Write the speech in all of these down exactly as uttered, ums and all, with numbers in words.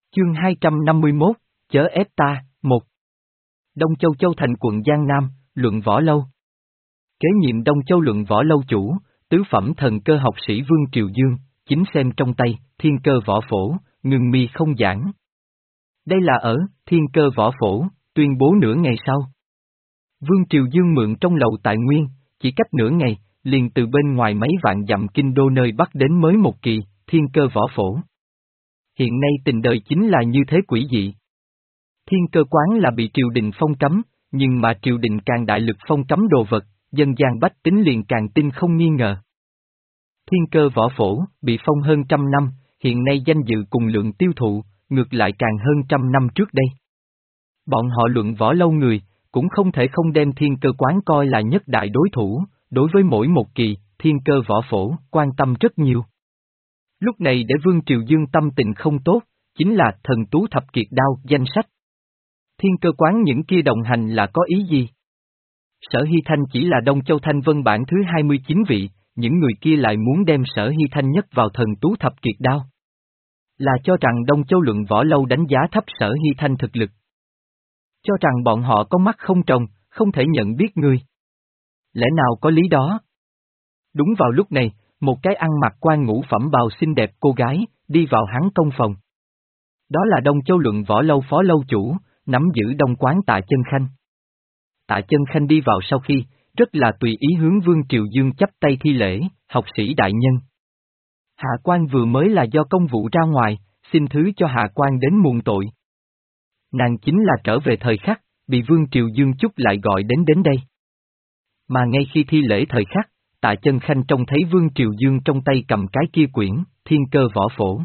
Chương hai trăm năm mươi mốt, chớ ép ta, một. Đông Châu Châu thành quận Giang Nam, luận võ lâu. Kế nhiệm Đông Châu luận võ lâu chủ, tứ phẩm thần cơ học sĩ Vương Triều Dương, chính xem trong tay, thiên cơ võ phổ, ngừng mi không giảng. Đây là ở, thiên cơ võ phổ, tuyên bố nửa ngày sau. Vương Triều Dương mượn trong lầu tại Nguyên, chỉ cách nửa ngày, liền từ bên ngoài mấy vạn dặm kinh đô nơi Bắc đến mới một kỳ, thiên cơ võ phổ. Hiện nay tình đời chính là như thế quỷ dị. Thiên cơ quán là bị triều đình phong cấm, nhưng mà triều đình càng đại lực phong cấm đồ vật, dân gian bách tính liền càng tin không nghi ngờ. Thiên cơ võ phổ, bị phong hơn trăm năm, hiện nay danh dự cùng lượng tiêu thụ, ngược lại càng hơn trăm năm trước đây. Bọn họ luận võ lâu người, cũng không thể không đem thiên cơ quán coi là nhất đại đối thủ, đối với mỗi một kỳ, thiên cơ võ phổ, quan tâm rất nhiều. Lúc này để Vương Triều Dương tâm tình không tốt, chính là thần tú thập kiệt đao, danh sách. Thiên cơ quán những kia đồng hành là có ý gì? Sở Hy Thanh chỉ là Đông Châu Thanh Vân bản thứ hai mươi chín vị, những người kia lại muốn đem Sở Hy Thanh nhất vào thần tú thập kiệt đao. Là cho rằng Đông Châu luận võ lâu đánh giá thấp Sở Hy Thanh thực lực. Cho rằng bọn họ có mắt không trồng, không thể nhận biết người. Lẽ nào có lý đó? Đúng vào lúc này, một cái ăn mặc quan ngũ phẩm bào xinh đẹp cô gái, đi vào hắn công phòng. Đó là Đông Châu luận võ lâu phó lâu chủ, nắm giữ đông quán Tạ Chân Khanh. Tạ Chân Khanh đi vào sau khi, rất là tùy ý hướng Vương Triều Dương chắp tay thi lễ, học sĩ đại nhân. Hạ quan vừa mới là do công vụ ra ngoài, xin thứ cho hạ quan đến muộn tội. Nàng chính là trở về thời khắc, bị Vương Triều Dương chúc lại gọi đến đến đây. Mà ngay khi thi lễ thời khắc, Tạ Chân Khanh trông thấy Vương Triều Dương trong tay cầm cái kia quyển, thiên cơ võ phổ.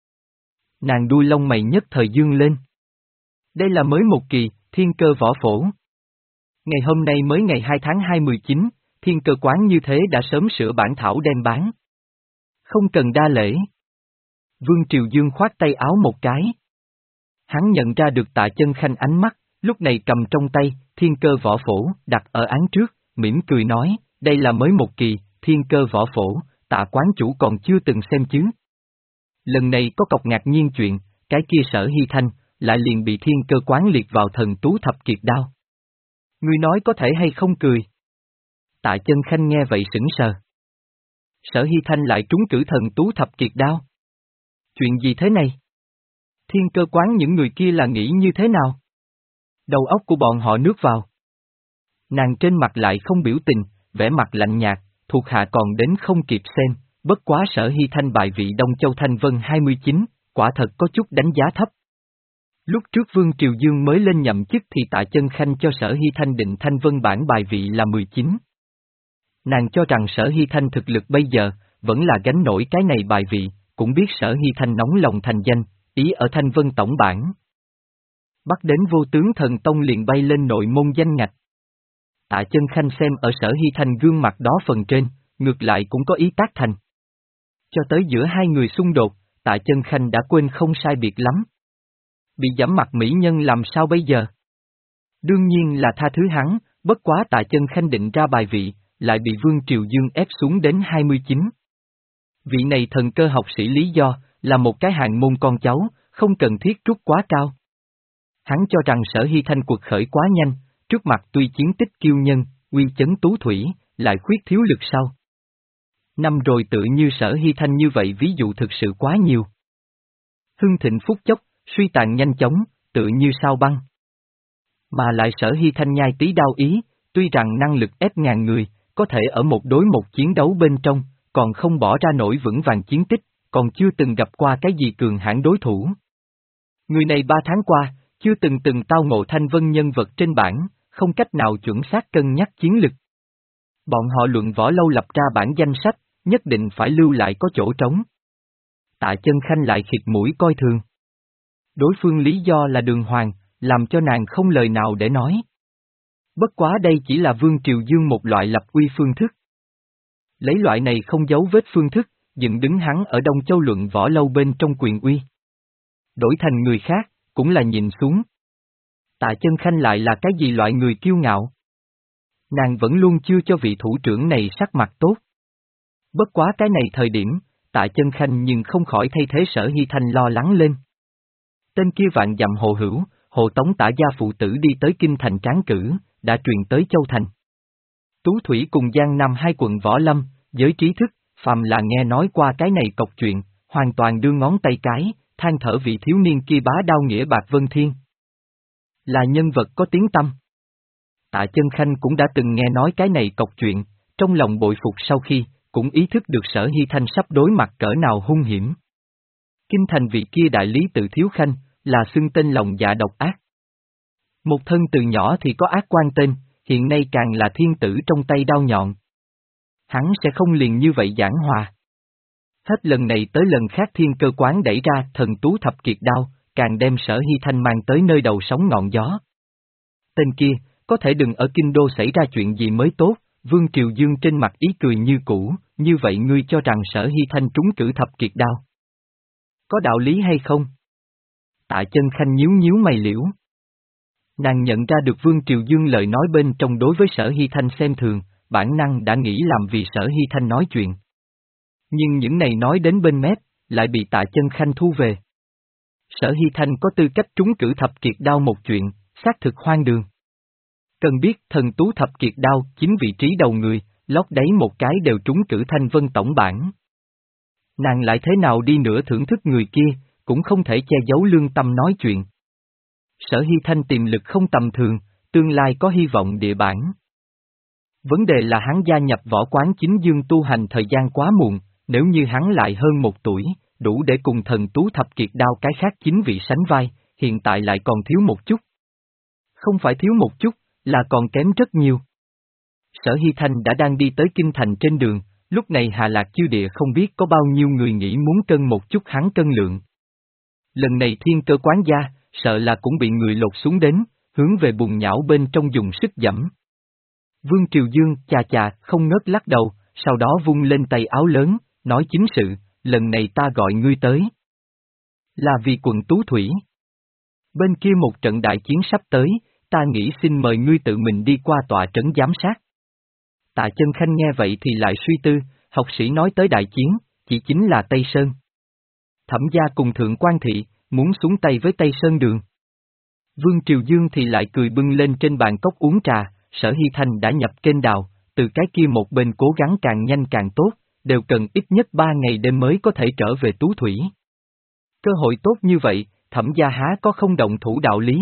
Nàng đuôi lông mày nhất thời dương lên. Đây là mới một kỳ, thiên cơ võ phổ. Ngày hôm nay mới ngày hai tháng hai mươi chín, thiên cơ quán như thế đã sớm sửa bản thảo đem bán. Không cần đa lễ. Vương Triều Dương khoát tay áo một cái. Hắn nhận ra được Tạ Chân Khanh ánh mắt, lúc này cầm trong tay, thiên cơ võ phổ, đặt ở án trước, mỉm cười nói, đây là mới một kỳ, thiên cơ võ phổ, Tạ quán chủ còn chưa từng xem chứ. Lần này có cọc ngạc nhiên chuyện, cái kia Sở Hy Thanh, lại liền bị thiên cơ quán liệt vào thần tú thập kiệt đao. Ngươi nói có thể hay không cười? Tạ Chân Khanh nghe vậy sững sờ. Sở Hy Thanh lại trúng cử thần tú thập kiệt đao. Chuyện gì thế này? Thiên cơ quán những người kia là nghĩ như thế nào? Đầu óc của bọn họ nước vào. Nàng trên mặt lại không biểu tình, vẻ mặt lạnh nhạt, thuộc hạ còn đến không kịp xem, bất quá Sở Hy Thanh bài vị Đông Châu Thanh Vân hai mươi chín, quả thật có chút đánh giá thấp. Lúc trước Vương Triều Dương mới lên nhậm chức thì Tạ Chân Khanh cho Sở Hy Thanh định Thanh Vân bản bài vị là mười chín. Nàng cho rằng Sở Hy Thanh thực lực bây giờ, vẫn là gánh nổi cái này bài vị, cũng biết Sở Hy Thanh nóng lòng thành danh, ý ở Thanh Vân tổng bản. Bắt đến vô tướng thần tông liền bay lên nội môn danh ngạch. Tạ Chân Khanh xem ở Sở Hy Thanh gương mặt đó phần trên, ngược lại cũng có ý tác thành. Cho tới giữa hai người xung đột, Tạ Chân Khanh đã quên không sai biệt lắm. Bị giẫm mặt mỹ nhân làm sao bây giờ? Đương nhiên là tha thứ hắn, bất quá Tạ Chân Khanh định ra bài vị, lại bị Vương Triều Dương ép xuống đến hai mươi chín. Vị này thần cơ học sĩ lý do, là một cái hạng môn con cháu, không cần thiết trút quá cao. Hắn cho rằng Sở Hy Thanh cuộc khởi quá nhanh, trước mặt tuy chiến tích kiêu nhân, uy chấn tú thủy, lại khuyết thiếu lực sau. Năm rồi tự như Sở Hy Thanh như vậy ví dụ thực sự quá nhiều. Hưng thịnh phút chốc, suy tàn nhanh chóng, tự như sao băng. Mà lại Sở Hy Thanh nhai tí đao ý, tuy rằng năng lực ép ngàn người, có thể ở một đối một chiến đấu bên trong, còn không bỏ ra nổi vững vàng chiến tích, còn chưa từng gặp qua cái gì cường hãn đối thủ. Người này ba tháng qua, chưa từng từng tao ngộ Thanh Vân nhân vật trên bảng, không cách nào chuẩn xác cân nhắc chiến lực. Bọn họ luận võ lâu lập ra bản danh sách, nhất định phải lưu lại có chỗ trống. Tạ Chân Khanh lại khịt mũi coi thường. Đối phương lý do là đường hoàng, làm cho nàng không lời nào để nói. Bất quá đây chỉ là Vương Triều Dương một loại lập uy phương thức. Lấy loại này không giấu vết phương thức, dựng đứng hắn ở Đông Châu luận võ lâu bên trong quyền uy. Đổi thành người khác, cũng là nhìn xuống. Tạ Chân Khanh lại là cái gì loại người kiêu ngạo? Nàng vẫn luôn chưa cho vị thủ trưởng này sắc mặt tốt. Bất quá cái này thời điểm, Tạ Chân Khanh nhưng không khỏi thay thế Sở Hy Thanh lo lắng lên. Tên kia vạn dặm hồ hữu, hộ tống Tả gia phụ tử đi tới kinh thành tráng cử, đã truyền tới Châu Thành. Tú Thủy cùng Giang Nam hai quận Võ Lâm, giới trí thức, phàm là nghe nói qua cái này cọc chuyện, hoàn toàn đưa ngón tay cái, than thở vị thiếu niên kia bá đao nghĩa bạc vân thiên. Là nhân vật có tiếng tăm. Tạ Chân Khanh cũng đã từng nghe nói cái này cọc chuyện, trong lòng bội phục sau khi, cũng ý thức được Sở Hy Thanh sắp đối mặt cỡ nào hung hiểm. Kinh thành vị kia đại lý Tự Thiếu Khanh, là xưng tên lòng dạ độc ác. Một thân từ nhỏ thì có ác quan tên, hiện nay càng là thiên tử trong tay đao nhọn. Hắn sẽ không liền như vậy giảng hòa. Hết lần này tới lần khác thiên cơ quán đẩy ra thần tú thập kiệt đao, càng đem Sở Hy Thanh mang tới nơi đầu sóng ngọn gió. Tên kia, có thể đừng ở kinh đô xảy ra chuyện gì mới tốt, Vương Triều Dương trên mặt ý cười như cũ, như vậy ngươi cho rằng Sở Hy Thanh trúng cử thập kiệt đao. Có đạo lý hay không? Tạ Chân Khanh nhíu nhíu mày liễu. Nàng nhận ra được Vương Triều Dương lời nói bên trong đối với Sở Hy Thanh xem thường, bản năng đã nghĩ làm vì Sở Hy Thanh nói chuyện. Nhưng những này nói đến bên mép, lại bị Tạ Chân Khanh thu về. Sở Hy Thanh có tư cách trúng cử thập kiệt đao một chuyện, xác thực hoang đường. Cần biết thần tú thập kiệt đao, chính vị trí đầu người, lót đáy một cái đều trúng cử Thanh Vân tổng bản. Nàng lại thế nào đi nữa thưởng thức người kia, cũng không thể che giấu lương tâm nói chuyện. Sở Hy Thanh tiềm lực không tầm thường, tương lai có hy vọng địa bản. Vấn đề là hắn gia nhập võ quán chính dương tu hành thời gian quá muộn, nếu như hắn lại hơn một tuổi, đủ để cùng thần tú thập kiệt đao cái khác chính vị sánh vai, hiện tại lại còn thiếu một chút. Không phải thiếu một chút, là còn kém rất nhiều. Sở Hy Thanh đã đang đi tới kinh thành trên đường, lúc này Hà Lạc Chiêu Địa không biết có bao nhiêu người nghĩ muốn cân một chút hắn cân lượng. Lần này thiên cơ quán gia, sợ là cũng bị người lột xuống đến, hướng về bùn nhão bên trong dùng sức dẫm. Vương Triều Dương chà chà không ngớt lắc đầu, sau đó vung lên tay áo lớn, nói chính sự, lần này ta gọi ngươi tới. Là vì quận Tú Thủy. Bên kia một trận đại chiến sắp tới, ta nghĩ xin mời ngươi tự mình đi qua tọa trấn giám sát. Tạ Chân Khanh nghe vậy thì lại suy tư, học sĩ nói tới đại chiến, chỉ chính là Tây Sơn. Thẩm gia cùng Thượng Quan Thị, muốn xuống tay với Tây Sơn Đường. Vương Triều Dương thì lại cười bưng lên trên bàn cốc uống trà, Sở Hy Thanh đã nhập kênh đào, từ cái kia một bên cố gắng càng nhanh càng tốt, đều cần ít nhất ba ngày đêm mới có thể trở về Tú Thủy. Cơ hội tốt như vậy, Thẩm gia há có không động thủ đạo lý.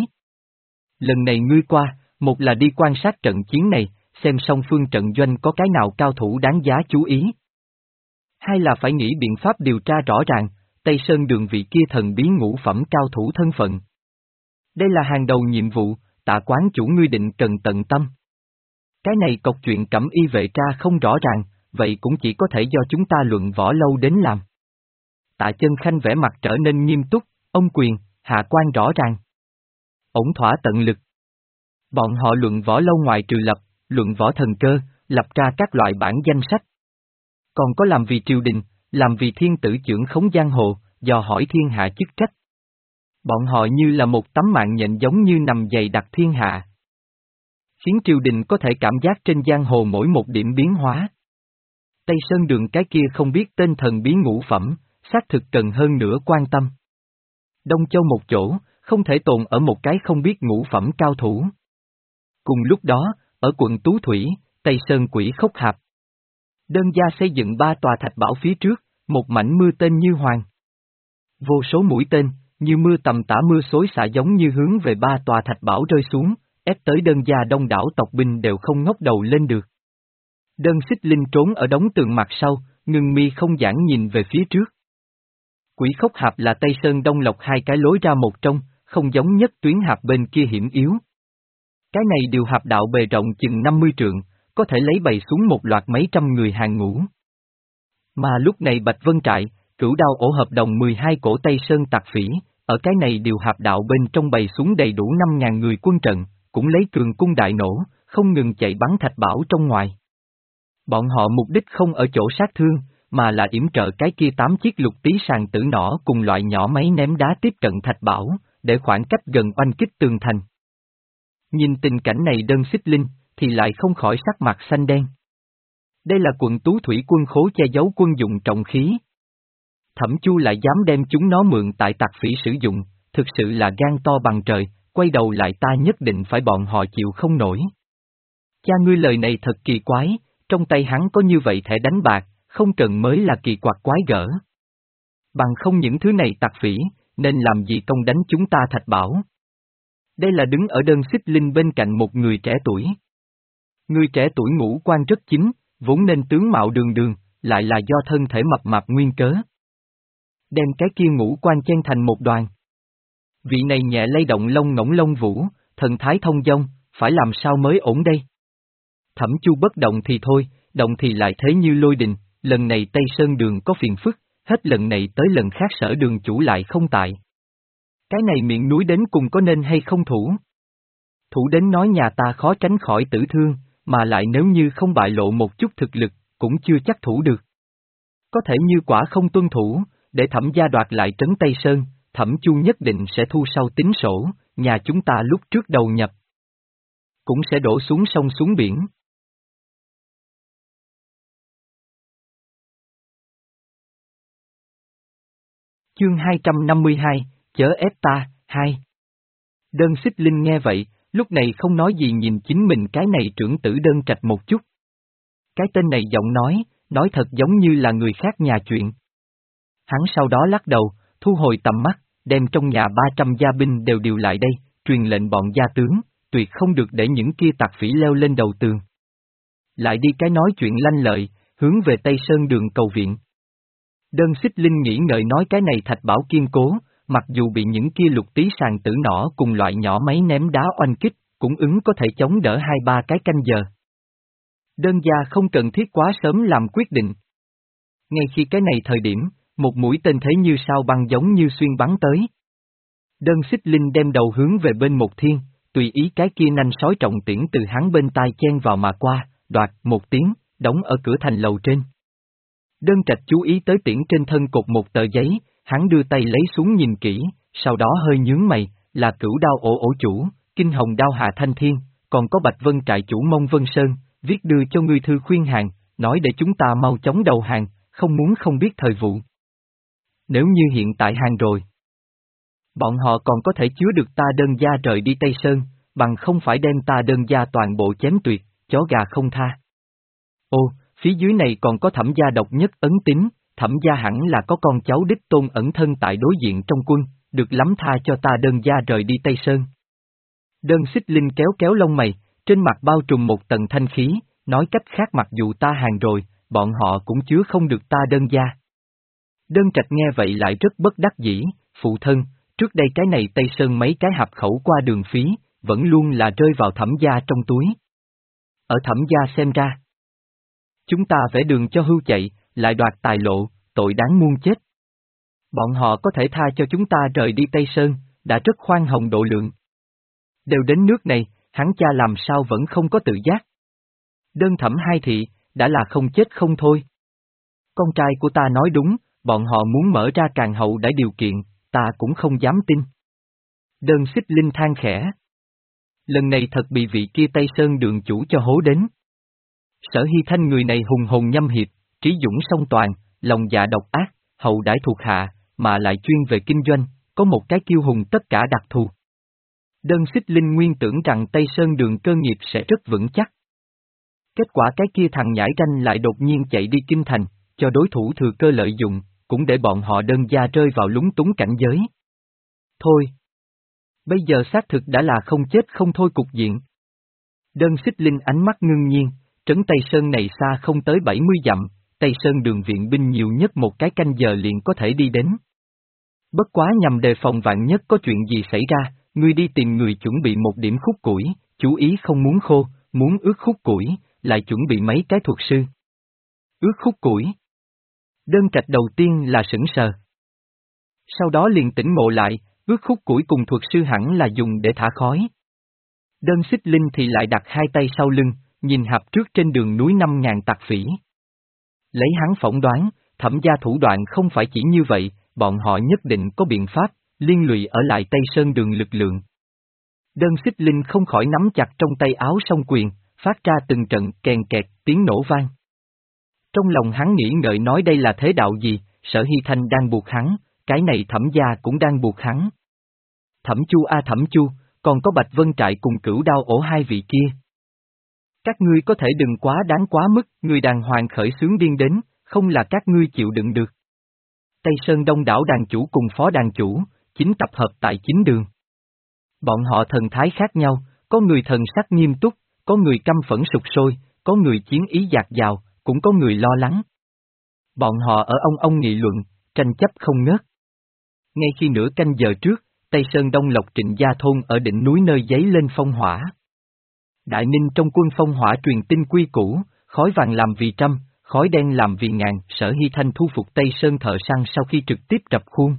Lần này ngươi qua, một là đi quan sát trận chiến này, xem song phương trận doanh có cái nào cao thủ đáng giá chú ý. Hai là phải nghĩ biện pháp điều tra rõ ràng, Tây Sơn Đường vị kia thần bí ngũ phẩm cao thủ thân phận. Đây là hàng đầu nhiệm vụ, Tạ quán chủ ngươi định cần tận tâm. Cái này cọc chuyện cẩm y vệ tra không rõ ràng, vậy cũng chỉ có thể do chúng ta luận võ lâu đến làm. Tạ Chân Khanh vẻ mặt trở nên nghiêm túc, ông quyền, hạ quan rõ ràng. Ổn thỏa tận lực. Bọn họ luận võ lâu ngoài trừ lập, luận võ thần cơ, lập ra các loại bản danh sách. Còn có làm vì triều đình, làm vì thiên tử trưởng khống giang hồ, dò hỏi thiên hạ chức trách. Bọn họ như là một tấm mạng nhện giống như nằm dày đặc thiên hạ. Khiến triều đình có thể cảm giác trên giang hồ mỗi một điểm biến hóa. Tây Sơn Đường cái kia không biết tên thần bí ngũ phẩm, xác thực cần hơn nữa quan tâm. Đông Châu một chỗ, không thể tồn ở một cái không biết ngũ phẩm cao thủ. Cùng lúc đó, ở quận Tú Thủy, Tây Sơn Quỷ Khốc Hạp. Đơn gia xây dựng ba tòa thạch bảo phía trước, một mảnh mưa tên như hoàng. Vô số mũi tên, như mưa tầm tã mưa xối xả giống như hướng về ba tòa thạch bảo rơi xuống, ép tới đơn gia đông đảo tộc binh đều không ngóc đầu lên được. Đơn Xích Linh trốn ở đống tường mặt sau, ngưng mi không giãn nhìn về phía trước. Quỷ Khốc Hạp là Tây Sơn Đông Lộc hai cái lối ra một trong, không giống nhất tuyến hạp bên kia hiểm yếu. Cái này điều hạp đạo bề rộng chừng năm mươi trượng, có thể lấy bày xuống một loạt mấy trăm người hàng ngũ. Mà lúc này Bạch Vân Trại, Cửu Đao ổ hợp đồng mười hai cổ Tây Sơn tặc phỉ, ở cái này điều hạp đạo bên trong bày xuống đầy đủ năm ngàn người quân trận, cũng lấy cường cung đại nổ, không ngừng chạy bắn thạch bảo trong ngoài. Bọn họ mục đích không ở chỗ sát thương, mà là yểm trợ cái kia tám chiếc lục tí sàn tử nỏ cùng loại nhỏ máy ném đá tiếp cận thạch bảo, để khoảng cách gần oanh kích tường thành. Nhìn tình cảnh này Đơn Xích Linh, thì lại không khỏi sắc mặt xanh đen. Đây là quận Tú Thủy quân khố che giấu quân dụng trọng khí. Thẩm Chu lại dám đem chúng nó mượn tại tặc phỉ sử dụng, thực sự là gan to bằng trời, quay đầu lại ta nhất định phải bọn họ chịu không nổi. Cha ngươi lời này thật kỳ quái, trong tay hắn có như vậy thẻ đánh bạc, không cần mới là kỳ quặc quái gở. Bằng không những thứ này tặc phỉ, nên làm gì công đánh chúng ta Thạch Bảo. Đây là đứng ở đơn xích linh bên cạnh một người trẻ tuổi. Người trẻ tuổi ngũ quan rất chính, vốn nên tướng mạo đường đường, lại là do thân thể mập mạp nguyên cớ. Đem cái kia ngũ quan chen thành một đoàn. Vị này nhẹ lay động lông ngỗng lông vũ, thần thái thông dong, phải làm sao mới ổn đây? Thẩm Chu bất động thì thôi, động thì lại thế như lôi đình, lần này Tây Sơn Đường có phiền phức, hết lần này tới lần khác Sở Đường chủ lại không tại. Cái này miệng núi đến cùng có nên hay không thủ? Thủ đến nói nhà ta khó tránh khỏi tử thương, mà lại nếu như không bại lộ một chút thực lực, cũng chưa chắc thủ được. Có thể như quả không tuân thủ, để Thẩm gia đoạt lại trấn Tây Sơn, Thẩm Chu nhất định sẽ thu sau tính sổ, nhà chúng ta lúc trước đầu nhập. Cũng sẽ đổ xuống sông xuống biển. Chương hai trăm năm mươi hai, chớ ép ta, hai. Đơn Xích Linh nghe vậy, lúc này không nói gì nhìn chính mình cái này trưởng tử Đơn Trạch một chút. Cái tên này giọng nói, nói thật giống như là người khác nhà chuyện. Hắn sau đó lắc đầu, thu hồi tầm mắt, đem trong nhà ba trăm gia binh đều điều lại đây, truyền lệnh bọn gia tướng, tuyệt không được để những kia tặc phỉ leo lên đầu tường. Lại đi cái nói chuyện lanh lợi, hướng về Tây Sơn Đường cầu viện. Đơn Xích Linh nghĩ ngợi nói cái này Thạch Bảo kiên cố, mặc dù bị những kia lục tí sàn tử nỏ cùng loại nhỏ máy ném đá oanh kích, cũng ứng có thể chống đỡ hai ba cái canh giờ. Đơn gia không cần thiết quá sớm làm quyết định. Ngay khi cái này thời điểm, một mũi tên thế như sao băng giống như xuyên bắn tới. Đơn Xích Linh đem đầu hướng về bên một thiên, tùy ý cái kia nanh sói trọng tiễn từ hắn bên tai chen vào mà qua, đoạt một tiếng, đóng ở cửa thành lầu trên. Đơn Trạch chú ý tới tiễn trên thân cột một tờ giấy, hắn đưa tay lấy xuống nhìn kỹ, sau đó hơi nhướng mày, là Cửu Đao ổ ổ chủ, Kinh Hồng Đao Hạ Thanh Thiên, còn có Bạch Vân trại chủ Mông Vân Sơn, viết đưa cho ngươi thư khuyên hàng, nói để chúng ta mau chóng đầu hàng, không muốn không biết thời vụ. Nếu như hiện tại hàng rồi, bọn họ còn có thể chứa được ta Đơn gia rời đi Tây Sơn, bằng không phải đem ta Đơn gia toàn bộ chém tuyệt, chó gà không tha. Ô, phía dưới này còn có Thẩm gia độc nhất ấn tín, Thẩm gia hẳn là có con cháu đích tôn ẩn thân tại đối diện trong quân, được lắm tha cho ta Đơn gia rời đi Tây Sơn. Đơn Xích Linh kéo kéo lông mày, trên mặt bao trùm một tầng thanh khí, nói cách khác mặc dù ta hàng rồi, bọn họ cũng chứa không được ta Đơn gia. Đơn Trạch nghe vậy lại rất bất đắc dĩ, phụ thân, trước đây cái này Tây Sơn mấy cái hạp khẩu qua đường phí, vẫn luôn là rơi vào Thẩm gia trong túi. Ở Thẩm gia xem ra, chúng ta vẽ đường cho hưu chạy, lại đoạt tài lộ, tội đáng muôn chết. Bọn họ có thể tha cho chúng ta rời đi Tây Sơn, đã rất khoan hồng độ lượng. Đều đến nước này, hắn cha làm sao vẫn không có tự giác. Đơn Thẩm hai thị, đã là không chết không thôi. Con trai của ta nói đúng, bọn họ muốn mở ra càng hậu đãi điều kiện, ta cũng không dám tin. Đơn Xích Linh than khẽ. Lần này thật bị vị kia Tây Sơn đường chủ cho hố đến. Sở Hy Thanh người này hùng hồn nhâm hiệp, trí dũng song toàn, lòng dạ độc ác, hậu đãi thuộc hạ, mà lại chuyên về kinh doanh, có một cái kiêu hùng tất cả đặc thù. Đơn Xích Linh nguyên tưởng rằng Tây Sơn đường cơ nghiệp sẽ rất vững chắc. Kết quả cái kia thằng nhãi ranh lại đột nhiên chạy đi kinh thành, cho đối thủ thừa cơ lợi dụng, cũng để bọn họ Đơn gia rơi vào lúng túng cảnh giới. Thôi! Bây giờ xác thực đã là không chết không thôi cục diện. Đơn Xích Linh ánh mắt ngưng nhiên, trấn Tây Sơn này xa không tới bảy mươi dặm, Tây Sơn đường viện binh nhiều nhất một cái canh giờ liền có thể đi đến. Bất quá nhằm đề phòng vạn nhất có chuyện gì xảy ra, ngươi đi tìm người chuẩn bị một điểm khúc củi, chú ý không muốn khô, muốn ướt khúc củi, lại chuẩn bị mấy cái thuật sư. Ướt khúc củi. Đơn Trạch đầu tiên là sững sờ. Sau đó liền tỉnh ngộ lại, ướt khúc củi cùng thuật sư hẳn là dùng để thả khói. Đơn Xích Linh thì lại đặt hai tay sau lưng, nhìn hạp trước trên đường núi năm ngàn tặc phỉ. Lấy hắn phỏng đoán, Thẩm gia thủ đoạn không phải chỉ như vậy, bọn họ nhất định có biện pháp, liên lụy ở lại Tây Sơn đường lực lượng. Đơn Xích Linh không khỏi nắm chặt trong tay áo song quyền, phát ra từng trận kèn kẹt tiếng nổ vang. Trong lòng hắn nghĩ ngợi nói đây là thế đạo gì, Sở Hy Thanh đang buộc hắn, cái này Thẩm gia cũng đang buộc hắn. Thẩm Chu a Thẩm Chu, còn có Bạch Vân Trại cùng Cửu Đao ổ hai vị kia. Các ngươi có thể đừng quá đáng quá mức, người đàng hoàng khởi xướng điên đến, không là các ngươi chịu đựng được. Tây Sơn Đông đảo đàn chủ cùng phó đàn chủ, chính tập hợp tại chính đường. Bọn họ thần thái khác nhau, có người thần sắc nghiêm túc, có người căm phẫn sục sôi, có người chiến ý dạt dào, cũng có người lo lắng. Bọn họ ở ông ông nghị luận, tranh chấp không ngớt. Ngay khi nửa canh giờ trước, Tây Sơn Đông Lộc Trịnh Gia Thôn ở đỉnh núi nơi giấy lên phong hỏa. Đại Ninh trong quân phong hỏa truyền tin quy củ, khói vàng làm vì trăm, khói đen làm vì ngàn, Sở Hy Thanh thu phục Tây Sơn thợ săn sau khi trực tiếp trập khuôn.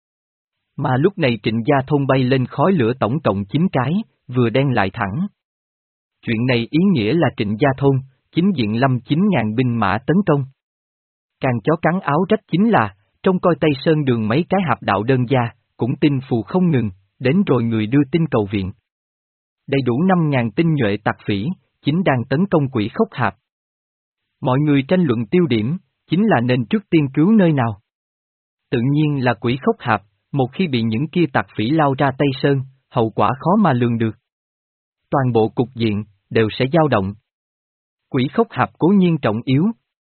Mà lúc này Trịnh Gia Thôn bay lên khói lửa tổng cộng chín cái, vừa đen lại thẳng. Chuyện này ý nghĩa là Trịnh Gia Thôn, chính diện lâm chín ngàn binh mã tấn công. Càng chó cắn áo rách chính là, trong coi Tây Sơn đường mấy cái hạp đạo đơn gia, cũng tin phù không ngừng, đến rồi người đưa tin cầu viện. Đầy đủ năm ngàn tinh nhuệ tặc phỉ, chính đang tấn công quỷ khốc hạp. Mọi người tranh luận tiêu điểm, chính là nên trước tiên cứu nơi nào. Tự nhiên là quỷ khốc hạp, một khi bị những kia tặc phỉ lao ra Tây Sơn, hậu quả khó mà lường được. Toàn bộ cục diện, đều sẽ dao động. Quỷ khốc hạp cố nhiên trọng yếu.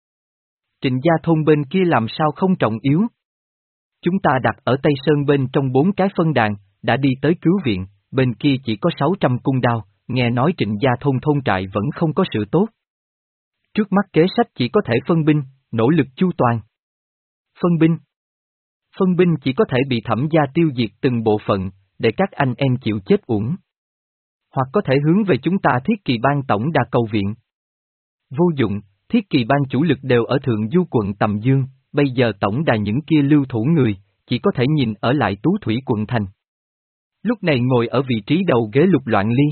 Trịnh Gia Thôn bên kia làm sao không trọng yếu. Chúng ta đặt ở Tây Sơn bên trong bốn cái phân đàn, đã đi tới cứu viện, bên kia chỉ có sáu trăm cung đao, nghe nói Trịnh Gia Thôn thôn trại vẫn không có sự tốt. Trước mắt kế sách chỉ có thể phân binh, nỗ lực chu toàn. Phân binh. Phân binh chỉ có thể bị Thẩm gia tiêu diệt từng bộ phận, để các anh em chịu chết uổng. Hoặc có thể hướng về chúng ta Thiết Kỳ Bang tổng đà cầu viện. Vô dụng, Thiết Kỳ Bang chủ lực đều ở Thượng Du quận Tầm Dương, bây giờ tổng đà những kia lưu thủ người, chỉ có thể nhìn ở lại Tú Thủy quận thành. Lúc này ngồi ở vị trí đầu ghế Lục Loạn Ly.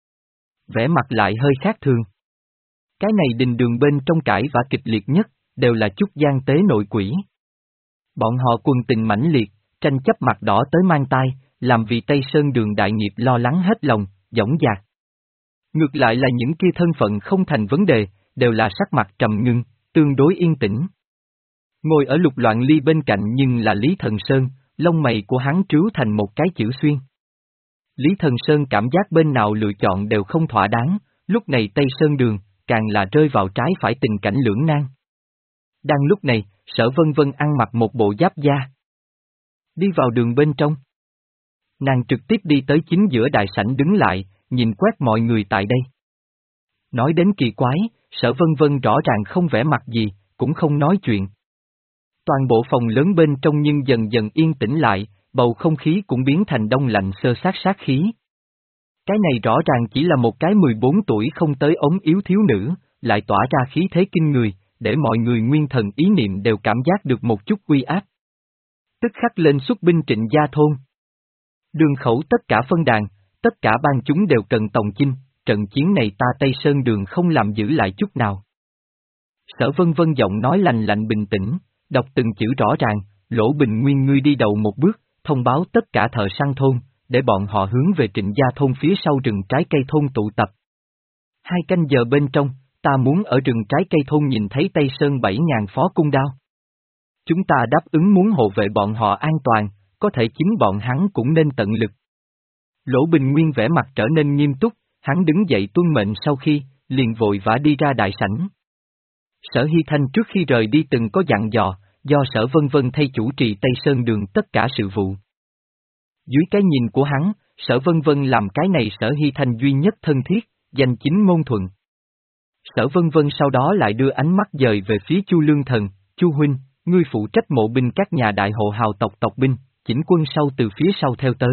Vẻ mặt lại hơi khác thường. Cái này đình đường bên trong cãi vã kịch liệt nhất, đều là chút gian tế nội quỷ. Bọn họ quân tình mãnh liệt, tranh chấp mặt đỏ tới mang tai, làm vì Tây Sơn đường đại nghiệp lo lắng hết lòng, dõng dạc. Ngược lại là những kia thân phận không thành vấn đề, đều là sắc mặt trầm ngưng, tương đối yên tĩnh. Ngồi ở Lục Loạn Ly bên cạnh nhưng là Lý Thần Sơn, lông mày của hắn trứu thành một cái chữ xuyên. Lý Thần Sơn cảm giác bên nào lựa chọn đều không thỏa đáng, lúc này Tây Sơn đường, càng là rơi vào trái phải tình cảnh lưỡng nan. Đang lúc này, Sở Vân Vân ăn mặc một bộ giáp da. Đi vào đường bên trong. Nàng trực tiếp đi tới chính giữa đại sảnh đứng lại, nhìn quét mọi người tại đây. Nói đến kỳ quái, Sở Vân Vân rõ ràng không vẽ mặt gì, cũng không nói chuyện. Toàn bộ phòng lớn bên trong nhưng dần dần yên tĩnh lại, bầu không khí cũng biến thành đông lạnh sơ sát sát khí. Cái này rõ ràng chỉ là một cái mười bốn tuổi không tới ốm yếu thiếu nữ, lại tỏa ra khí thế kinh người, để mọi người nguyên thần ý niệm đều cảm giác được một chút uy áp. Tức khắc lên xuất binh Trịnh Gia Thôn. Đường khẩu tất cả phân đàn, tất cả bang chúng đều cần tòng chinh, trận chiến này ta Tây Sơn đường không làm giữ lại chút nào. Sở Vân Vân giọng nói lành lạnh bình tĩnh, đọc từng chữ rõ ràng, Lỗ Bình Nguyên ngươi đi đầu một bước, thông báo tất cả thợ săn thôn, để bọn họ hướng về Trịnh Gia Thôn phía sau rừng trái cây thôn tụ tập. Hai canh giờ bên trong, ta muốn ở rừng trái cây thôn nhìn thấy Tây Sơn bảy ngàn phó cung đao. Chúng ta đáp ứng muốn hộ vệ bọn họ an toàn, có thể chính bọn hắn cũng nên tận lực. Lỗ Bình Nguyên vẻ mặt trở nên nghiêm túc, hắn đứng dậy tuân mệnh sau khi, liền vội vã đi ra đại sảnh. Sở Hy Thanh trước khi rời đi từng có dặn dò, do Sở Vân Vân thay chủ trì Tây Sơn đường tất cả sự vụ. Dưới cái nhìn của hắn, Sở Vân Vân làm cái này Sở Hy Thanh duy nhất thân thiết, danh chính ngôn thuận. Sở Vân Vân sau đó lại đưa ánh mắt dời về phía Chu Lương Thần, Chu huynh, ngươi phụ trách mộ binh các nhà đại hộ hào tộc tộc binh, chỉnh quân sau từ phía sau theo tới.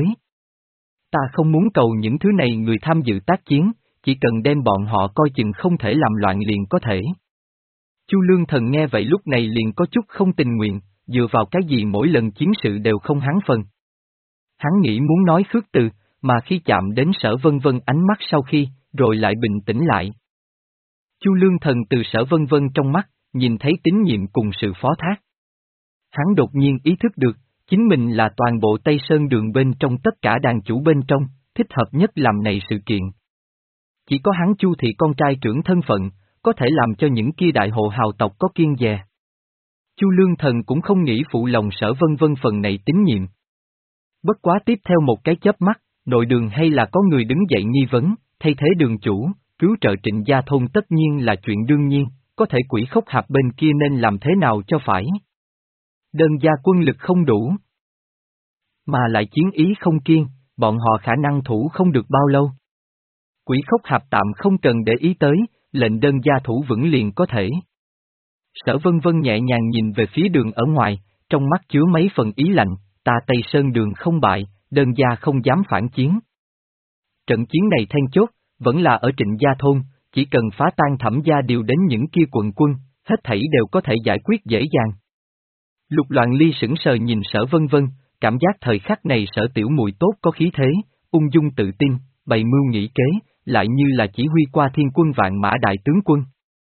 Ta không muốn cầu những thứ này người tham dự tác chiến, chỉ cần đem bọn họ coi chừng không thể làm loạn liền có thể. Chu Lương Thần nghe vậy lúc này liền có chút không tình nguyện, dựa vào cái gì mỗi lần chiến sự đều không hắn phần. Hắn nghĩ muốn nói khước từ, mà khi chạm đến Sở Vân Vân ánh mắt sau khi, rồi lại bình tĩnh lại. Chu Lương Thần từ Sở Vân Vân trong mắt, nhìn thấy tín nhiệm cùng sự phó thác. Hắn đột nhiên ý thức được, chính mình là toàn bộ Tây Sơn đường bên trong tất cả đàn chủ bên trong, thích hợp nhất làm này sự kiện. Chỉ có hắn Chu thị con trai trưởng thân phận, có thể làm cho những kia đại hộ hào tộc có kiêng dè. Chu Lương Thần cũng không nghĩ phụ lòng Sở Vân Vân phần này tín nhiệm. Bất quá tiếp theo một cái chớp mắt, nội đường hay là có người đứng dậy nghi vấn, thay thế đường chủ, cứu trợ Trịnh Gia Thôn tất nhiên là chuyện đương nhiên, có thể Quỷ Khốc Hạp bên kia nên làm thế nào cho phải. Đơn gia quân lực không đủ, mà lại chiến ý không kiên, bọn họ khả năng thủ không được bao lâu. Quỷ Khốc Hạp tạm không cần để ý tới, lệnh đơn gia thủ vững liền có thể. Sở Vân Vân nhẹ nhàng nhìn về phía đường ở ngoài, trong mắt chứa mấy phần ý lạnh, ta Tây Sơn đường không bại, đơn gia không dám phản chiến. Trận chiến này then chốt, vẫn là ở Trịnh Gia Thôn, chỉ cần phá tan Thẩm gia điều đến những kia quận quân, hết thảy đều có thể giải quyết dễ dàng. Lục Loạn Ly sững sờ nhìn Sở Vân Vân, cảm giác thời khắc này Sở tiểu muội tốt có khí thế, ung dung tự tin, bày mưu nghĩ kế, lại như là chỉ huy qua thiên quân vạn mã đại tướng quân.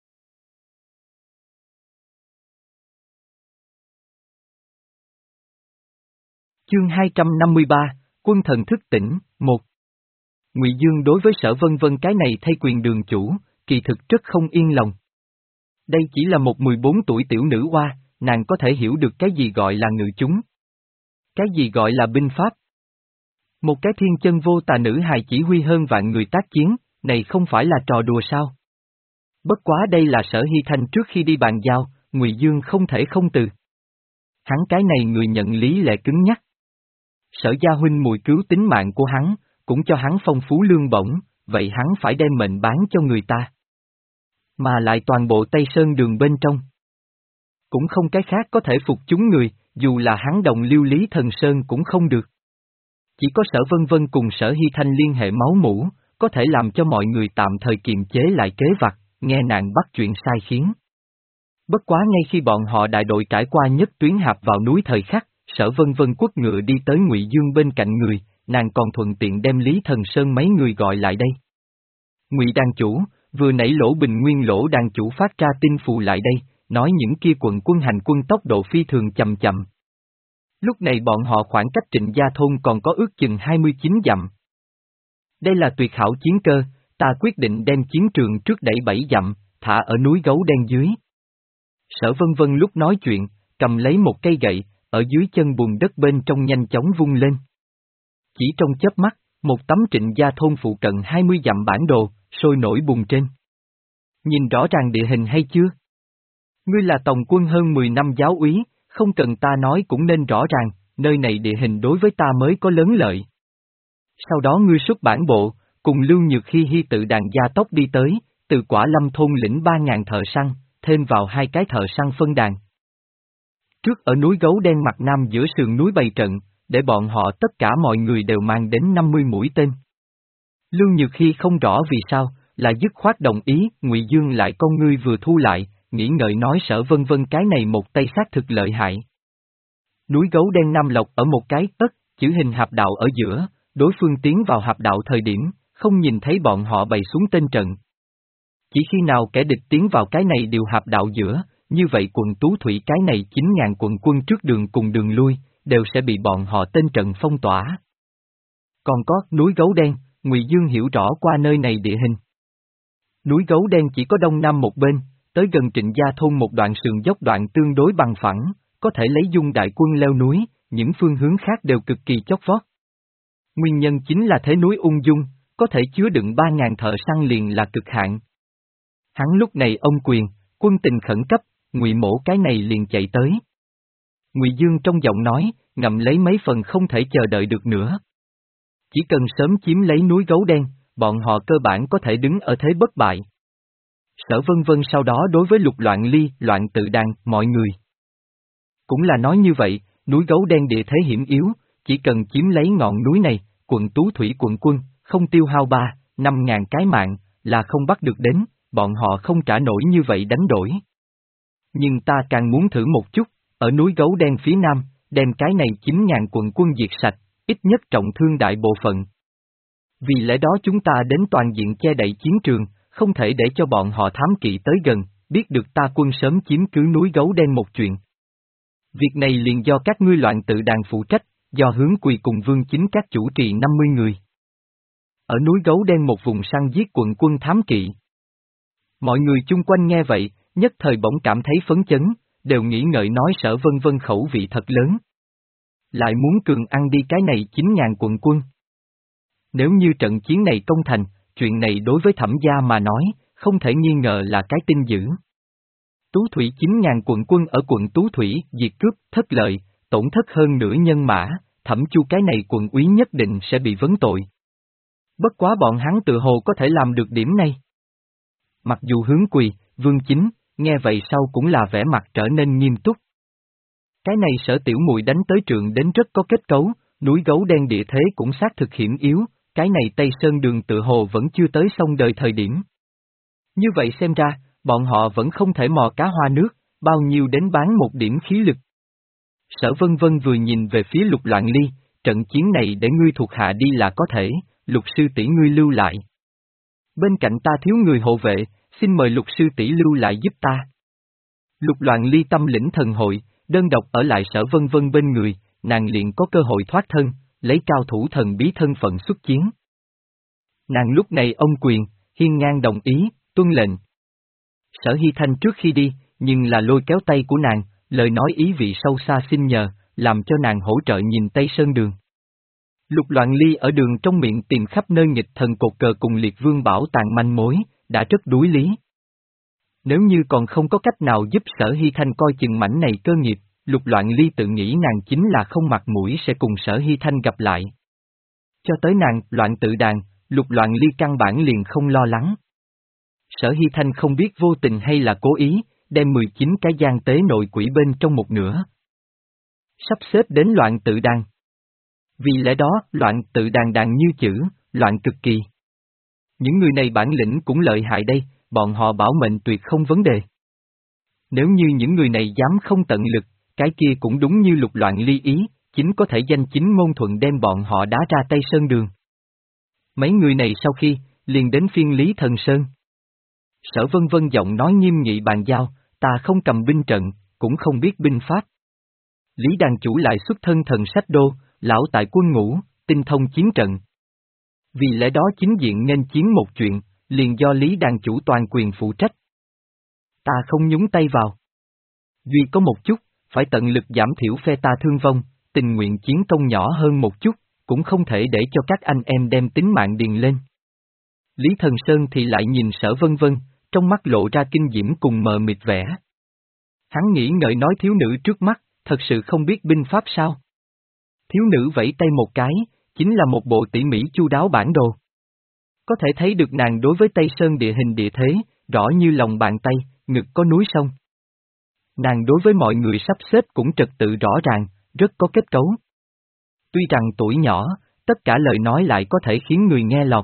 Chương hai trăm năm mươi ba, Quân thần thức tỉnh, một. Ngụy Dương đối với Sở Vân Vân cái này thay quyền đường chủ, kỳ thực rất không yên lòng. Đây chỉ là một mười bốn tuổi tiểu nữ oa, nàng có thể hiểu được cái gì gọi là ngự chúng. Cái gì gọi là binh pháp. Một cái thiên chân vô tà nữ hài chỉ huy hơn vạn người tác chiến, này không phải là trò đùa sao? Bất quá đây là Sở Hy Thanh trước khi đi bàn giao, Ngụy Dương không thể không từ. Hắn cái này người nhận lý lẽ cứng nhắc. Sở gia huynh mùi cứu tính mạng của hắn, cũng cho hắn phong phú lương bổng, vậy hắn phải đem mệnh bán cho người ta. Mà lại toàn bộ Tây Sơn đường bên trong. Cũng không cái khác có thể phục chúng người, dù là hắn đồng lưu Lý Thần Sơn cũng không được. Chỉ có Sở Vân Vân cùng Sở Hy Thanh liên hệ máu mủ, có thể làm cho mọi người tạm thời kiềm chế lại kế vặt, nghe nạn bắt chuyện sai khiến. Bất quá ngay khi bọn họ đại đội trải qua nhất tuyến hạp vào núi thời khắc, Sở Vân Vân quất ngựa đi tới Ngụy Dương bên cạnh người, nàng còn thuận tiện đem Lý Thần Sơn mấy người gọi lại đây. Ngụy đàn chủ, vừa nãy Lỗ Bình Nguyên Lỗ đàn chủ phát ra tin phù lại đây, nói những kia quận quân hành quân tốc độ phi thường chậm chậm. Lúc này bọn họ khoảng cách Trịnh Gia Thôn còn có ước chừng hai mươi chín dặm. Đây là tuyệt hảo chiến cơ, ta quyết định đem chiến trường trước đẩy bảy dặm, thả ở núi Gấu Đen dưới. Sở Vân Vân lúc nói chuyện, cầm lấy một cây gậy, ở dưới chân bùn đất bên trong nhanh chóng vung lên. Chỉ trong chớp mắt, một tấm Trịnh Gia Thôn phụ cận hai mươi dặm bản đồ, sôi nổi bùng trên. Nhìn rõ ràng địa hình hay chưa? Ngươi là tổng quân hơn mười năm giáo úy, không cần ta nói cũng nên rõ ràng, nơi này địa hình đối với ta mới có lớn lợi. Sau đó ngươi xuất bản bộ, cùng Lưu Nhược Hy Hy tự đàn gia tốc đi tới, từ Quả Lâm thôn lĩnh ba ngàn thợ săn, thêm vào hai cái thợ săn phân đàn. Trước ở núi Gấu Đen mặt nam giữa sườn núi bày trận, để bọn họ tất cả mọi người đều mang đến năm mươi mũi tên. Lưu Nhược Hy không rõ vì sao, là dứt khoát đồng ý, Ngụy Dương lại con ngươi vừa thu lại, nghĩ ngợi nói Sở Vân Vân cái này một tay xác thực lợi hại. Núi Gấu Đen Nam Lộc ở một cái tất, chữ hình hạp đạo ở giữa, đối phương tiến vào hạp đạo thời điểm, không nhìn thấy bọn họ bày xuống tên trận. Chỉ khi nào kẻ địch tiến vào cái này điều hạp đạo giữa, như vậy quận Tú Thủy cái này chín ngàn quận quân trước đường cùng đường lui, đều sẽ bị bọn họ tên trận phong tỏa. Còn có núi Gấu Đen, Ngụy Dương hiểu rõ qua nơi này địa hình. Núi Gấu Đen chỉ có đông nam một bên, tới gần Trịnh Gia Thôn một đoạn sườn dốc đoạn tương đối bằng phẳng, có thể lấy dung đại quân leo núi, những phương hướng khác đều cực kỳ chót vót. Nguyên nhân chính là thế núi ung dung, có thể chứa đựng ba ngàn thợ săn liền là cực hạn. Hắn lúc này ông quyền, quân tình khẩn cấp, Ngụy Mỗ cái này liền chạy tới. Ngụy Dương trong giọng nói, ngậm lấy mấy phần không thể chờ đợi được nữa. Chỉ cần sớm chiếm lấy núi Gấu Đen, bọn họ cơ bản có thể đứng ở thế bất bại. Sở Vân Vân sau đó đối với Lục Loạn Ly, Loạn Tự Đàn, mọi người. Cũng là nói như vậy, núi Gấu Đen địa thế hiểm yếu, chỉ cần chiếm lấy ngọn núi này, quận Tú Thủy quận quân, không tiêu hao ba, năm ngàn cái mạng, là không bắt được đến, bọn họ không trả nổi như vậy đánh đổi. Nhưng ta càng muốn thử một chút, ở núi Gấu Đen phía nam, đem cái này chín ngàn quận quân diệt sạch, ít nhất trọng thương đại bộ phận. Vì lẽ đó chúng ta đến toàn diện che đậy chiến trường, không thể để cho bọn họ thám kỵ tới gần, biết được ta quân sớm chiếm cứ núi Gấu Đen một chuyện. Việc này liền do các ngươi Loạn Tự Đàn phụ trách, do Hướng Quỳ cùng Vương Chính các chủ trì năm mươi người. Ở núi Gấu Đen một vùng săn giết quận quân thám kỵ. Mọi người chung quanh nghe vậy, nhất thời bỗng cảm thấy phấn chấn, đều nghĩ ngợi nói Sở Vân Vân khẩu vị thật lớn. lại muốn cường ăn đi cái này chín ngàn quận quân. Nếu như trận chiến này công thành, chuyện này đối với Thẩm gia mà nói, không thể nghi ngờ là cái tin dữ. Tú Thủy chín ngàn quận quân ở quận Tú Thủy diệt cướp, thất lợi, tổn thất hơn nửa nhân mã, Thẩm Chu cái này quận úy nhất định sẽ bị vấn tội. Bất quá bọn hắn tự hồ có thể làm được điểm này. Mặc dù hướng Quỳ, Vương Chính, nghe vậy sau cũng là vẻ mặt trở nên nghiêm túc. Cái này Sở tiểu muội đánh tới trường đến rất có kết cấu, núi Gấu Đen địa thế cũng xác thực hiểm yếu, cái này Tây Sơn đường tự hồ vẫn chưa tới sông đời thời điểm. Như vậy xem ra, bọn họ vẫn không thể mò cá hoa nước, bao nhiêu đến bán một điểm khí lực. Sở Vân Vân vừa nhìn về phía Lục Loạn Ly, trận chiến này để ngươi thuộc hạ đi là có thể, Lục sư tỷ ngươi lưu lại. Bên cạnh ta thiếu người hộ vệ, xin mời Lục sư tỷ lưu lại giúp ta. Lục Loạn Ly tâm lĩnh thần hội, đơn độc ở lại Sở Vân Vân bên người, nàng liền có cơ hội thoát thân, lấy cao thủ thần bí thân phận xuất chiến. Nàng lúc này ông quyền, hiên ngang đồng ý, tuân lệnh. Sở Hy Thanh trước khi đi, nhưng là lôi kéo tay của nàng, lời nói ý vị sâu xa xin nhờ, làm cho nàng hỗ trợ nhìn Tây Sơn đường. Lục Loạn Ly ở đường trong miệng tìm khắp nơi nghịch thần cột cờ cùng Liệt Vương bảo tàng manh mối, đã rất đuối lý. Nếu như còn không có cách nào giúp Sở Hy Thanh coi chừng mảnh này cơ nghiệp, Lục Loạn Ly tự nghĩ nàng chính là không mặt mũi sẽ cùng Sở Hy Thanh gặp lại. Cho tới nàng, Loạn Tự Đàn, Lục Loạn Ly căn bản liền không lo lắng. Sở Hy Thanh không biết vô tình hay là cố ý, đem mười chín cái gian tế nội quỷ bên trong một nửa. Sắp xếp đến Loạn Tự Đàn. Vì lẽ đó, Loạn Tự Đàn đàn như chữ, loạn cực kỳ. Những người này bản lĩnh cũng lợi hại đây, bọn họ bảo mệnh tuyệt không vấn đề. Nếu như những người này dám không tận lực, cái kia cũng đúng như Lục Loạn Ly ý, chính có thể danh chính ngôn thuận đem bọn họ đá ra Tây Sơn đường. Mấy người này sau khi, liền đến phiên Lý Thần Sơn. Sở Vân Vân giọng nói nghiêm nghị bàn giao, ta không cầm binh trận, cũng không biết binh pháp. Lý đàn chủ lại xuất thân thần sách đô, lão tại quân ngũ, tinh thông chiến trận. Vì lẽ đó chính diện nên chiến một chuyện, liền do Lý đàn chủ toàn quyền phụ trách. Ta không nhúng tay vào. Duy có một chút, phải tận lực giảm thiểu phe ta thương vong, tình nguyện chiến công nhỏ hơn một chút, cũng không thể để cho các anh em đem tính mạng điền lên. Lý Thần Sơn thì lại nhìn Sở Vân Vân, trong mắt lộ ra kinh diễm cùng mờ mịt vẻ. Hắn nghĩ ngợi nói thiếu nữ trước mắt, thật sự không biết binh pháp sao? Thiếu nữ vẫy tay một cái, chính là một bộ tỉ mỉ chu đáo bản đồ. Có thể thấy được nàng đối với Tây Sơn địa hình địa thế, rõ như lòng bàn tay, ngực có núi sông. Nàng đối với mọi người sắp xếp cũng trật tự rõ ràng, rất có kết cấu. Tuy rằng tuổi nhỏ, tất cả lời nói lại có thể khiến người nghe lọt.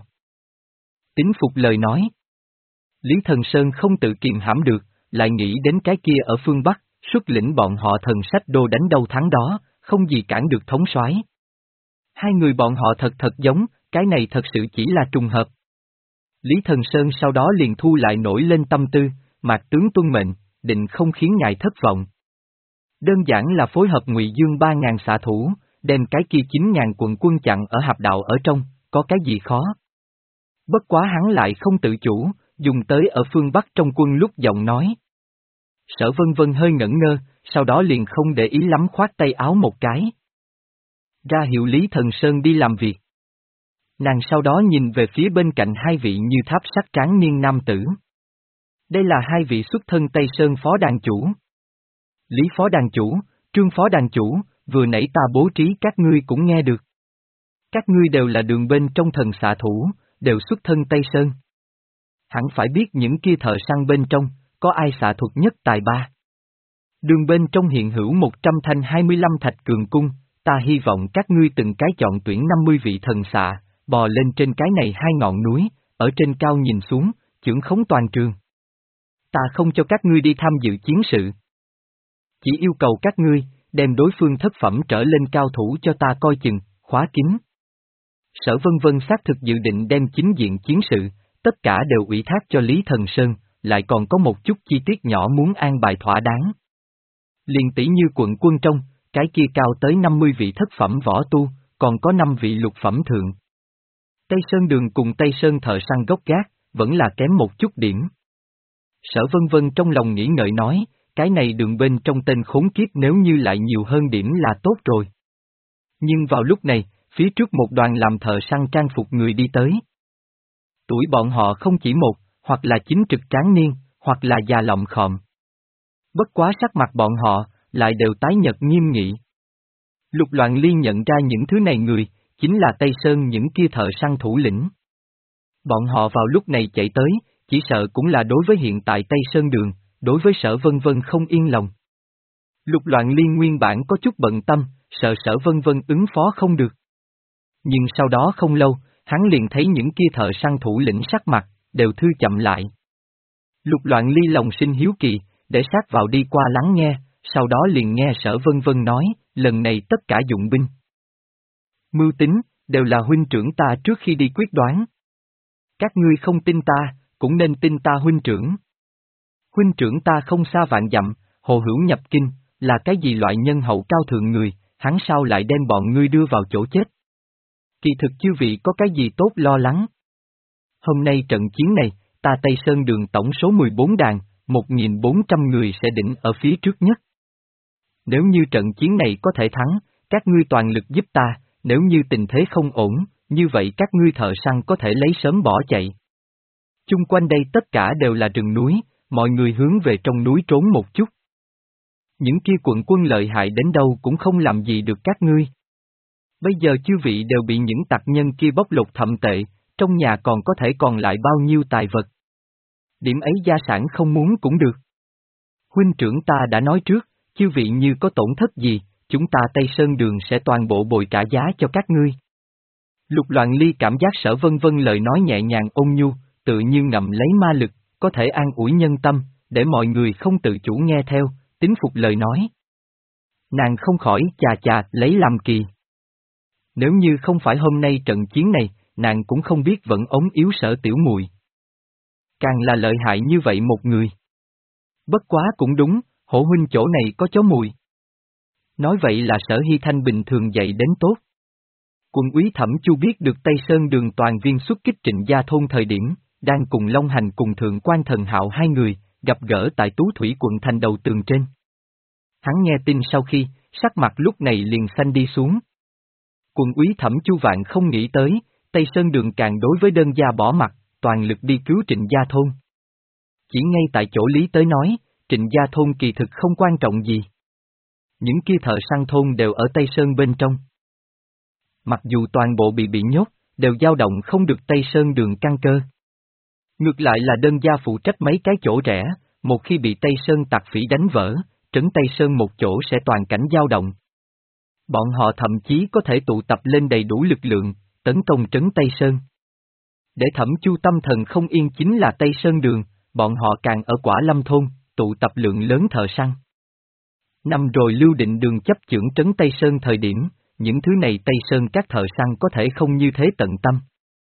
Tín phục lời nói. Lý Thần Sơn không tự kiềm hãm được, lại nghĩ đến cái kia ở phương Bắc, xuất lĩnh bọn họ thần sách đô đánh đâu thắng đó, không gì cản được thống soái. Hai người bọn họ thật thật giống, cái này thật sự chỉ là trùng hợp. Lý Thần Sơn sau đó liền thu lại nổi lên tâm tư, Mạc tướng tuân mệnh, định không khiến ngài thất vọng. Đơn giản là phối hợp Ngụy Dương ba ngàn xạ thủ, đem cái kia chín ngàn quận quân chặn ở hạp đạo ở trong, có cái gì khó. Bất quá hắn lại không tự chủ, dùng tới ở phương Bắc trong quân lúc giọng nói. Sở Vân Vân hơi ngẩn ngơ, sau đó liền không để ý lắm khoát tay áo một cái. Ra hiệu Lý Thần Sơn đi làm việc. Nàng sau đó nhìn về phía bên cạnh hai vị như tháp sắt tráng niên nam tử. Đây là hai vị xuất thân Tây Sơn phó đàn chủ. Lý phó đàn chủ, Trương phó đàn chủ, vừa nãy ta bố trí các ngươi cũng nghe được. Các ngươi đều là đường bên trong thần xạ thủ, đều xuất thân Tây Sơn. Hẳn phải biết những kia thợ săn bên trong, có ai xạ thuật nhất tài ba. Đường bên trong hiện hữu một trăm thanh hai mươi lăm thạch cường cung, ta hy vọng các ngươi từng cái chọn tuyển năm mươi vị thần xạ, bò lên trên cái này hai ngọn núi, ở trên cao nhìn xuống, chưởng khống toàn trường. Ta không cho các ngươi đi tham dự chiến sự. Chỉ yêu cầu các ngươi, đem đối phương thất phẩm trở lên cao thủ cho ta coi chừng, khóa kín. Sở Vân Vân xác thực dự định đem chính diện chiến sự, tất cả đều ủy thác cho Lý Thần Sơn, lại còn có một chút chi tiết nhỏ muốn an bài thỏa đáng. Liền tỷ như quận quân trong, cái kia cao tới năm mươi vị thất phẩm võ tu, còn có năm vị lục phẩm thượng. Tây Sơn đường cùng Tây Sơn thợ săn gốc gác, vẫn là kém một chút điểm. Sở Vân Vân trong lòng nghĩ ngợi nói, cái này đường bên trong tên khốn kiếp nếu như lại nhiều hơn điểm là tốt rồi. Nhưng vào lúc này, phía trước một đoàn làm thợ săn trang phục người đi tới. Tuổi bọn họ không chỉ một, hoặc là chính trực tráng niên, hoặc là già lọng khòm. Bất quá sắc mặt bọn họ, lại đều tái nhợt nghiêm nghị. Lục Loạn Ly nhận ra những thứ này người, chính là Tây Sơn những kia thợ săn thủ lĩnh. Bọn họ vào lúc này chạy tới, chỉ sợ cũng là đối với hiện tại Tây Sơn Đường, đối với Sở Vân Vân không yên lòng. Lục Loạn Ly nguyên bản có chút bận tâm, sợ Sở Vân Vân ứng phó không được. Nhưng sau đó không lâu, hắn liền thấy những kia thợ săn thủ lĩnh sắc mặt, đều thư chậm lại. Lục Loạn Ly lòng sinh hiếu kỳ, để sát vào đi qua lắng nghe, sau đó liền nghe Sở Vân Vân nói, lần này tất cả dụng binh. Mưu tính, đều là huynh trưởng ta trước khi đi quyết đoán. Các ngươi không tin ta, cũng nên tin ta huynh trưởng. Huynh trưởng ta không xa vạn dặm, hồ hữu nhập kinh, là cái gì loại nhân hậu cao thượng người, hắn sao lại đem bọn ngươi đưa vào chỗ chết? Kỳ thực chư vị có cái gì tốt lo lắng? Hôm nay trận chiến này, ta Tây Sơn Đường tổng số mười bốn đàn, một nghìn bốn trăm người sẽ đỉnh ở phía trước nhất. Nếu như trận chiến này có thể thắng, các ngươi toàn lực giúp ta, nếu như tình thế không ổn, như vậy các ngươi thợ săn có thể lấy sớm bỏ chạy. Chung quanh đây tất cả đều là rừng núi, mọi người hướng về trong núi trốn một chút. Những kia quận quân lợi hại đến đâu cũng không làm gì được các ngươi. Bây giờ chư vị đều bị những tặc nhân kia bóc lột thậm tệ, trong nhà còn có thể còn lại bao nhiêu tài vật. Điểm ấy gia sản không muốn cũng được. Huynh trưởng ta đã nói trước, chư vị như có tổn thất gì, chúng ta Tây Sơn Đường sẽ toàn bộ bồi trả giá cho các ngươi. Lục Loạn Ly cảm giác Sở Vân Vân lời nói nhẹ nhàng ôn nhu, tự như ngậm lấy ma lực, có thể an ủi nhân tâm, để mọi người không tự chủ nghe theo, tín phục lời nói. Nàng không khỏi chà chà lấy làm kỳ. Nếu như không phải hôm nay trận chiến này, nàng cũng không biết vẫn ống yếu Sở tiểu muội. Càng là lợi hại như vậy một người. Bất quá cũng đúng, hổ huynh chỗ này có chó mùi. Nói vậy là Sở Hy Thanh bình thường dạy đến tốt. Quân úy Thẩm Chu biết được Tây Sơn Đường toàn viên xuất kích Trịnh Gia Thôn thời điểm, đang cùng Long Hành cùng Thượng Quan Thần Hạo hai người, gặp gỡ tại Tú Thủy quận thành đầu tường trên. Hắn nghe tin sau khi, sắc mặt lúc này liền xanh đi xuống. Quân úy Thẩm Chu Vạn không nghĩ tới, Tây Sơn Đường càng đối với đơn gia bỏ mặt, toàn lực đi cứu Trịnh Gia Thôn. Chỉ ngay tại chỗ lý tới nói, Trịnh Gia Thôn kỳ thực không quan trọng gì. Những kia thợ săn thôn đều ở Tây Sơn bên trong. Mặc dù toàn bộ bị bị nhốt, đều dao động không được Tây Sơn Đường căn cơ. Ngược lại là đơn gia phụ trách mấy cái chỗ rẽ, một khi bị Tây Sơn tặc phỉ đánh vỡ, trấn Tây Sơn một chỗ sẽ toàn cảnh dao động. Bọn họ thậm chí có thể tụ tập lên đầy đủ lực lượng, tấn công trấn Tây Sơn. Để Thẩm Chu tâm thần không yên chính là Tây Sơn Đường, bọn họ càng ở Quả Lâm Thôn, tụ tập lượng lớn thợ săn. Năm rồi Lưu Định Đường chấp chưởng trấn Tây Sơn thời điểm, những thứ này Tây Sơn các thợ săn có thể không như thế tận tâm.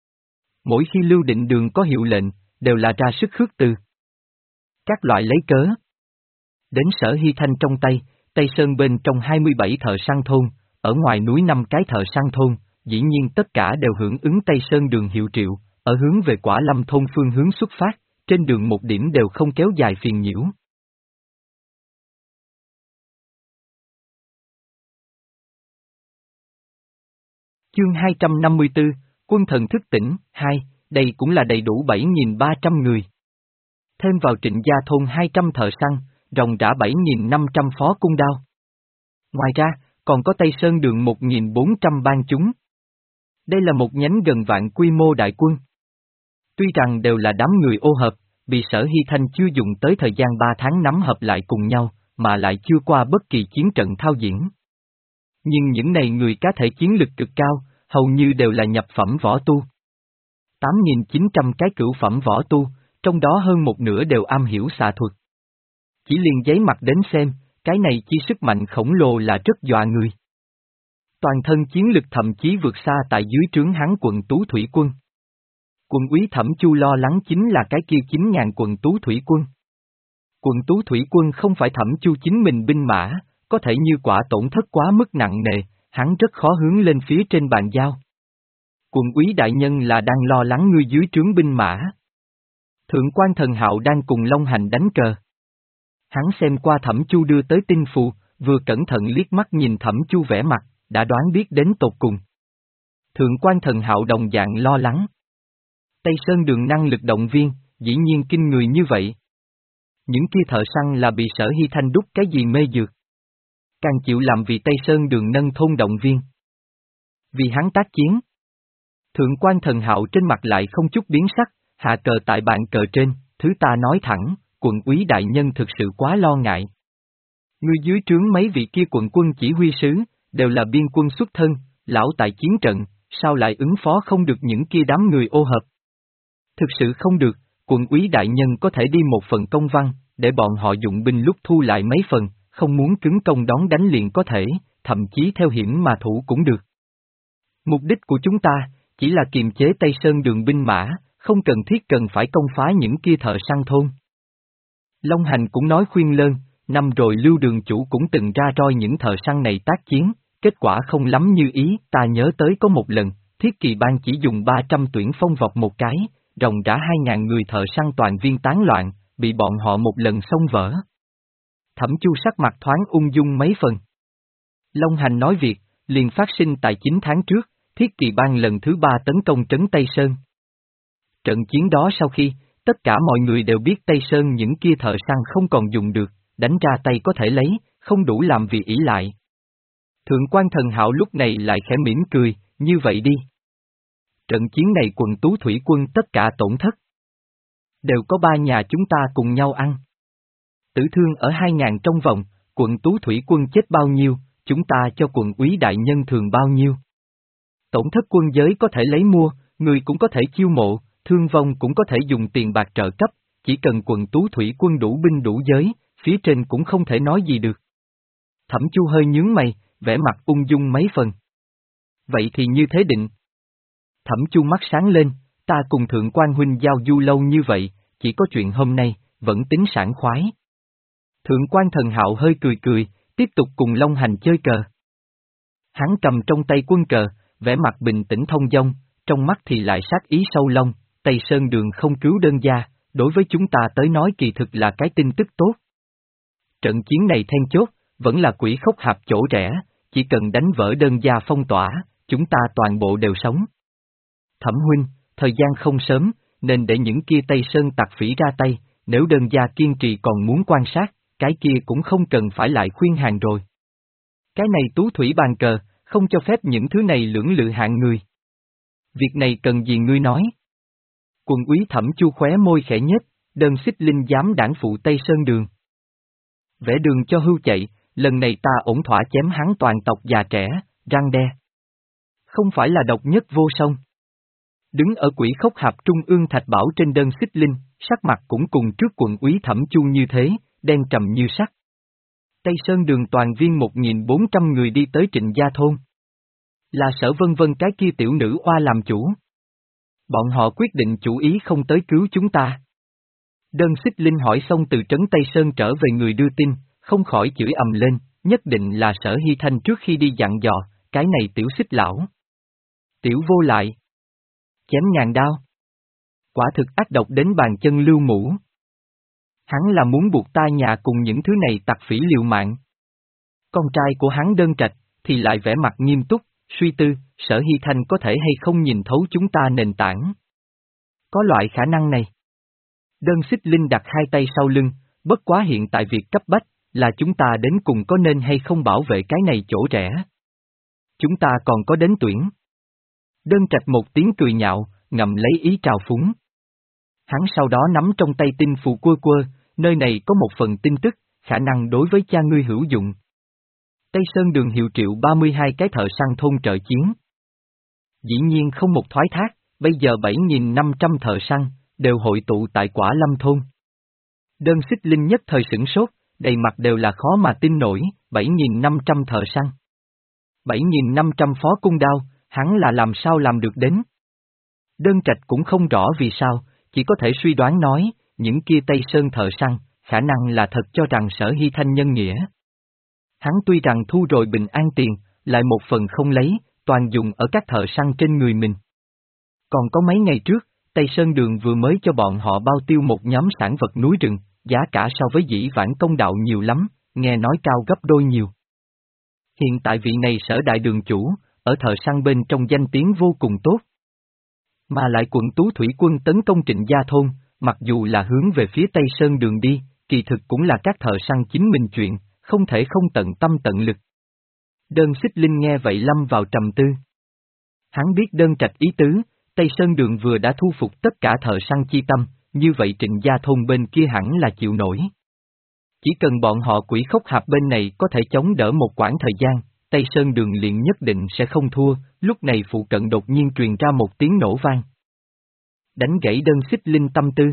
Mỗi khi Lưu Định Đường có hiệu lệnh, đều là ra sức khước từ. Các loại lấy cớ. Đến Sở Hy Thanh trong tay, Tây Sơn bên trong hai mươi bảy thợ săn thôn, ở ngoài núi năm cái thợ săn thôn, dĩ nhiên tất cả đều hưởng ứng Tây Sơn Đường hiệu triệu, ở hướng về Quả Lâm Thôn phương hướng xuất phát, trên đường một điểm đều không kéo dài phiền nhiễu. Chương hai trăm năm mươi tư, Quân thần thức tỉnh, hai, đây cũng là đầy đủ bảy nghìn ba trăm người. Thêm vào Trịnh Gia Thôn hai trăm thợ săn, ròng rã bảy nghìn năm trăm phó cung đao. Ngoài ra, còn có Tây Sơn Đường một nghìn bốn trăm ban chúng. Đây là một nhánh gần vạn quy mô đại quân. Tuy rằng đều là đám người ô hợp, bị Sở Hy Thanh chưa dùng tới thời gian ba tháng nắm hợp lại cùng nhau, mà lại chưa qua bất kỳ chiến trận thao diễn. Nhưng những này người cá thể chiến lực cực cao, hầu như đều là nhập phẩm võ tu. tám nghìn chín trăm cái cửu phẩm võ tu, trong đó hơn một nửa đều am hiểu xạ thuật. Chỉ liền giấy mặt đến xem, cái này chi sức mạnh khổng lồ là rất dọa người. Toàn thân chiến lực thậm chí vượt xa tại dưới trướng hắn quận Tú Thủy quân. Quận úy Thẩm Chu lo lắng chính là cái kia chín ngàn quận Tú Thủy quân. Quận Tú Thủy quân không phải Thẩm Chu chính mình binh mã, có thể như quả tổn thất quá mức nặng nề, hắn rất khó hướng lên phía trên bàn giao. Quận úy đại nhân là đang lo lắng ngươi dưới trướng binh mã. Thượng quan Thần Hạo đang cùng Long Hành đánh cờ. Hắn xem qua Thẩm Chu đưa tới tin phù, vừa cẩn thận liếc mắt nhìn Thẩm Chu vẻ mặt, đã đoán biết đến tột cùng. Thượng quan Thần Hạo đồng dạng lo lắng. Tây Sơn Đường năng lực động viên, dĩ nhiên kinh người như vậy. Những kia thợ săn là bị Sở Hy Thanh đúc cái gì mê dược. Càng chịu làm vì Tây Sơn Đường nâng thôn động viên. Vì hắn tác chiến. Thượng quan Thần Hạo trên mặt lại không chút biến sắc, hạ cờ tại bàn cờ trên, thứ ta nói thẳng, quận úy đại nhân thực sự quá lo ngại. Ngươi dưới trướng mấy vị kia quận quân chỉ huy sứ, đều là biên quân xuất thân, lão tại chiến trận, sao lại ứng phó không được những kia đám người ô hợp. Thực sự không được, quận úy đại nhân có thể đi một phần công văn, để bọn họ dụng binh lúc thu lại mấy phần, không muốn cứng công đón đánh liền có thể, thậm chí theo hiểm mà thủ cũng được. Mục đích của chúng ta, chỉ là kiềm chế Tây Sơn Đường binh mã, không cần thiết cần phải công phá những kia thợ săn thôn. Long Hành cũng nói khuyên lơn, năm rồi Lưu Đường chủ cũng từng ra roi những thợ săn này tác chiến, kết quả không lắm như ý, ta nhớ tới có một lần, Thiết Kỳ Bang chỉ dùng ba trăm tuyển phong vọt một cái, ròng rã hai ngàn người thợ săn toàn viên tán loạn, bị bọn họ một lần xông vỡ. Thẩm Chu sắc mặt thoáng ung dung mấy phần. Long Hành nói việc, liền phát sinh tại chín tháng trước, Thiết Kỳ Bang lần thứ ba tấn công trấn Tây Sơn. Trận chiến đó sau khi, tất cả mọi người đều biết Tây Sơn những kia thợ săn không còn dùng được, đánh ra tay có thể lấy, không đủ làm vì ỷ lại. Thượng quan Thần Hạo lúc này lại khẽ mỉm cười, như vậy đi. Trận chiến này quận Tú Thủy quân tất cả tổn thất. Đều có ba nhà chúng ta cùng nhau ăn. Tử thương ở hai ngàn trong vòng, quận Tú Thủy quân chết bao nhiêu, chúng ta cho quận úy đại nhân thường bao nhiêu. Tổn thất quân giới có thể lấy mua, người cũng có thể chiêu mộ, thương vong cũng có thể dùng tiền bạc trợ cấp, chỉ cần quận Tú Thủy quân đủ binh đủ giới, phía trên cũng không thể nói gì được. Thẩm Chu hơi nhướng mày, vẻ mặt ung dung mấy phần. Vậy thì như thế định. Thẩm Chu mắt sáng lên, ta cùng Thượng quan huynh giao du lâu như vậy, chỉ có chuyện hôm nay, vẫn tính sảng khoái. Thượng quan Thần Hạo hơi cười cười, tiếp tục cùng Long Hành chơi cờ. Hắn cầm trong tay quân cờ, vẻ mặt bình tĩnh thông dong, trong mắt thì lại sát ý sâu long, Tây Sơn Đường không cứu đơn gia, đối với chúng ta tới nói kỳ thực là cái tin tức tốt. Trận chiến này then chốt, vẫn là quỷ khốc hạp chỗ rẽ, chỉ cần đánh vỡ đơn gia phong tỏa, chúng ta toàn bộ đều sống. Thẩm huynh, thời gian không sớm, nên để những kia Tây Sơn tặc phỉ ra tay, nếu đơn gia kiên trì còn muốn quan sát, cái kia cũng không cần phải lại khuyên hàng rồi. Cái này tú thủy bàn cờ, không cho phép những thứ này lưỡng lự hạng người. Việc này cần gì ngươi nói? Quận úy Thẩm Chu khóe môi khẽ nhếch, đơn xích linh dám đảng phụ Tây Sơn Đường. Vẽ đường cho hưu chạy, lần này ta ổn thỏa chém hắn toàn tộc già trẻ, răng đe. Không phải là độc nhất vô song. Đứng ở quỷ khốc hạp trung ương thạch bảo trên đơn xích linh, sắc mặt cũng cùng trước quận úy Thẩm Chu như thế, đen trầm như sắt. Tây Sơn Đường toàn viên một nghìn bốn trăm người đi tới Trịnh Gia Thôn. Là Sở Vân Vân cái kia tiểu nữ oa làm chủ. Bọn họ quyết định chủ ý không tới cứu chúng ta. Đơn xích linh hỏi xong từ trấn Tây Sơn trở về người đưa tin, không khỏi chửi ầm lên, nhất định là Sở Hy Thanh trước khi đi dặn dò, cái này tiểu xích lão. Tiểu vô lại. Chém ngàn đao. Quả thực ác độc đến bàn chân lưu mũ. Hắn là muốn buộc ta nhà cùng những thứ này tặc phỉ liều mạng. Con trai của hắn Đơn Trạch, thì lại vẻ mặt nghiêm túc, suy tư, Sở Hy Thanh có thể hay không nhìn thấu chúng ta nền tảng. Có loại khả năng này. Đơn xích linh đặt hai tay sau lưng, bất quá hiện tại việc cấp bách, là chúng ta đến cùng có nên hay không bảo vệ cái này chỗ rẽ. Chúng ta còn có đến tuyển. Đơn Trạch một tiếng cười nhạo, ngầm lấy ý trào phúng. Hắn sau đó nắm trong tay tin phù quơ quơ, nơi này có một phần tin tức, khả năng đối với cha ngươi hữu dụng. Tây Sơn Đường hiệu triệu ba mươi hai cái thợ săn thôn trợ chiến. Dĩ nhiên không một thoái thác, bây giờ bảy nghìn năm trăm thợ săn, đều hội tụ tại Quả Lâm thôn. Đơn xích linh nhất thời sửng sốt, đầy mặt đều là khó mà tin nổi, bảy nghìn năm trăm thợ săn. bảy nghìn năm trăm phó cung đao, hắn là làm sao làm được đến? Đơn Trạch cũng không rõ vì sao, chỉ có thể suy đoán nói, những kia Tây Sơn thợ săn, khả năng là thật cho rằng Sở Hy Thanh nhân nghĩa. Hắn tuy rằng thu rồi bình an tiền, lại một phần không lấy, toàn dùng ở các thợ săn trên người mình. Còn có mấy ngày trước, Tây Sơn Đường vừa mới cho bọn họ bao tiêu một nhóm sản vật núi rừng, giá cả so với dĩ vãng công đạo nhiều lắm, nghe nói cao gấp đôi nhiều. Hiện tại vị này Sở đại đường chủ, ở thợ săn bên trong danh tiếng vô cùng tốt. Mà lại quận Tú Thủy quân tấn công Trịnh Gia Thôn, mặc dù là hướng về phía Tây Sơn đường đi, kỳ thực cũng là các thợ săn chính mình chuyện, không thể không tận tâm tận lực. Đơn Xích Linh nghe vậy lâm vào trầm tư. Hắn biết Đơn Trạch ý tứ, Tây Sơn đường vừa đã thu phục tất cả thợ săn chi tâm, như vậy Trịnh Gia Thôn bên kia hẳn là chịu nổi. Chỉ cần bọn họ Quỷ Khốc Hạp bên này có thể chống đỡ một quãng thời gian, Tây Sơn đường liền nhất định sẽ không thua. Lúc này phụ cận đột nhiên truyền ra một tiếng nổ vang. Đánh gãy Đơn Xích Linh tâm tư.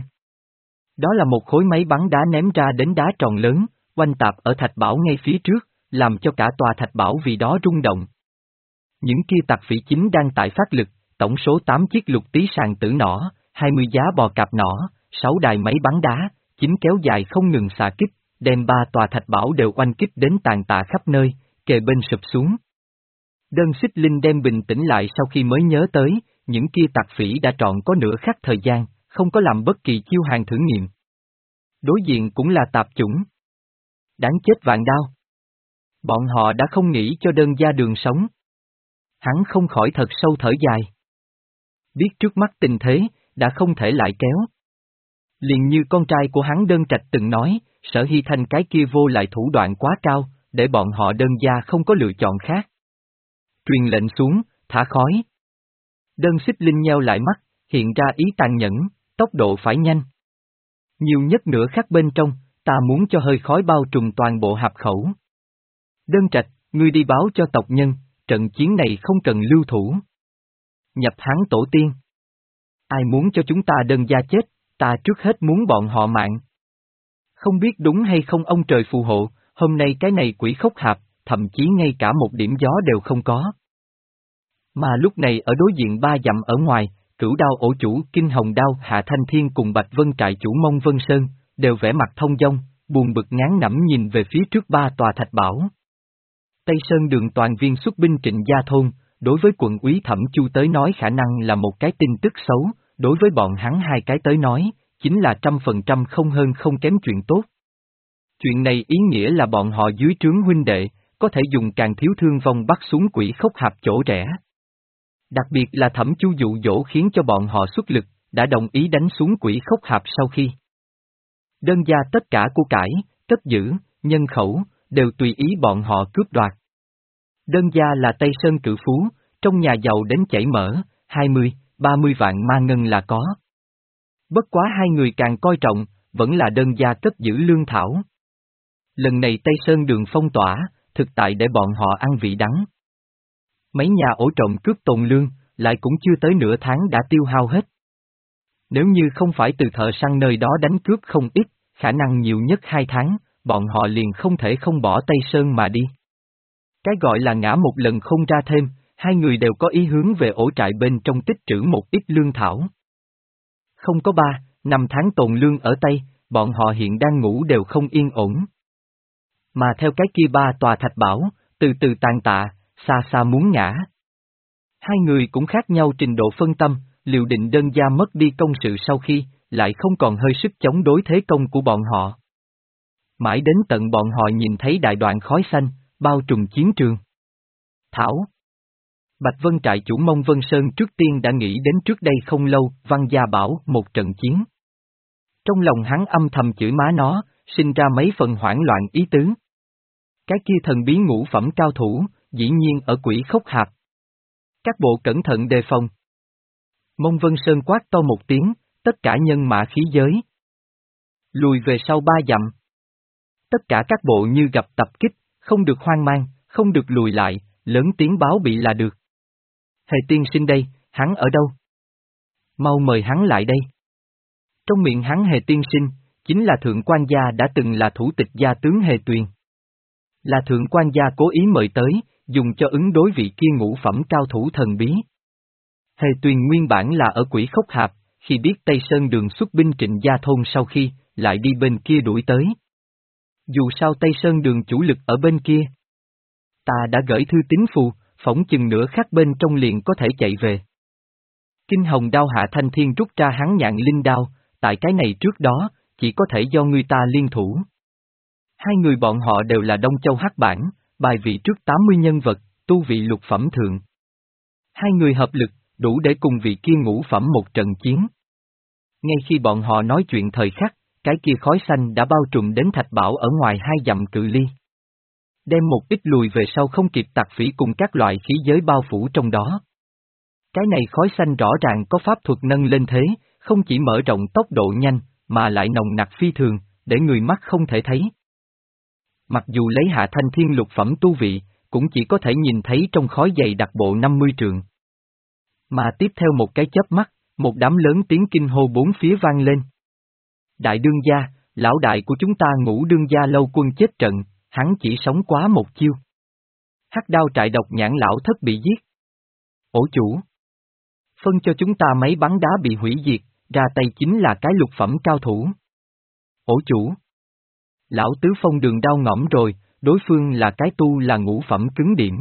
Đó là một khối máy bắn đá ném ra đến đá tròn lớn, oanh tạp ở thạch bảo ngay phía trước, làm cho cả tòa thạch bảo vì đó rung động. Những kia tặc phỉ chính đang tại phát lực, tổng số tám chiếc lục tí sàn tử nỏ, hai mươi giá bò cạp nỏ, sáu đài máy bắn đá, chính kéo dài không ngừng xạ kích, đem ba tòa thạch bảo đều oanh kích đến tàn tạ khắp nơi, kề bên sụp xuống. Đơn Xích Linh đem bình tĩnh lại sau khi mới nhớ tới, những kia tặc phỉ đã trọn có nửa khắc thời gian, không có làm bất kỳ chiêu hàng thử nghiệm. Đối diện cũng là tạp chủng. Đáng chết vạn đao. Bọn họ đã không nghĩ cho Đơn gia đường sống. Hắn không khỏi thật sâu thở dài. Biết trước mắt tình thế, đã không thể lại kéo. Liền như con trai của hắn Đơn Trạch từng nói, Sở Hy Thanh cái kia vô lại thủ đoạn quá cao, để bọn họ Đơn gia không có lựa chọn khác. Truyền lệnh xuống, thả khói. Đơn Xích Linh nheo lại mắt, hiện ra ý tàn nhẫn, tốc độ phải nhanh. Nhiều nhất nửa khắc bên trong, ta muốn cho hơi khói bao trùm toàn bộ hạp khẩu. Đơn Trạch, ngươi đi báo cho tộc nhân, trận chiến này không cần lưu thủ. Nhập hắn tổ tiên. Ai muốn cho chúng ta Đơn gia chết, ta trước hết muốn bọn họ mạng. Không biết đúng hay không ông trời phù hộ, hôm nay cái này Quỷ Khốc Hạp, thậm chí ngay cả một điểm gió đều không có. Mà lúc này ở đối diện ba dặm ở ngoài, Cửu Đao ổ chủ Kinh Hồng Đao Hạ Thanh Thiên cùng Bạch Vân trại chủ Mông Vân Sơn, đều vẻ mặt thông dong, buồn bực ngán ngẩm nhìn về phía trước ba tòa thạch bảo. Tây Sơn đường toàn viên xuất binh Trịnh Gia Thôn, đối với quận úy Thẩm Chu tới nói khả năng là một cái tin tức xấu, đối với bọn hắn hai cái tới nói, chính là trăm phần trăm không hơn không kém chuyện tốt. Chuyện này ý nghĩa là bọn họ dưới trướng huynh đệ, có thể dùng càng thiếu thương vong bắt xuống Quỷ Khốc Hạp chỗ rẽ. Đặc biệt là Thẩm Chu dụ dỗ khiến cho bọn họ xuất lực, đã đồng ý đánh xuống Quỷ Khốc Hạp sau khi. Đơn gia tất cả của cải, cất giữ, nhân khẩu, đều tùy ý bọn họ cướp đoạt. Đơn gia là Tây Sơn cự phú, trong nhà giàu đến chảy mỡ, hai mươi, ba mươi vạn ma ngân là có. Bất quá hai người càng coi trọng, vẫn là đơn gia cất giữ lương thảo. Lần này Tây Sơn đường phong tỏa, thực tại để bọn họ ăn vị đắng. Mấy nhà ổ trộm cướp tồn lương, lại cũng chưa tới nửa tháng đã tiêu hao hết. Nếu như không phải từ thợ săn nơi đó đánh cướp không ít, khả năng nhiều nhất hai tháng, bọn họ liền không thể không bỏ Tây Sơn mà đi. Cái gọi là ngã một lần không ra thêm, hai người đều có ý hướng về ổ trại bên trong tích trữ một ít lương thảo. Không có ba, năm tháng tồn lương ở Tây, bọn họ hiện đang ngủ đều không yên ổn. Mà theo cái kia ba tòa thạch bảo, từ từ tàn tạ, xa xa muốn ngã. Hai người cũng khác nhau trình độ phân tâm, liều định Đơn gia mất đi công sự sau khi, lại không còn hơi sức chống đối thế công của bọn họ. Mãi đến tận bọn họ nhìn thấy đại đoạn khói xanh, bao trùm chiến trường. Thảo. Bạch Vân trại chủ Mông Vân Sơn trước tiên đã nghĩ đến trước đây không lâu, Văn Gia Bảo một trận chiến. Trong lòng hắn âm thầm chửi má nó, sinh ra mấy phần hoảng loạn ý tứ. Cái kia thần bí ngũ phẩm cao thủ, dĩ nhiên ở Quỷ Khốc Hạp. Các bộ cẩn thận đề phòng. Mông Vân Sơn quát to một tiếng, tất cả nhân mã khí giới. Lùi về sau ba dặm. Tất cả các bộ như gặp tập kích, không được hoang mang, không được lùi lại, lớn tiếng báo bị là được. Hề tiên sinh đây, hắn ở đâu? Mau mời hắn lại đây. Trong miệng hắn Hề tiên sinh, chính là thượng quan gia đã từng là thủ tịch gia tướng Hề Tuyền. Là thượng quan gia cố ý mời tới, dùng cho ứng đối vị kia ngũ phẩm cao thủ thần bí. Hề Tuyền nguyên bản là ở Quỷ Khốc Hạp, khi biết Tây Sơn đường xuất binh Trịnh Gia Thôn sau khi, lại đi bên kia đuổi tới. Dù sao Tây Sơn đường chủ lực ở bên kia. Ta đã gửi thư tín phù, phỏng chừng nửa khắc bên trong liền có thể chạy về. Kinh Hồng Đao Hạ Thanh Thiên rút ra hắn nhạn linh đao, tại cái này trước đó, chỉ có thể do người ta liên thủ. Hai người bọn họ đều là Đông Châu hắc bản, bài vị trước tám mươi nhân vật, tu vị lục phẩm thượng. Hai người hợp lực, đủ để cùng vị kia ngũ phẩm một trận chiến. Ngay khi bọn họ nói chuyện thời khắc, cái kia khói xanh đã bao trùm đến thạch bảo ở ngoài hai dặm cự ly. Đem một ít lùi về sau không kịp tặc phỉ cùng các loại khí giới bao phủ trong đó. Cái này khói xanh rõ ràng có pháp thuật nâng lên thế, không chỉ mở rộng tốc độ nhanh, mà lại nồng nặc phi thường, để người mắt không thể thấy. Mặc dù lấy Hạ Thanh Thiên lục phẩm tu vị, cũng chỉ có thể nhìn thấy trong khói dày đặc bộ năm mươi trượng. Mà tiếp theo một cái chớp mắt, một đám lớn tiếng kinh hô bốn phía vang lên. Đại đương gia, lão đại của chúng ta Ngũ đương gia Lâu Quân chết trận, hắn chỉ sống quá một chiêu. Hắc đao trại độc nhãn lão thất bị giết. Ổ chủ. Phân cho chúng ta mấy bắn đá bị hủy diệt, ra tay chính là cái lục phẩm cao thủ. Ổ chủ. Lão tứ phong đường đau ngõm rồi, đối phương là cái tu là ngũ phẩm cứng điểm.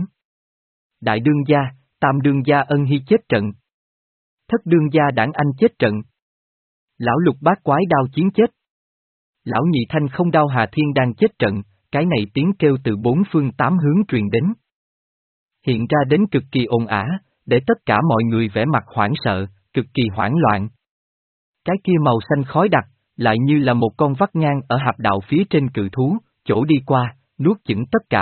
Đại đương gia, tam đương gia Ân Hy chết trận. Thất đương gia Đảng Anh chết trận. Lão lục bát quái đao chiến chết. Lão nhị thanh không đao Hà Thiên đang chết trận, cái này tiếng kêu từ bốn phương tám hướng truyền đến. Hiện ra đến cực kỳ ồn ào, để tất cả mọi người vẻ mặt hoảng sợ, cực kỳ hoảng loạn. Cái kia màu xanh khói đặc, lại như là một con vắt ngang ở hạp đạo phía trên cự thú, chỗ đi qua, nuốt chửng tất cả.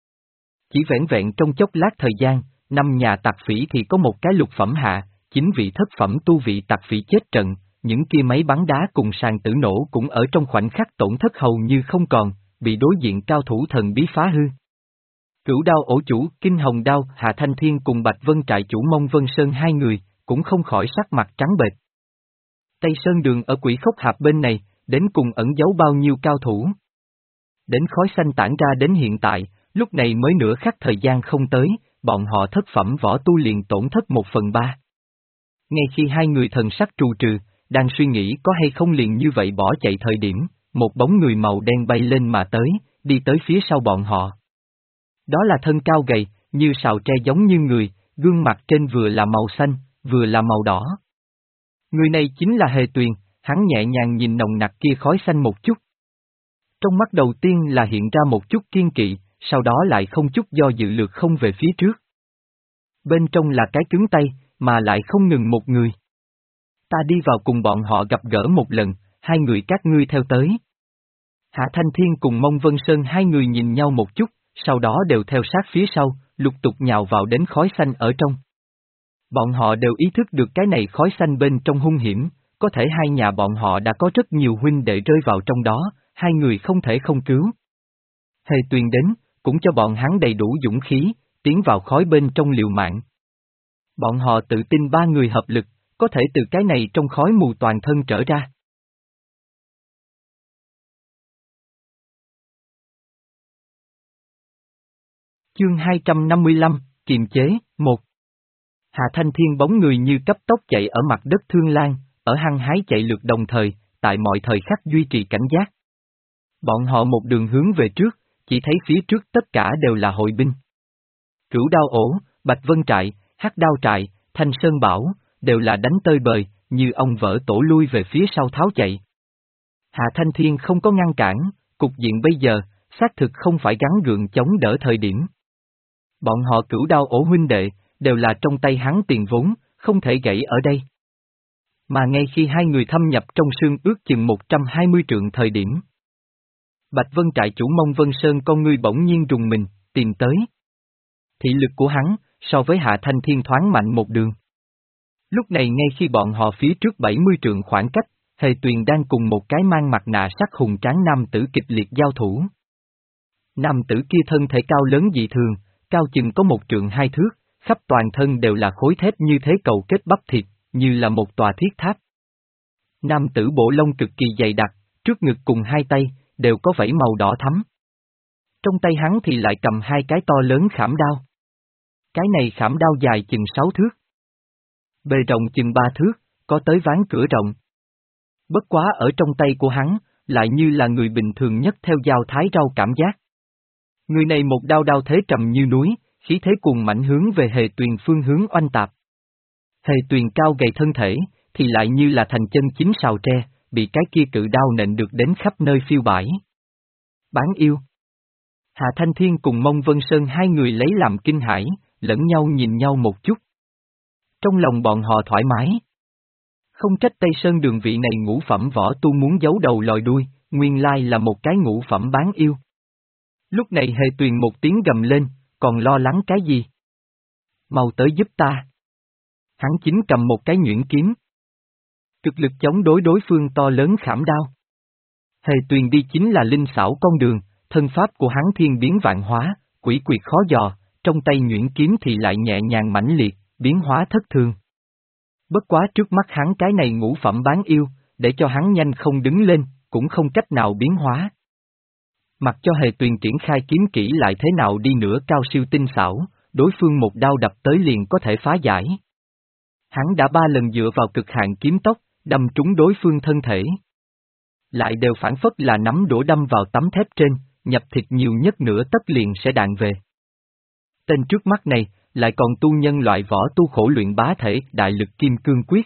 Chỉ vẻn vẹn trong chốc lát thời gian, năm nhà tặc phỉ thì có một cái lục phẩm hạ, chính vị thất phẩm tu vị tặc phỉ chết trận, những kia máy bắn đá cùng sàn tử nổ cũng ở trong khoảnh khắc tổn thất hầu như không còn, bị đối diện cao thủ thần bí phá hư. Cửu đao ổ chủ, Kinh Hồng đao, Hạ Thanh Thiên cùng Bạch Vân trại chủ Mông Vân Sơn hai người, cũng không khỏi sắc mặt trắng bệch. Tây Sơn đường ở Quỷ Khốc Hạp bên này, đến cùng ẩn giấu bao nhiêu cao thủ. Đến khói xanh tản ra đến hiện tại, lúc này mới nửa khắc thời gian không tới, bọn họ thất phẩm võ tu liền tổn thất một phần ba. Ngay khi hai người thần sắc trù trừ, đang suy nghĩ có hay không liền như vậy bỏ chạy thời điểm, một bóng người màu đen bay lên mà tới, đi tới phía sau bọn họ. Đó là thân cao gầy, như sào tre giống như người, gương mặt trên vừa là màu xanh, vừa là màu đỏ. Người này chính là Hề Tuyền, hắn nhẹ nhàng nhìn nồng nặc kia khói xanh một chút. Trong mắt đầu tiên là hiện ra một chút kiên kỵ, sau đó lại không chút do dự lược không về phía trước. Bên trong là cái cứng tay, mà lại không ngừng một người. Ta đi vào cùng bọn họ gặp gỡ một lần, hai người các ngươi theo tới. Hạ Thanh Thiên cùng Mông Vân Sơn hai người nhìn nhau một chút, sau đó đều theo sát phía sau, lục tục nhào vào đến khói xanh ở trong. Bọn họ đều ý thức được cái này khói xanh bên trong hung hiểm, có thể hai nhà bọn họ đã có rất nhiều huynh đệ rơi vào trong đó, hai người không thể không cứu. Hề Tuyền đến, cũng cho bọn hắn đầy đủ dũng khí, tiến vào khói bên trong liều mạng. Bọn họ tự tin ba người hợp lực, có thể từ cái này trong khói mù toàn thân trở ra. Chương hai trăm năm mươi lăm, kiềm chế, một. Hạ Thanh Thiên bóng người như cấp tốc chạy ở mặt đất Thương Lan, ở hăng hái chạy lượt đồng thời, tại mọi thời khắc duy trì cảnh giác. Bọn họ một đường hướng về trước, chỉ thấy phía trước tất cả đều là hội binh. Cửu đao ổ, Bạch Vân trại, Hắc đao trại, Thanh Sơn Bảo, đều là đánh tơi bời, như ông vỡ tổ lui về phía sau tháo chạy. Hạ Thanh Thiên không có ngăn cản, cục diện bây giờ, xác thực không phải gắn gượng chống đỡ thời điểm. Bọn họ cửu đao ổ huynh đệ, đều là trong tay hắn tiền vốn, không thể gãy ở đây. Mà ngay khi hai người thâm nhập trong sương ước chừng một trăm hai mươi trượng thời điểm. Bạch Vân trại chủ Mông Vân Sơn con ngươi bỗng nhiên rùng mình, tìm tới. Thị lực của hắn, so với Hạ Thanh Thiên thoáng mạnh một đường. Lúc này ngay khi bọn họ phía trước bảy mươi trượng khoảng cách, Hề Tuyền đang cùng một cái mang mặt nạ sắc hùng tráng nam tử kịch liệt giao thủ. Nam tử kia thân thể cao lớn dị thường, cao chừng có một trượng hai thước, khắp toàn thân đều là khối thép như thế cầu kết bắp thịt, như là một tòa thiết tháp. Nam tử bộ lông cực kỳ dày đặc, trước ngực cùng hai tay, đều có vảy màu đỏ thắm. Trong tay hắn thì lại cầm hai cái to lớn khảm đao. Cái này khảm đao dài chừng sáu thước. Bề rộng chừng ba thước, có tới ván cửa rộng. Bất quá ở trong tay của hắn, lại như là người bình thường nhất theo dao thái rau cảm giác. Người này một đao đao thế trầm như núi, khí thế cuồng mãnh hướng về Hề Tuyền phương hướng oanh tạp. Hề Tuyền cao gầy thân thể, thì lại như là thành chân chính sào tre, bị cái kia cự đao nện được đến khắp nơi phiêu bãi. Bán yêu. Hà Thanh Thiên cùng Mông Vân Sơn hai người lấy làm kinh hãi, lẫn nhau nhìn nhau một chút. Trong lòng bọn họ thoải mái. Không trách Tây Sơn Đường vị này ngũ phẩm võ tu muốn giấu đầu lòi đuôi, nguyên lai là một cái ngũ phẩm bán yêu. Lúc này Hề Tuyền một tiếng gầm lên, còn lo lắng cái gì? Mau tới giúp ta. Hắn chính cầm một cái nhuyễn kiếm. Cực lực chống đối đối phương to lớn khảm đao. Hề Tuyền đi chính là linh xảo con đường, thân pháp của hắn thiên biến vạn hóa, quỷ quyệt khó dò, trong tay nhuyễn kiếm thì lại nhẹ nhàng mãnh liệt, biến hóa thất thường. Bất quá trước mắt hắn cái này ngũ phẩm bán yêu, để cho hắn nhanh không đứng lên, cũng không cách nào biến hóa. Mặc cho Hề Tuyền triển khai kiếm kỹ lại thế nào đi nữa cao siêu tinh xảo, đối phương một đao đập tới liền có thể phá giải. Hắn đã ba lần dựa vào cực hạn kiếm tốc, đâm trúng đối phương thân thể. Lại đều phản phất là nắm đũa đâm vào tấm thép trên, nhập thịt nhiều nhất nửa tấc liền sẽ đạn về. Tên trước mắt này, lại còn tu nhân loại võ tu khổ luyện bá thể đại lực kim cương quyết.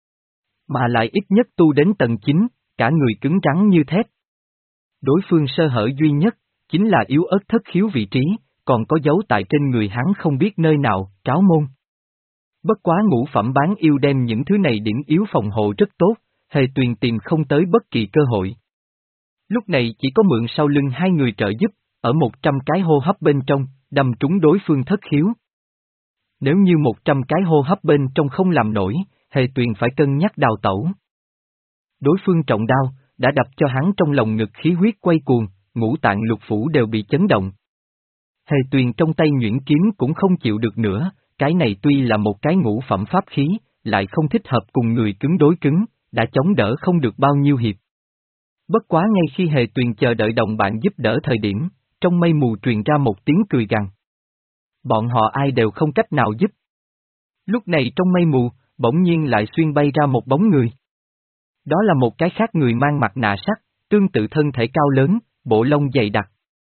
Mà lại ít nhất tu đến tầng chín, cả người cứng rắn như thép. Đối phương sơ hở duy nhất, chính là yếu ớt thất khiếu vị trí, còn có dấu tại trên người hắn không biết nơi nào, tráo môn. Bất quá ngũ phẩm bán yêu đem những thứ này điểm yếu phòng hộ rất tốt, Hề Tuyền tìm không tới bất kỳ cơ hội. Lúc này chỉ có mượn sau lưng hai người trợ giúp, ở một trăm cái hô hấp bên trong, đâm trúng đối phương thất khiếu. Nếu như một trăm cái hô hấp bên trong không làm nổi, Hề Tuyền phải cân nhắc đào tẩu. Đối phương trọng đao, đã đập cho hắn trong lòng ngực khí huyết quay cuồng, ngũ tạng lục phủ đều bị chấn động. Hề Tuyền trong tay nhuyễn kiếm cũng không chịu được nữa, cái này tuy là một cái ngũ phẩm pháp khí, lại không thích hợp cùng người cứng đối cứng, đã chống đỡ không được bao nhiêu hiệp. Bất quá ngay khi Hề Tuyền chờ đợi đồng bạn giúp đỡ thời điểm, trong mây mù truyền ra một tiếng cười gằn. Bọn họ ai đều không cách nào giúp. Lúc này trong mây mù, bỗng nhiên lại xuyên bay ra một bóng người. Đó là một cái khác người mang mặt nạ sắt, tương tự thân thể cao lớn, bộ lông dày đặc.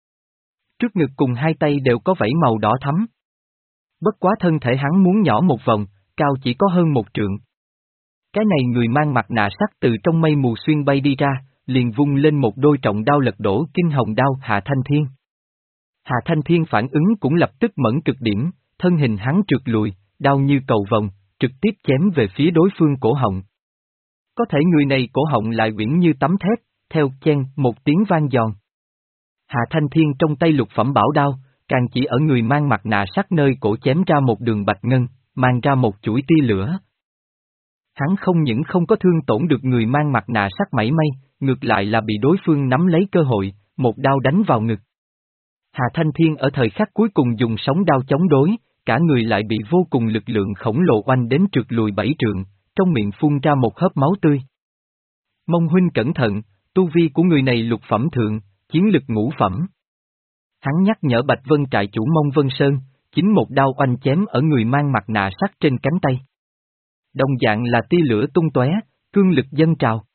Trước ngực cùng hai tay đều có vảy màu đỏ thắm. Bất quá thân thể hắn muốn nhỏ một vòng, cao chỉ có hơn một trượng. Cái này người mang mặt nạ sắt từ trong mây mù xuyên bay đi ra, liền vung lên một đôi trọng đao lật đổ kinh hồng đao Hà Thanh Thiên. Hà Thanh Thiên phản ứng cũng lập tức mẫn cực điểm, thân hình hắn trượt lùi, đao như cầu vồng, trực tiếp chém về phía đối phương cổ họng. Có thể người này cổ họng lại uyển như tấm thép, theo chen một tiếng vang giòn. Hà Thanh Thiên trong tay lục phẩm bảo đao, càng chỉ ở người mang mặt nạ sắt nơi cổ chém ra một đường bạch ngân, mang ra một chuỗi tia lửa. Hắn không những không có thương tổn được người mang mặt nạ sắt mảy may, ngược lại là bị đối phương nắm lấy cơ hội, một đao đánh vào ngực. Hà Thanh Thiên ở thời khắc cuối cùng dùng sóng đao chống đối, cả người lại bị vô cùng lực lượng khổng lồ oanh đến trượt lùi bảy trượng, trong miệng phun ra một hớp máu tươi. Mông huynh cẩn thận, tu vi của người này lục phẩm thượng, chiến lực ngũ phẩm. Hắn nhắc nhở Bạch Vân trại chủ Mông Vân Sơn, chính một đao oanh chém ở người mang mặt nạ sắt trên cánh tay. Đồng dạng là tia lửa tung tóe, cương lực dâng trào.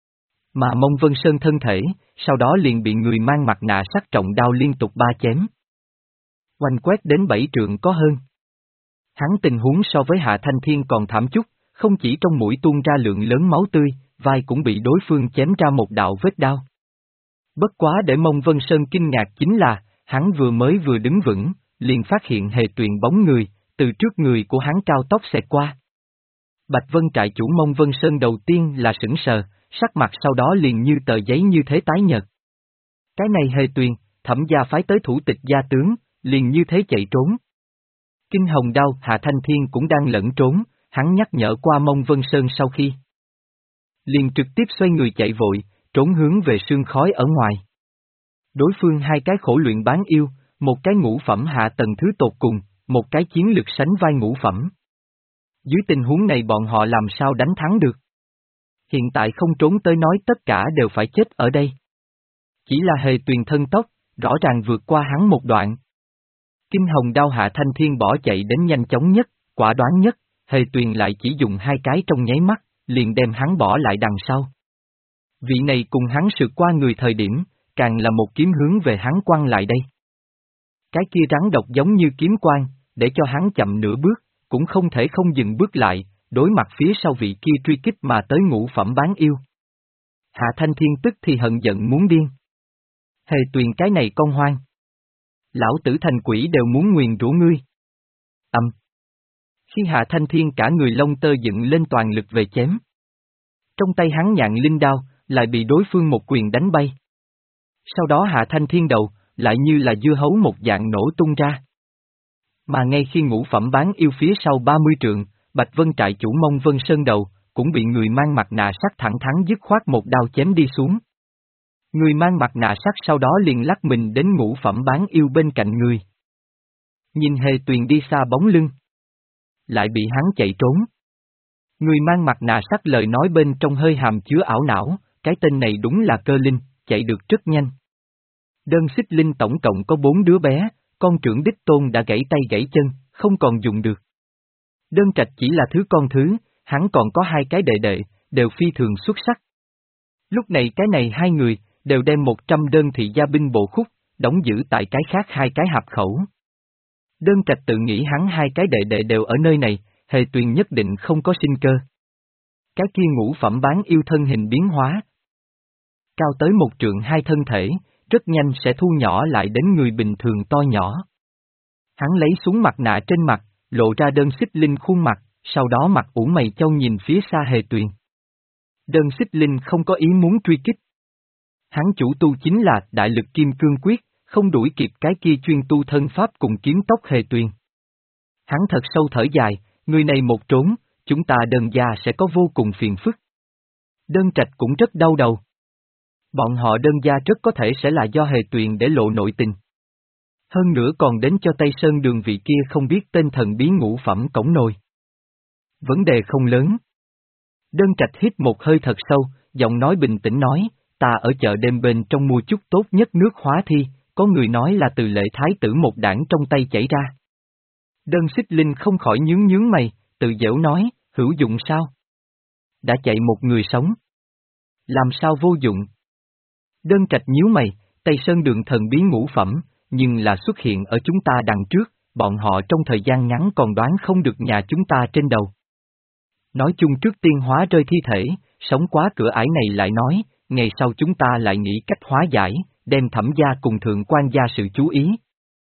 Mà Mông Vân Sơn thân thể, sau đó liền bị người mang mặt nạ sắt trọng đao liên tục ba chém. Oanh quét đến bảy trượng có hơn. Hắn tình huống so với Hạ Thanh Thiên còn thảm chút, không chỉ trong mũi tuôn ra lượng lớn máu tươi, vai cũng bị đối phương chém ra một đạo vết đao. Bất quá để Mông Vân Sơn kinh ngạc chính là, hắn vừa mới vừa đứng vững, liền phát hiện Hề Tuyền bóng người, từ trước người của hắn cao tốc xẹt qua. Bạch Vân trại chủ Mông Vân Sơn đầu tiên là sững sờ, sắc mặt sau đó liền như tờ giấy như thế tái nhợt. Cái này Hề Tuyền, Thẩm gia phái tới thủ tịch gia tướng, liền như thế chạy trốn. Kinh hồng đao Hạ Thanh Thiên cũng đang lẫn trốn, hắn nhắc nhở qua Mông Vân Sơn sau khi. Liền trực tiếp xoay người chạy vội, trốn hướng về sương khói ở ngoài. Đối phương hai cái khổ luyện bán yêu, một cái ngũ phẩm hạ tầng thứ tột cùng, một cái chiến lực sánh vai ngũ phẩm. Dưới tình huống này bọn họ làm sao đánh thắng được? Hiện tại không trốn tới nói tất cả đều phải chết ở đây. Chỉ là Hề Tuyền thân tốc, rõ ràng vượt qua hắn một đoạn. Kinh hồng đao Hạ Thanh Thiên bỏ chạy đến nhanh chóng nhất, quả đoán nhất, Hề Tuyền lại chỉ dùng hai cái trong nháy mắt, liền đem hắn bỏ lại đằng sau. Vị này cùng hắn sượt qua người thời điểm, càng là một kiếm hướng về hắn quăng lại đây. Cái kia rắn độc giống như kiếm quang, để cho hắn chậm nửa bước, cũng không thể không dừng bước lại, đối mặt phía sau vị kia truy kích mà tới ngũ phẩm bán yêu. Hạ Thanh Thiên tức thì hận giận muốn điên. Hề Tuyền cái này con hoang. Lão tử thành quỷ đều muốn nguyền rủa ngươi. Âm. Khi Hạ Thanh Thiên cả người lông tơ dựng lên toàn lực về chém. Trong tay hắn nhạn linh đao, lại bị đối phương một quyền đánh bay. Sau đó Hạ Thanh Thiên đầu, lại như là dưa hấu một dạng nổ tung ra. Mà ngay khi ngũ phẩm bán yêu phía sau ba mươi trượng, Bạch Vân trại chủ Mông Vân Sơn đầu, cũng bị người mang mặt nạ sắt thẳng thắn dứt khoát một đao chém đi xuống. Người mang mặt nạ sắt sau đó liền lắc mình đến ngũ phẩm bán yêu bên cạnh người. Nhìn Hề Tuyền đi xa bóng lưng. Lại bị hắn chạy trốn. Người mang mặt nạ sắt lời nói bên trong hơi hàm chứa ảo não, cái tên này đúng là cơ linh, chạy được rất nhanh. Đơn xích linh tổng cộng có bốn đứa bé, con trưởng đích tôn đã gãy tay gãy chân, không còn dùng được. Đơn Trạch chỉ là thứ con thứ, hắn còn có hai cái đệ đệ, đều phi thường xuất sắc. Lúc này cái này hai người, đều đem một trăm đơn thị gia binh bộ khúc, đóng giữ tại cái khác hai cái hạp khẩu. Đơn Trạch tự nghĩ hắn hai cái đệ đệ đều ở nơi này, Hề Tuyền nhất định không có sinh cơ. Cái kia ngũ phẩm bán yêu thân hình biến hóa. Cao tới một trượng hai thân thể, rất nhanh sẽ thu nhỏ lại đến người bình thường to nhỏ. Hắn lấy xuống mặt nạ trên mặt, lộ ra đơn xích linh khuôn mặt, sau đó mặt ủ mày châu nhìn phía xa Hề Tuyền. Đơn xích linh không có ý muốn truy kích. Hắn chủ tu chính là đại lực kim cương quyết, không đuổi kịp cái kia chuyên tu thân pháp cùng kiếm tốc Hề Tuyền. Hắn thật sâu thở dài, người này một trốn, chúng ta đơn gia sẽ có vô cùng phiền phức. Đơn Trạch cũng rất đau đầu. Bọn họ đơn gia rất có thể sẽ là do Hề Tuyền để lộ nội tình. Hơn nữa còn đến cho Tây Sơn đường vị kia không biết tên thần bí ngũ phẩm cổng nồi. Vấn đề không lớn. Đơn Trạch hít một hơi thật sâu, giọng nói bình tĩnh nói, ta ở chợ đêm bên trong mua chút tốt nhất nước hóa thi, có người nói là từ lệ thái tử một đảng trong tay chảy ra. Đơn xích linh không khỏi nhướng nhướng mày, tự giễu nói, hữu dụng sao? Đã chạy một người sống. Làm sao vô dụng? Đơn Trạch nhíu mày, Tây Sơn đường thần bí ngũ phẩm, nhưng là xuất hiện ở chúng ta đằng trước, bọn họ trong thời gian ngắn còn đoán không được nhà chúng ta trên đầu. Nói chung trước tiên hóa rơi thi thể, sống quá cửa ải này lại nói, ngày sau chúng ta lại nghĩ cách hóa giải, đem Thẩm gia cùng thượng quan gia sự chú ý.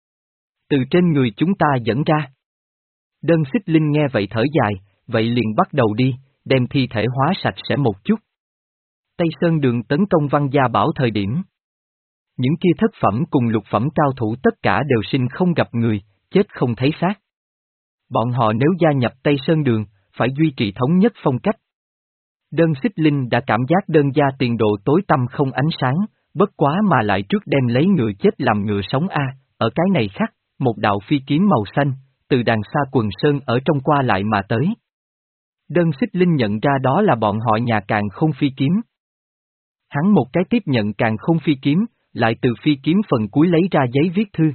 Từ trên người chúng ta dẫn ra. Đơn xích linh nghe vậy thở dài, vậy liền bắt đầu đi, đem thi thể hóa sạch sẽ một chút. Tây Sơn đường tấn công Văn Gia Bảo thời điểm. Những kia thất phẩm cùng lục phẩm cao thủ tất cả đều sinh không gặp người, chết không thấy xác. Bọn họ nếu gia nhập Tây Sơn đường, phải duy trì thống nhất phong cách. Đơn xích linh đã cảm giác đơn gia tiền độ tối tăm không ánh sáng, bất quá mà lại trước đem lấy ngựa chết làm ngựa sống a. Ở cái này khác, một đạo phi kiếm màu xanh, từ đàng xa quần sơn ở trong qua lại mà tới. Đơn xích linh nhận ra đó là bọn họ nhà Càn Khôn phi kiếm. Hắn một cái tiếp nhận Càn Khôn phi kiếm, lại từ phi kiếm phần cuối lấy ra giấy viết thư.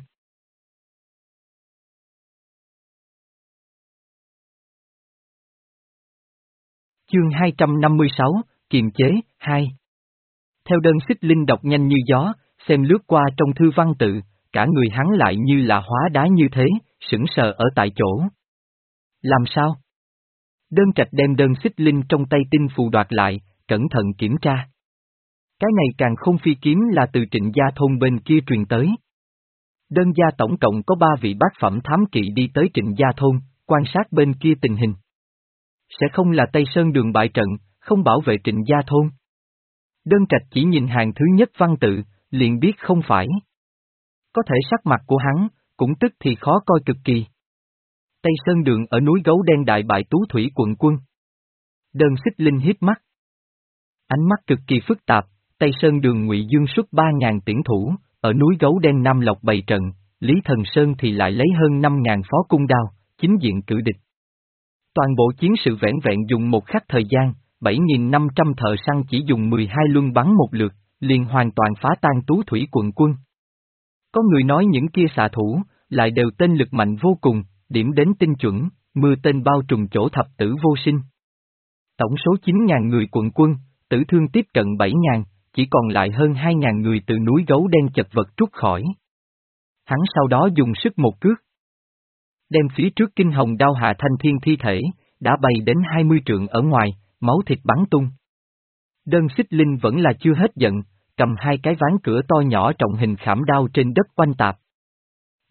Chương hai trăm năm mươi sáu, Kiềm chế, hai. Theo đơn xích linh đọc nhanh như gió, xem lướt qua trong thư văn tự, cả người hắn lại như là hóa đá như thế, sững sờ ở tại chỗ. Làm sao? Đơn Trạch đem đơn xích linh trong tay tinh phù đoạt lại, cẩn thận kiểm tra. Cái này Càn Khôn phi kiếm là từ Trịnh Gia thôn bên kia truyền tới. Đơn gia tổng cộng có ba vị bát phẩm thám kỵ đi tới Trịnh Gia thôn, quan sát bên kia tình hình. Sẽ không là Tây Sơn đường bại trận, không bảo vệ Trịnh Gia thôn. Đơn Trạch chỉ nhìn hàng thứ nhất văn tự, liền biết không phải. Có thể sắc mặt của hắn, cũng tức thì khó coi cực kỳ. Tây Sơn đường ở núi Gấu Đen đại bại Tú Thủy quận quân. Đơn xích linh hít mắt. Ánh mắt cực kỳ phức tạp, Tây Sơn đường Ngụy Dương xuất ba ngàn tiễn thủ, ở núi Gấu Đen Nam Lộc bày trận, Lý Thần Sơn thì lại lấy hơn năm ngàn phó cung đao, chính diện cử địch. Toàn bộ chiến sự vẻn vẹn dùng một khắc thời gian, bảy nghìn năm trăm thợ săn chỉ dùng mười hai luân bắn một lượt, liền hoàn toàn phá tan Tú Thủy quận quân. Có người nói những kia xạ thủ, lại đều tên lực mạnh vô cùng, điểm đến tinh chuẩn, mưa tên bao trùm chỗ thập tử vô sinh. Tổng số chín ngàn người quận quân, tử thương tiếp cận bảy ngàn, chỉ còn lại hơn hai ngàn người từ núi Gấu Đen chật vật trút khỏi. Hắn sau đó dùng sức một cước. Đem phía trước kinh hồng đao Hạ Thanh Thiên thi thể, đã bay đến hai mươi trượng ở ngoài, máu thịt bắn tung. Đơn xích linh vẫn là chưa hết giận, cầm hai cái ván cửa to nhỏ trọng hình khảm đao trên đất quanh tạp.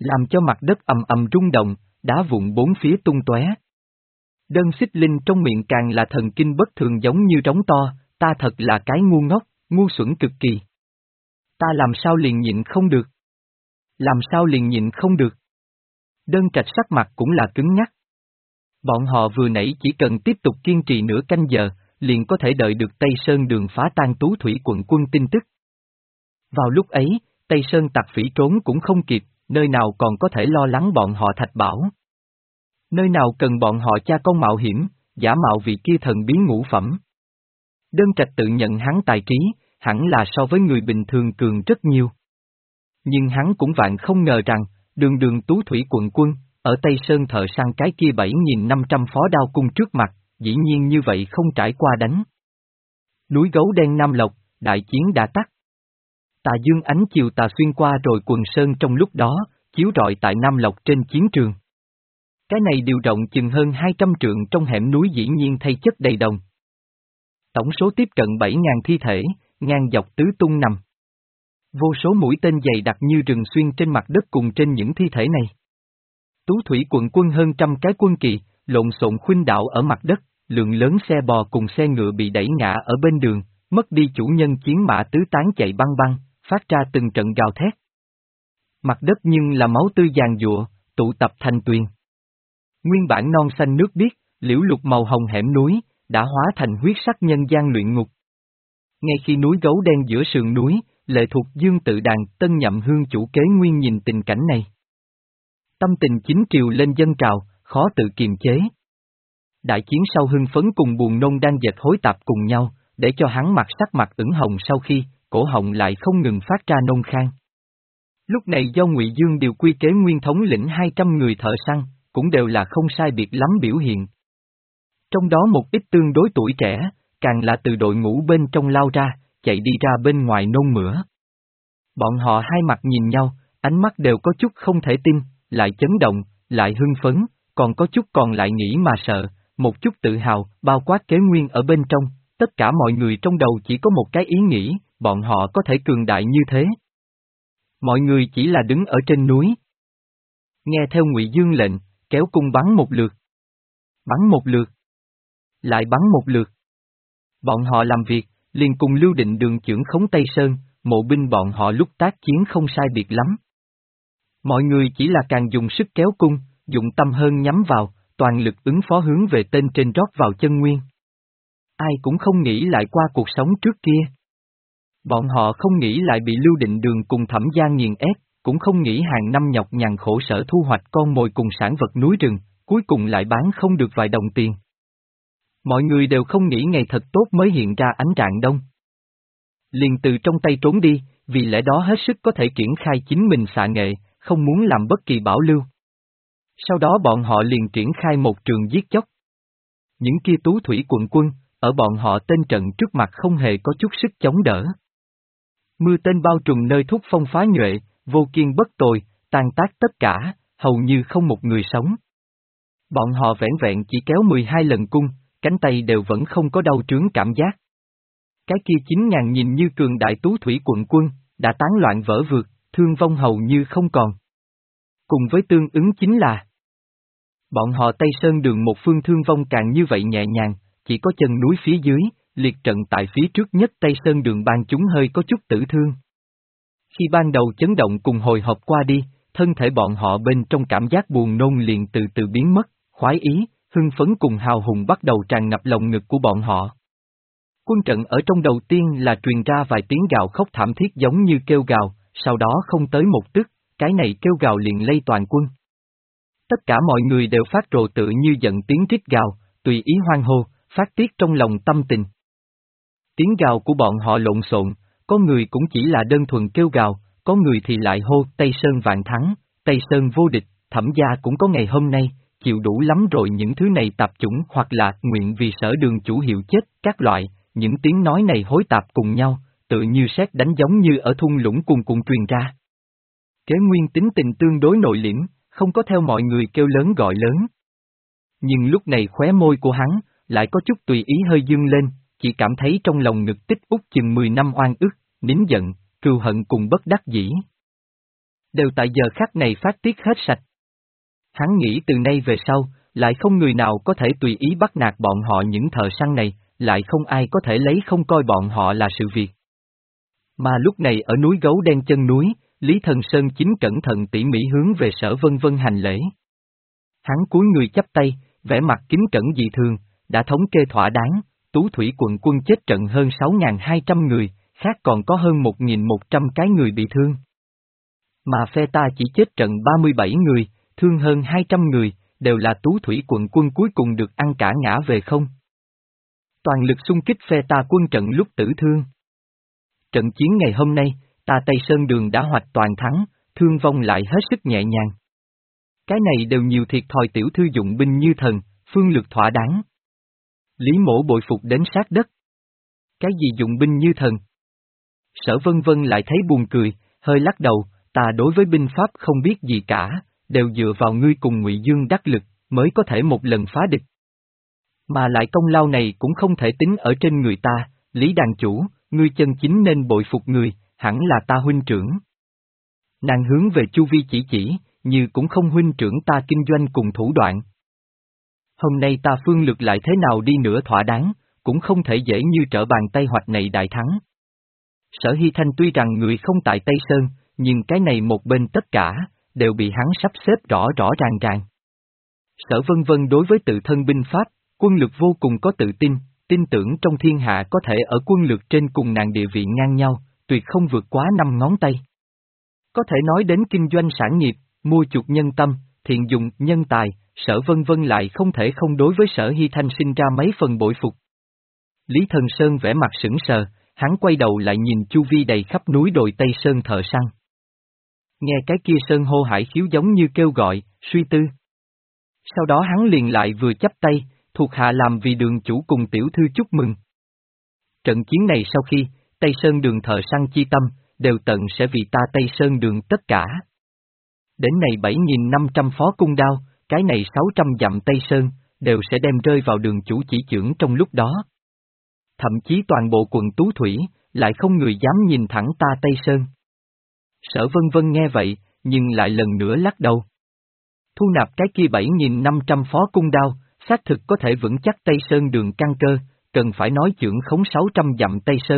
làm cho mặt đất ầm ầm rung động, đá vụn bốn phía tung tóe. Đơn xích linh trong miệng càng là thần kinh bất thường giống như trống to, ta thật là cái ngu ngốc, ngu xuẩn cực kỳ. Ta làm sao liền nhịn không được? Làm sao liền nhịn không được? Đơn Trạch sắc mặt cũng là cứng nhắc. Bọn họ vừa nãy chỉ cần tiếp tục kiên trì nửa canh giờ, liền có thể đợi được Tây Sơn đường phá tan Tú Thủy quận quân tin tức. Vào lúc ấy, Tây Sơn tặc phỉ trốn cũng không kịp, nơi nào còn có thể lo lắng bọn họ Thạch Bảo. Nơi nào cần bọn họ cha con mạo hiểm, giả mạo vị kia thần bí ngũ phẩm. Đơn Trạch tự nhận hắn tài trí, hẳn là so với người bình thường cường rất nhiều. Nhưng hắn cũng vạn không ngờ rằng, đường đường Tú Thủy quận quân, ở Tây Sơn thợ săn cái kia bảy nghìn năm trăm phó đao cung trước mặt, dĩ nhiên như vậy không trải qua đánh. Núi Gấu Đen Nam Lộc, đại chiến đã tắt. Tà dương ánh chiều tà xuyên qua rồi quần sơn trong lúc đó, chiếu rọi tại Nam Lộc trên chiến trường. Cái này điều rộng chừng hơn hai trăm trượng trong hẻm núi dĩ nhiên thay chất đầy đồng. Tổng số tiếp cận bảy nghìn thi thể, ngang dọc tứ tung nằm. Vô số mũi tên dày đặc như rừng xuyên trên mặt đất cùng trên những thi thể này. Tú Thủy quận quân hơn trăm cái quân kỳ, lộn xộn khuynh đảo ở mặt đất, lượng lớn xe bò cùng xe ngựa bị đẩy ngã ở bên đường, mất đi chủ nhân chiến mã tứ tán chạy băng băng, phát ra từng trận gào thét. Mặt đất nhưng là máu tươi giàn giụa, tụ tập thành tuyền. Nguyên bản non xanh nước biếc, liễu lục màu hồng hẻm núi, đã hóa thành huyết sắc nhân gian luyện ngục. Ngay khi núi Gấu Đen giữa sườn núi, lệ thuộc Dương Tự Đàn, Tân Nhậm Hương chủ Kế Nguyên nhìn tình cảnh này. Tâm tình chính triều lên dân trào, khó tự kiềm chế. Đại chiến sau hưng phấn cùng buồn nôn đang dệt hối tạp cùng nhau, để cho hắn mặt sắc mặt ửng hồng sau khi, cổ họng lại không ngừng phát ra nôn khan. Lúc này do Ngụy Dương điều quy Kế Nguyên thống lĩnh hai trăm người thợ săn, cũng đều là không sai biệt lắm biểu hiện. Trong đó một ít tương đối tuổi trẻ, càng là từ đội ngũ bên trong lao ra, chạy đi ra bên ngoài nôn mửa. Bọn họ hai mặt nhìn nhau, ánh mắt đều có chút không thể tin, lại chấn động, lại hưng phấn, còn có chút còn lại nghĩ mà sợ, một chút tự hào, bao quát Kế Nguyên ở bên trong, tất cả mọi người trong đầu chỉ có một cái ý nghĩ, bọn họ có thể cường đại như thế. Mọi người chỉ là đứng ở trên núi. Nghe theo Ngụy Dương lệnh, kéo cung bắn một lượt. Bắn một lượt. Lại bắn một lượt. Bọn họ làm việc, liền cùng Lưu Định Đường chưởng khống Tây Sơn, mộ binh bọn họ lúc tác chiến không sai biệt lắm. Mọi người chỉ là càng dùng sức kéo cung, dụng tâm hơn nhắm vào, toàn lực ứng phó hướng về tên trên rót vào chân nguyên. Ai cũng không nghĩ lại qua cuộc sống trước kia. Bọn họ không nghĩ lại bị Lưu Định Đường cùng Thẩm Gia nghiền ép, cũng không nghĩ hàng năm nhọc nhằn khổ sở thu hoạch con mồi cùng sản vật núi rừng, cuối cùng lại bán không được vài đồng tiền. Mọi người đều không nghĩ ngày thật tốt mới hiện ra ánh rạng đông. Liền từ trong tay trốn đi, vì lẽ đó hết sức có thể triển khai chính mình xạ nghệ, không muốn làm bất kỳ bảo lưu. Sau đó bọn họ liền triển khai một trường giết chóc. Những kia Tú Thủy quận quân, ở bọn họ tên trận trước mặt không hề có chút sức chống đỡ. Mưa tên bao trùm nơi thúc phong phá nhuệ, vô kiên bất tồi, tan tác tất cả, hầu như không một người sống. Bọn họ vẻn vẹn chỉ kéo mười hai lần cung, cánh tay đều vẫn không có đau trướng cảm giác. Cái kia chín ngàn nhìn như cường đại Tú Thủy quận quân, đã tán loạn vỡ vượt, thương vong hầu như không còn. Cùng với tương ứng chính là bọn họ Tây Sơn đường một phương thương vong càng như vậy nhẹ nhàng, chỉ có chân núi phía dưới, liệt trận tại phía trước nhất Tây Sơn đường ban chúng hơi có chút tử thương. Khi ban đầu chấn động cùng hồi hộp qua đi, thân thể bọn họ bên trong cảm giác buồn nôn liền từ từ biến mất, khoái ý, hưng phấn cùng hào hùng bắt đầu tràn ngập lồng ngực của bọn họ. Quân trận ở trong đầu tiên là truyền ra vài tiếng gào khóc thảm thiết giống như kêu gào, sau đó không tới một tức, cái này kêu gào liền lây toàn quân. Tất cả mọi người đều phát rồ tự như giận tiếng rít gào, tùy ý hoan hô, phát tiết trong lòng tâm tình. Tiếng gào của bọn họ lộn xộn, có người cũng chỉ là đơn thuần kêu gào, có người thì lại hô Tây Sơn vạn thắng, Tây Sơn vô địch, Thẩm gia cũng có ngày hôm nay, chịu đủ lắm rồi những thứ này tạp chủng hoặc là nguyện vì sở đường chủ hiệu chết, các loại, những tiếng nói này hối tạp cùng nhau, tự như sét đánh giống như ở thung lũng cuồn cuộn truyền ra. Kế Nguyên tính tình tương đối nội liễm, không có theo mọi người kêu lớn gọi lớn. Nhưng lúc này khóe môi của hắn, lại có chút tùy ý hơi dương lên, chỉ cảm thấy trong lòng ngực tích út chừng mười năm oan ức, nín giận, cừu hận cùng bất đắc dĩ. đều tại giờ khắc này phát tiết hết sạch. Hắn nghĩ từ nay về sau, lại không người nào có thể tùy ý bắt nạt bọn họ những thợ săn này, lại không ai có thể lấy không coi bọn họ là sự việc. Mà lúc này ở núi Gấu Đen chân núi, Lý Thần Sơn chính cẩn thận tỉ mỉ hướng về Sở Vân Vân hành lễ. Hắn cúi người chắp tay, vẻ mặt kính cẩn dị thường, đã thống kê thỏa đáng, Tú Thủy quận quân chết trận hơn sáu nghìn hai trăm người, khác còn có hơn một nghìn một trăm cái người bị thương. Mà phe ta chỉ chết trận ba mươi bảy người, thương hơn hai trăm người, đều là Tú Thủy quận quân cuối cùng được ăn cả ngã về không. Toàn lực xung kích phe ta quân trận lúc tử thương. Trận chiến ngày hôm nay, ta Tây Sơn Đường đã hoạch toàn thắng, thương vong lại hết sức nhẹ nhàng. Cái này đều nhiều thiệt thòi tiểu thư dụng binh như thần, phương lược thỏa đáng. Lý Mỗ bội phục đến sát đất. Cái gì dụng binh như thần? Sở Vân Vân lại thấy buồn cười, hơi lắc đầu, ta đối với binh pháp không biết gì cả, đều dựa vào ngươi cùng Ngụy Dương đắc lực, mới có thể một lần phá địch. Mà lại công lao này cũng không thể tính ở trên người ta, Lý đàn chủ, ngươi chân chính nên bội phục người, hẳn là ta huynh trưởng. Nàng hướng về Chu Vi chỉ chỉ, như cũng không huynh trưởng ta kinh doanh cùng thủ đoạn. Hôm nay ta phương lược lại thế nào đi nữa thỏa đáng, cũng không thể dễ như trở bàn tay hoạch này đại thắng. Sở Hy Thanh tuy rằng người không tại Tây Sơn, nhưng cái này một bên tất cả, đều bị hắn sắp xếp rõ rõ ràng ràng. Sở Vân Vân đối với tự thân binh pháp, quân lược vô cùng có tự tin, tin tưởng trong thiên hạ có thể ở quân lược trên cùng nàng địa vị ngang nhau, tuyệt không vượt quá năm ngón tay. Có thể nói đến kinh doanh sản nghiệp, mua chuộc nhân tâm, thiện dụng nhân tài, Sở Vân Vân lại không thể không đối với Sở Hy Thanh sinh ra mấy phần bội phục. Lý Thần Sơn vẻ mặt sững sờ, hắn quay đầu lại nhìn chu vi đầy khắp núi đồi Tây Sơn thợ săn. Nghe cái kia sơn hô hải khiếu giống như kêu gọi, suy tư. Sau đó hắn liền lại vừa chắp tay, thuộc hạ làm vì đường chủ cùng tiểu thư chúc mừng. Trận chiến này sau khi, Tây Sơn đường thợ săn chi tâm, đều tận sẽ vì ta Tây Sơn đường tất cả. Đến này bảy nghìn năm trăm phó cung đao, cái này sáu trăm dặm Tây Sơn, đều sẽ đem rơi vào đường chủ chỉ trưởng trong lúc đó. Thậm chí toàn bộ quận Tú Thủy, lại không người dám nhìn thẳng ta Tây Sơn. Sở Vân Vân nghe vậy, nhưng lại lần nữa lắc đầu. Thu nạp cái kia bảy nghìn năm trăm phó cung đao, xác thực có thể vững chắc Tây Sơn đường căn cơ, cần phải nói trưởng khống sáu trăm dặm Tây Sơn.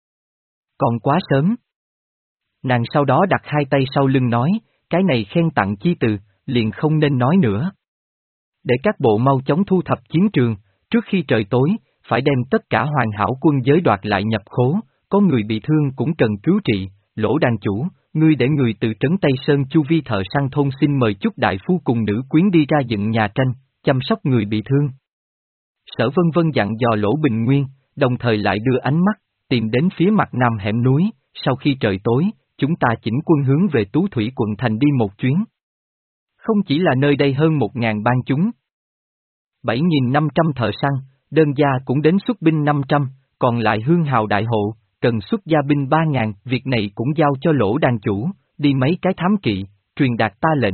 Còn quá sớm. Nàng sau đó đặt hai tay sau lưng nói, cái này khen tặng chi từ, liền không nên nói nữa. Để các bộ mau chóng thu thập chiến trường, trước khi trời tối, phải đem tất cả hoàn hảo quân giới đoạt lại nhập khố, có người bị thương cũng cần cứu trị, Lỗ đàn chủ, ngươi để người từ trấn Tây Sơn chu vi thợ săn thôn xin mời chút đại phu cùng nữ quyến đi ra dựng nhà tranh, chăm sóc người bị thương. Sở Vân Vân dặn dò Lỗ Bình Nguyên, đồng thời lại đưa ánh mắt, tìm đến phía mặt nam hẻm núi, sau khi trời tối, chúng ta chỉnh quân hướng về Tú Thủy quận thành đi một chuyến. Không chỉ là nơi đây hơn một ngàn bang chúng. bảy nghìn năm trăm thợ săn, đơn gia cũng đến xuất binh năm trăm, còn lại hương hào đại hộ, cần xuất gia binh ba ngàn, việc này cũng giao cho Lỗ đàn chủ, đi mấy cái thám kỵ, truyền đạt ta lệnh.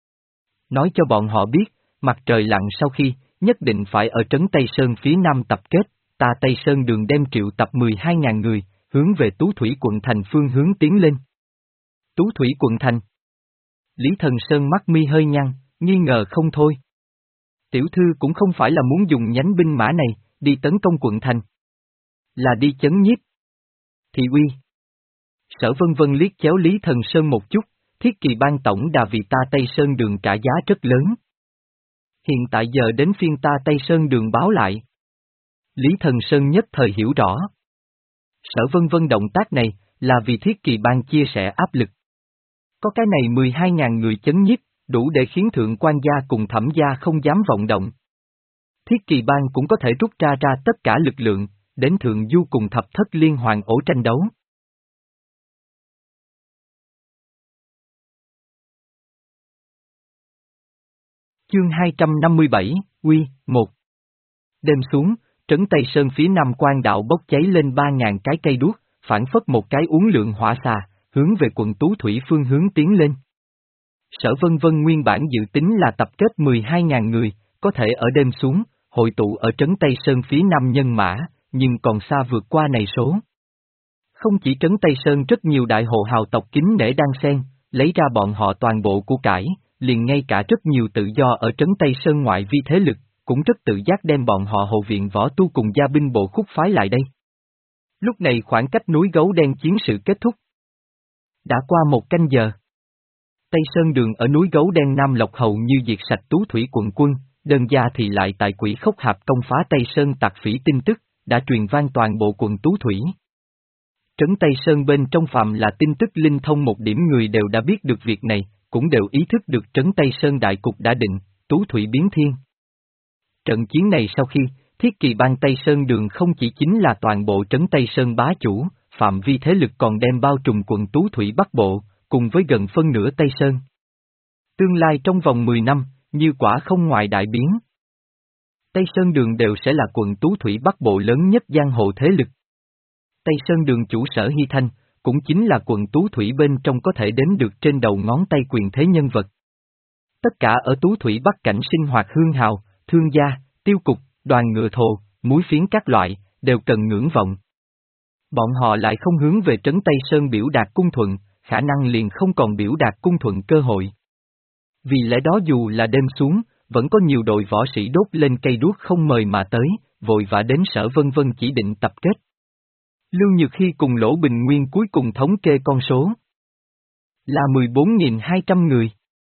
Nói cho bọn họ biết, mặt trời lặn sau khi, nhất định phải ở trấn Tây Sơn phía nam tập kết, ta Tây Sơn đường đem triệu tập mười hai ngàn người, hướng về Tú Thủy quận thành phương hướng tiến lên. Tú Thủy quận thành. Lý Thần Sơn mắt mi hơi nhăn, nghi ngờ không thôi. Tiểu thư cũng không phải là muốn dùng nhánh binh mã này, đi tấn công quận thành. Là đi chấn nhiếp. Thị uy. Sở Vân Vân liếc chéo Lý Thần Sơn một chút, thiết kỳ ban tổng đà vì ta Tây Sơn đường trả giá rất lớn. Hiện tại giờ đến phiên ta Tây Sơn đường báo lại. Lý Thần Sơn nhất thời hiểu rõ. Sở Vân Vân động tác này, là vì thiết kỳ ban chia sẻ áp lực. Có cái này mười hai ngàn người chấn nhiếp, đủ để khiến thượng quan gia cùng thẩm gia không dám vọng động. Thiết kỳ ban cũng có thể rút ra ra tất cả lực lượng, đến thượng du cùng thập thất liên hoàn ổ tranh đấu. Chương hai trăm năm mươi bảy, Quy, một. Đêm xuống, trấn Tây Sơn phía nam quan đạo bốc cháy lên ba ngàn cái cây đuốc, phản phất một cái uốn lượn hỏa xà, hướng về quận Tú Thủy phương hướng tiến lên. Sở Vân Vân nguyên bản dự tính là tập kết mười hai ngàn người, có thể ở đêm xuống, hội tụ ở trấn Tây Sơn phía nam nhân mã, nhưng còn xa vượt qua này số. Không chỉ trấn Tây Sơn rất nhiều đại hộ hào tộc kính nể đan sen, lấy ra bọn họ toàn bộ của cải, liền ngay cả rất nhiều tự do ở trấn Tây Sơn ngoại vi thế lực, cũng rất tự giác đem bọn họ hậu viện võ tu cùng gia binh bộ khúc phái lại đây. Lúc này khoảng cách núi Gấu Đen chiến sự kết thúc. Đã qua một canh giờ. Tây Sơn Đường ở núi Gấu Đen Nam Lộc hầu như diệt sạch Tú Thủy quận quân, đơn gia thì lại tại Quỷ Khốc Hạp công phá Tây Sơn tạc phỉ tin tức, đã truyền vang toàn bộ quận Tú Thủy. Trấn Tây Sơn bên trong phạm là tin tức linh thông một điểm người đều đã biết được việc này, cũng đều ý thức được Trấn Tây Sơn đại cục đã định, Tú Thủy biến thiên. Trận chiến này sau khi, Thiết Kỳ Bang Tây Sơn Đường không chỉ chính là toàn bộ Trấn Tây Sơn bá chủ, phạm vi thế lực còn đem bao trùm quận Tú Thủy Bắc Bộ, cùng với gần phân nửa Tây Sơn. Tương lai trong vòng mười năm, như quả không ngoài đại biến. Tây Sơn Đường đều sẽ là quận Tú Thủy Bắc Bộ lớn nhất giang hồ thế lực. Tây Sơn Đường chủ sở Hy Thanh, cũng chính là quận Tú Thủy bên trong có thể đếm được trên đầu ngón tay quyền thế nhân vật. Tất cả ở Tú Thủy Bắc cảnh sinh hoạt hương hào, thương gia, tiêu cục, đoàn ngựa thồ, muối phiến các loại, đều cần ngưỡng vọng. Bọn họ lại không hướng về trấn Tây Sơn biểu đạt cung thuận, khả năng liền không còn biểu đạt cung thuận cơ hội. Vì lẽ đó dù là đêm xuống, vẫn có nhiều đội võ sĩ đốt lên cây đuốc không mời mà tới, vội vã đến Sở Vân Vân chỉ định tập kết. Lưu Nhược Hy cùng Lỗ Bình Nguyên cuối cùng thống kê con số là mười bốn nghìn hai trăm người.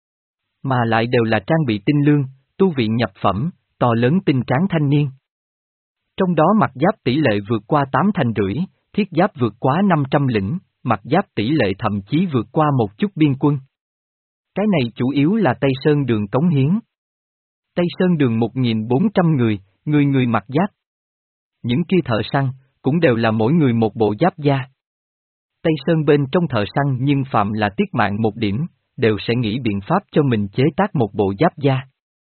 Mà lại đều là trang bị tinh lương, tu viện nhập phẩm, to lớn tinh tráng thanh niên. Trong đó mặt giáp tỷ lệ vượt qua tám thành rưỡi, thiết giáp vượt quá năm trăm lĩnh, mặt giáp tỷ lệ thậm chí vượt qua một chút biên quân. Cái này chủ yếu là Tây Sơn Đường cống hiến. Tây Sơn Đường một nghìn bốn trăm người, người người mặc giáp. Những kia thợ săn, cũng đều là mỗi người một bộ giáp da. Tây Sơn bên trong thợ săn nhưng phạm là tiết mạng một điểm, đều sẽ nghĩ biện pháp cho mình chế tác một bộ giáp da.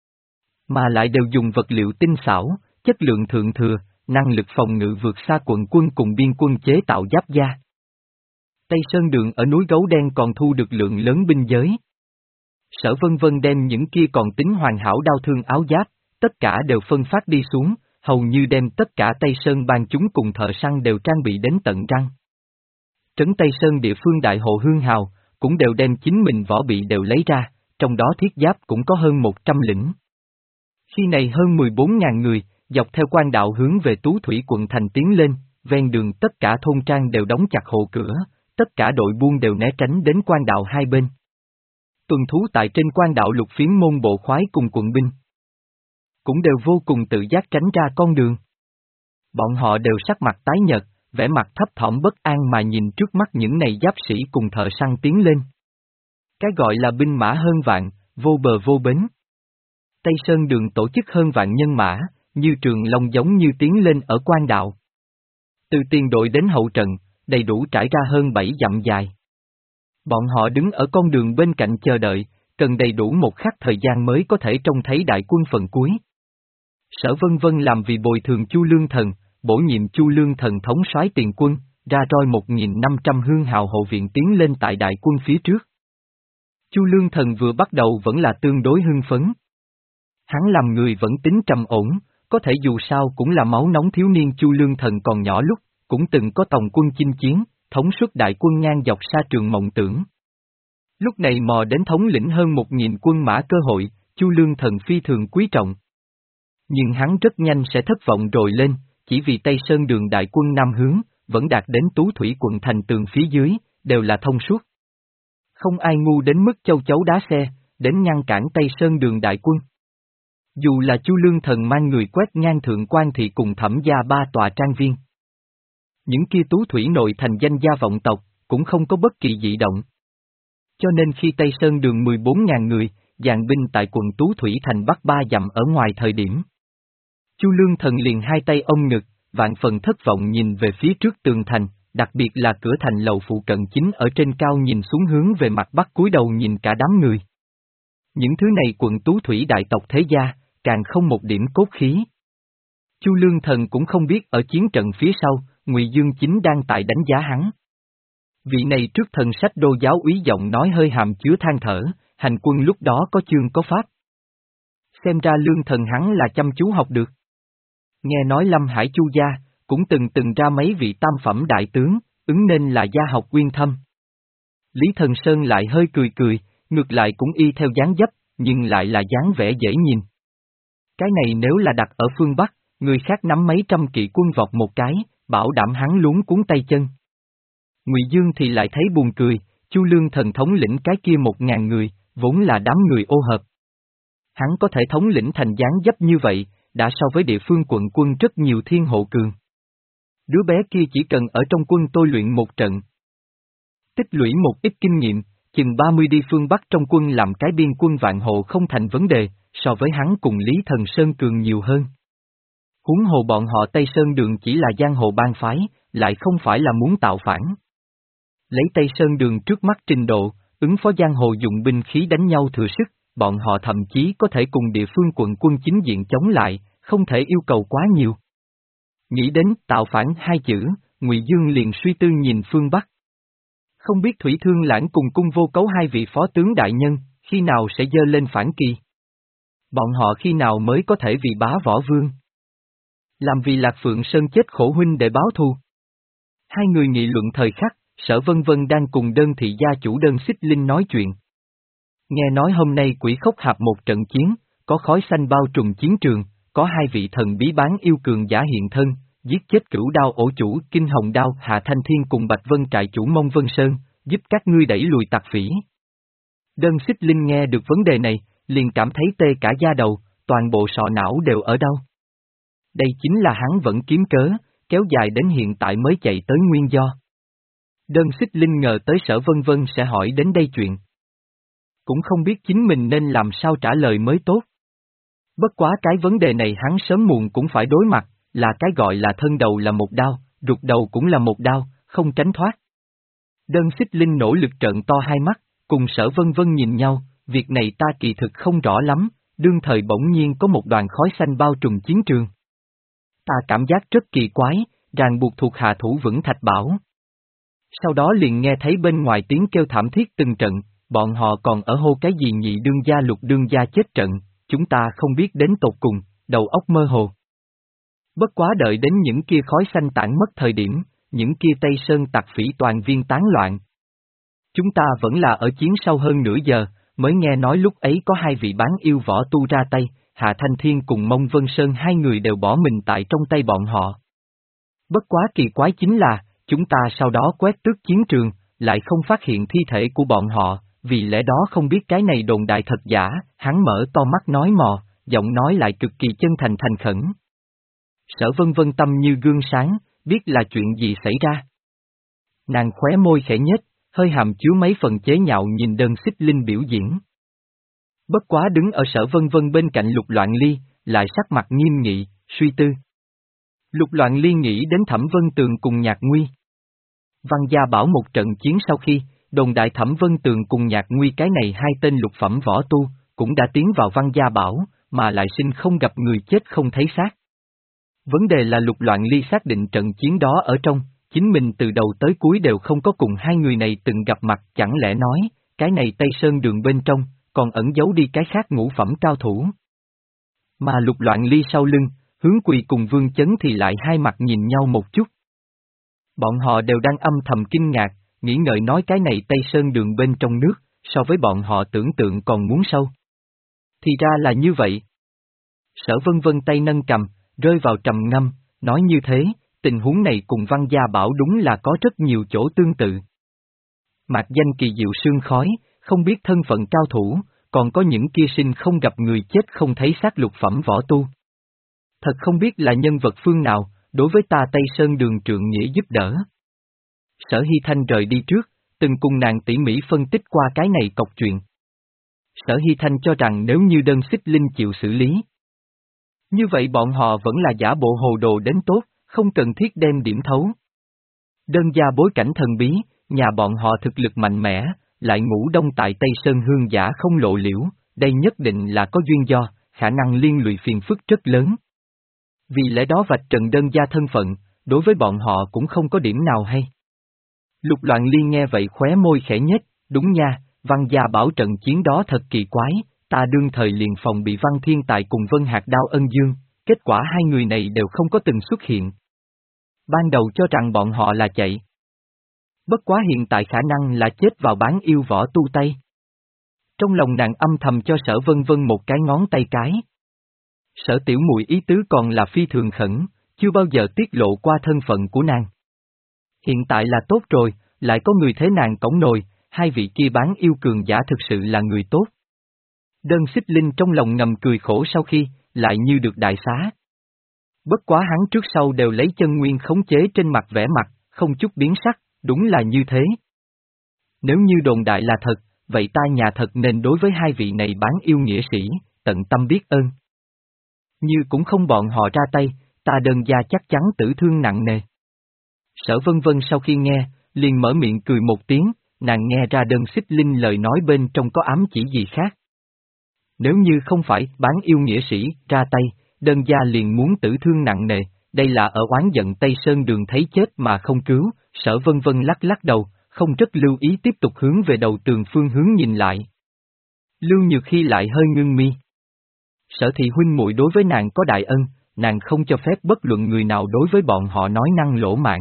Mà lại đều dùng vật liệu tinh xảo, chất lượng thượng thừa, năng lực phòng ngự vượt xa quận quân cùng biên quân chế tạo giáp da. Tây Sơn Đường ở núi Gấu Đen còn thu được lượng lớn binh giới. Sở Vân Vân đem những kia còn tính hoàn hảo đao thương áo giáp, tất cả đều phân phát đi xuống, hầu như đem tất cả Tây Sơn bang chúng cùng thợ săn đều trang bị đến tận răng. Trấn Tây Sơn địa phương đại hộ hương hào, cũng đều đem chính mình võ bị đều lấy ra, trong đó thiết giáp cũng có hơn một trăm lĩnh. Khi này hơn mười bốn nghìn người, dọc theo quan đạo hướng về Tú Thủy quận thành tiến lên, ven đường tất cả thôn trang đều đóng chặt hộ cửa, tất cả đội buôn đều né tránh đến quan đạo hai bên. Tuần thú tại trên quan đạo lục phiến môn bộ khoái cùng quận binh cũng đều vô cùng tự giác tránh ra con đường. Bọn họ đều sắc mặt tái nhợt, vẻ mặt thấp thỏm bất an mà nhìn trước mắt những này giáp sĩ cùng thợ săn tiến lên. Cái gọi là binh mã hơn vạn, vô bờ vô bến. Tây Sơn Đường tổ chức hơn vạn nhân mã, như trường long giống như tiến lên ở quan đạo. Từ tiền đội đến hậu trận, đầy đủ trải ra hơn bảy dặm dài. Bọn họ đứng ở con đường bên cạnh chờ đợi, cần đầy đủ một khắc thời gian mới có thể trông thấy đại quân phần cuối. Sở Vân Vân làm vì bồi thường Chu Lương Thần, bổ nhiệm Chu Lương Thần thống soái tiền quân, ra roi một nghìn năm trăm hương hào hộ viện tiến lên tại đại quân phía trước. Chu Lương Thần vừa bắt đầu vẫn là tương đối hưng phấn. Hắn làm người vẫn tính trầm ổn, có thể dù sao cũng là máu nóng thiếu niên. Chu Lương Thần còn nhỏ lúc, cũng từng có tòng quân chinh chiến, thống suất đại quân ngang dọc xa trường mộng tưởng. Lúc này mò đến thống lĩnh hơn một nghìn quân mã cơ hội, Chu Lương Thần phi thường quý trọng. Nhưng hắn rất nhanh sẽ thất vọng rồi lên, chỉ vì Tây Sơn Đường đại quân nam hướng, vẫn đạt đến Tú Thủy quận thành tường phía dưới, đều là thông suốt. Không ai ngu đến mức châu chấu đá xe, đến ngăn cản Tây Sơn Đường đại quân. Dù là Chu Lương Thần mang người quét ngang thượng quan thì cùng Thẩm gia ba tòa trang viên. Những kia Tú Thủy nội thành danh gia vọng tộc, cũng không có bất kỳ dị động. Cho nên khi Tây Sơn Đường mười bốn nghìn người, dàn binh tại quận Tú Thủy thành bắc ba dặm ở ngoài thời điểm. Chu Lương Thần liền hai tay ôm ngực, vạn phần thất vọng nhìn về phía trước tường thành, đặc biệt là cửa thành lầu phụ cận chính ở trên cao nhìn xuống hướng về mặt bắc cúi đầu nhìn cả đám người. Những thứ này quận Tú Thủy đại tộc thế gia, càng không một điểm cốt khí. Chu Lương Thần cũng không biết ở chiến trận phía sau, Ngụy Dương Chính đang tại đánh giá hắn. Vị này trước thần sách đô giáo úy giọng nói hơi hàm chứa than thở, hành quân lúc đó có chương có pháp. Xem ra Lương Thần hắn là chăm chú học được. Nghe nói Lâm Hải Chu gia, cũng từng từng ra mấy vị tam phẩm đại tướng, ứng nên là gia học uyên thâm. Lý Thần Sơn lại hơi cười cười, ngược lại cũng y theo dáng dấp, nhưng lại là dáng vẻ dễ nhìn. Cái này nếu là đặt ở phương Bắc, người khác nắm mấy trăm kỵ quân vọt một cái, bảo đảm hắn luống cuốn tay chân. Ngụy Dương thì lại thấy buồn cười, Chu Lương Thần thống lĩnh cái kia một ngàn người, vốn là đám người ô hợp. Hắn có thể thống lĩnh thành dáng dấp như vậy, đã so với địa phương quận quân rất nhiều thiên hộ cường. Đứa bé kia chỉ cần ở trong quân tôi luyện một trận. Tích lũy một ít kinh nghiệm, chừng ba mươi đi phương Bắc trong quân làm cái biên quân vạn hộ không thành vấn đề, so với hắn cùng Lý Thần Sơn cường nhiều hơn. Huống hồ bọn họ Tây Sơn Đường chỉ là giang hồ bang phái, lại không phải là muốn tạo phản. Lấy Tây Sơn Đường trước mắt trình độ, ứng phó giang hồ dùng binh khí đánh nhau thừa sức, bọn họ thậm chí có thể cùng địa phương quận quân chính diện chống lại, không thể yêu cầu quá nhiều. Nghĩ đến tạo phản hai chữ, Ngụy Dương liền suy tư nhìn phương Bắc. Không biết Thủy Thương Lãng cùng Cung Vô Cấu hai vị phó tướng đại nhân, khi nào sẽ dơ lên phản kỳ? Bọn họ khi nào mới có thể vì bá võ vương? Làm vì Lạc Phượng Sơn chết khổ huynh để báo thù. Hai người nghị luận thời khắc, Sở Vân Vân đang cùng Đơn thị gia chủ Đơn Xích Linh nói chuyện. Nghe nói hôm nay Quỷ Khốc Hạp một trận chiến, có khói xanh bao trùm chiến trường, có hai vị thần bí bán yêu cường giả hiện thân, giết chết Cửu Đao ổ chủ Kinh Hồng Đao Hạ Thanh Thiên cùng Bạch Vân trại chủ Mông Vân Sơn, giúp các ngươi đẩy lùi tặc phỉ. Đơn Xích Linh nghe được vấn đề này, liền cảm thấy tê cả da đầu, toàn bộ sọ não đều ở đâu. Đây chính là hắn vẫn kiếm cớ, kéo dài đến hiện tại mới chạy tới nguyên do. Đơn Xích Linh ngờ tới Sở Vân Vân sẽ hỏi đến đây chuyện. Cũng không biết chính mình nên làm sao trả lời mới tốt. Bất quá cái vấn đề này hắn sớm muộn cũng phải đối mặt, là cái gọi là thân đầu là một đao, ruột đầu cũng là một đao, không tránh thoát. Đơn Xích Linh nỗ lực trợn to hai mắt, cùng Sở Vân Vân nhìn nhau, việc này ta kỳ thực không rõ lắm, đương thời bỗng nhiên có một đoàn khói xanh bao trùm chiến trường. Ta cảm giác rất kỳ quái, ràng buộc thuộc hạ thủ vững thạch bảo. Sau đó liền nghe thấy bên ngoài tiếng kêu thảm thiết từng trận, bọn họ còn ở hô cái gì nhị đương gia lục đương gia chết trận, chúng ta không biết đến tột cùng, đầu óc mơ hồ. Bất quá đợi đến những kia khói xanh tản mất thời điểm, những kia Tây Sơn tặc phỉ toàn viên tán loạn. Chúng ta vẫn là ở chiến sau hơn nửa giờ, mới nghe nói lúc ấy có hai vị bán yêu võ tu ra tay, Hạ Thanh Thiên cùng Mông Vân Sơn hai người đều bỏ mình tại trong tay bọn họ. Bất quá kỳ quái chính là, chúng ta sau đó quét tước chiến trường, lại không phát hiện thi thể của bọn họ, vì lẽ đó không biết cái này đồn đại thật giả, hắn mở to mắt nói mò, giọng nói lại cực kỳ chân thành thành khẩn. Sở Vân Vân tâm như gương sáng, biết là chuyện gì xảy ra. Nàng khóe môi khẽ nhếch, hơi hàm chứa mấy phần chế nhạo nhìn Đơn Xích Linh biểu diễn. Bất quá đứng ở Sở Vân Vân bên cạnh Lục Loạn Ly, lại sắc mặt nghiêm nghị, suy tư. Lục Loạn Ly nghĩ đến Thẩm Vân Tường cùng Nhạc Nguy. Văn gia bảo một trận chiến sau khi, đồn đại Thẩm Vân Tường cùng Nhạc Nguy cái này hai tên lục phẩm võ tu, cũng đã tiến vào Văn gia bảo, mà lại sinh không gặp người chết không thấy xác. Vấn đề là Lục Loạn Ly xác định trận chiến đó ở trong, chính mình từ đầu tới cuối đều không có cùng hai người này từng gặp mặt, chẳng lẽ nói, cái này Tây Sơn Đường bên trong, còn ẩn giấu đi cái khác ngũ phẩm cao thủ. Mà Lục Loạn Ly sau lưng, Hướng Quỳ cùng Vương Chấn thì lại hai mặt nhìn nhau một chút. Bọn họ đều đang âm thầm kinh ngạc, nghĩ ngợi nói cái này Tây Sơn Đường bên trong nước, so với bọn họ tưởng tượng còn muốn sâu. Thì ra là như vậy. Sở Vân Vân tay nâng cầm, rơi vào trầm ngâm, nói như thế, tình huống này cùng Văn gia bảo đúng là có rất nhiều chỗ tương tự. Mạc danh kỳ diệu sương khói, không biết thân phận cao thủ, còn có những kia sinh không gặp người chết không thấy xác lục phẩm võ tu. Thật không biết là nhân vật phương nào, đối với ta Tây Sơn Đường trượng nghĩa giúp đỡ. Sở Hy Thanh rời đi trước, từng cùng nàng tỉ mỉ phân tích qua cái này cọc chuyện. Sở Hy Thanh cho rằng nếu như Đơn Xích Linh chịu xử lý, như vậy bọn họ vẫn là giả bộ hồ đồ đến tốt, không cần thiết đem điểm thấu. Đơn gia bối cảnh thần bí, nhà bọn họ thực lực mạnh mẽ, lại ngủ đông tại Tây Sơn hương giả không lộ liễu, đây nhất định là có duyên do, khả năng liên lụy phiền phức rất lớn. Vì lẽ đó vạch trần Đơn gia thân phận, đối với bọn họ cũng không có điểm nào hay. Lục Loạn Ly nghe vậy khóe môi khẽ nhếch, đúng nha, Văn gia bảo trận chiến đó thật kỳ quái, ta đương thời liền phòng bị Văn Thiên Tài cùng Vân Hạc Đao ân dương, kết quả hai người này đều không có từng xuất hiện. Ban đầu cho rằng bọn họ là chạy. Bất quá hiện tại khả năng là chết vào bán yêu võ tu tay. Trong lòng nàng âm thầm cho Sở Vân Vân một cái ngón tay cái. Sở Tiểu Muội ý tứ còn là phi thường khẩn, chưa bao giờ tiết lộ qua thân phận của nàng. Hiện tại là tốt rồi, lại có người thế nàng cõng nồi, hai vị kia bán yêu cường giả thực sự là người tốt. Đơn Xích Linh trong lòng ngầm cười khổ sau khi, lại như được đại xá. Bất quá hắn trước sau đều lấy chân nguyên khống chế trên mặt vẻ mặt, không chút biến sắc, đúng là như thế. Nếu như đồn đại là thật, vậy ta nhà thật nên đối với hai vị này bán yêu nghĩa sĩ, tận tâm biết ơn. Như cũng không bọn họ ra tay, ta đơn gia chắc chắn tử thương nặng nề. Sở Vân Vân sau khi nghe, liền mở miệng cười một tiếng, nàng nghe ra Đơn Xích Linh lời nói bên trong có ám chỉ gì khác. Nếu như không phải bán yêu nghĩa sĩ ra tay, đơn gia liền muốn tử thương nặng nề, đây là ở oán giận Tây Sơn Đường thấy chết mà không cứu. Sở Vân Vân lắc lắc đầu, không rất lưu ý tiếp tục hướng về đầu tường phương hướng nhìn lại. Lưu Nhược Hy lại hơi ngưng mi. Sở thị huynh muội đối với nàng có đại ân, nàng không cho phép bất luận người nào đối với bọn họ nói năng lỗ mãn.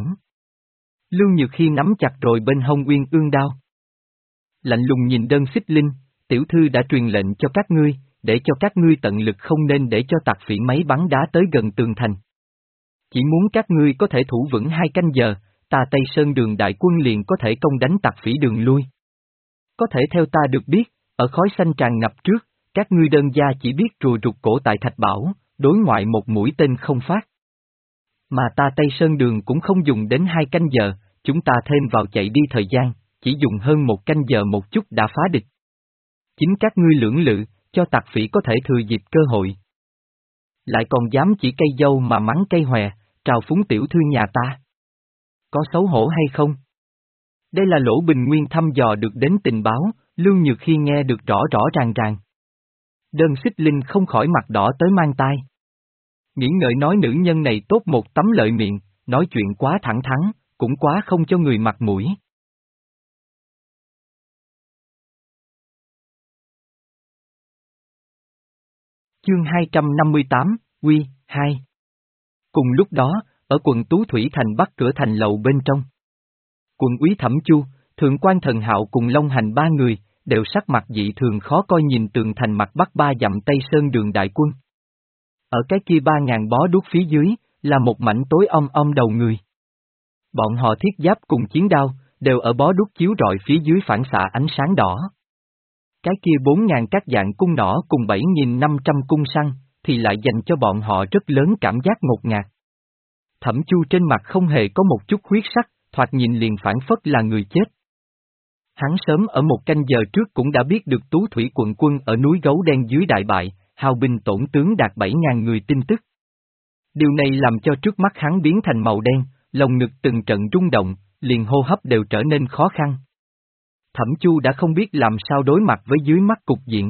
Lưu Nhược Hy nắm chặt rồi bên hông uyên ương đao. Lạnh lùng nhìn Đơn Xích Linh, tiểu thư đã truyền lệnh cho các ngươi, để cho các ngươi tận lực không nên để cho tặc phỉ máy bắn đá tới gần tường thành. Chỉ muốn các ngươi có thể thủ vững hai canh giờ, ta Tây Sơn Đường đại quân liền có thể công đánh tặc phỉ đường lui. Có thể theo ta được biết, ở khói xanh tràn ngập trước, các ngươi đơn gia chỉ biết rùa rụt cổ tại Thạch Bảo, đối ngoại một mũi tên không phát. Mà ta Tây Sơn Đường cũng không dùng đến hai canh giờ, chúng ta thêm vào chạy đi thời gian, chỉ dùng hơn một canh giờ một chút đã phá địch. Chính các ngươi lưỡng lự, cho tặc phỉ có thể thừa dịp cơ hội. Lại còn dám chỉ cây dâu mà mắng cây hòe, trào phúng tiểu thư nhà ta. Có xấu hổ hay không? Đây là Lỗ Bình Nguyên thăm dò được đến tình báo, Lưu Nhược Hy nghe được rõ rõ ràng ràng. Đơn Xích Linh không khỏi mặt đỏ tới mang tai. Nghĩ ngợi nói nữ nhân này tốt một tấm lợi miệng, nói chuyện quá thẳng thắn, cũng quá không cho người mặt mũi. Chương hai trăm năm mươi tám, Quy, hai. Cùng lúc đó, ở quận Tú Thủy Thành bắc cửa thành lầu bên trong. Quận úy Thẩm Chu, Thượng quan Thần Hạo cùng Long Hành ba người, đều sắc mặt dị thường khó coi nhìn tường thành mặt bắc ba dặm Tây Sơn Đường đại quân. Ở cái kia ba ngàn bó đuốc phía dưới, là một mảnh tối om om đầu người. Bọn họ thiết giáp cùng chiến đao, đều ở bó đuốc chiếu rọi phía dưới phản xạ ánh sáng đỏ. Cái kia bốn ngàn các dạng cung nỏ cùng bảy nghìn năm trăm cung săn, thì lại dành cho bọn họ rất lớn cảm giác ngột ngạt. Thẩm Chu trên mặt không hề có một chút huyết sắc, thoạt nhìn liền phản phất là người chết. Hắn sớm ở một canh giờ trước cũng đã biết được Tú Thủy quận quân ở núi Gấu Đen dưới đại bại, hao binh tổn tướng đạt bảy ngàn người tin tức. Điều này làm cho trước mắt hắn biến thành màu đen, lồng ngực từng trận rung động, liền hô hấp đều trở nên khó khăn. Thẩm Chu đã không biết làm sao đối mặt với dưới mắt cục diện.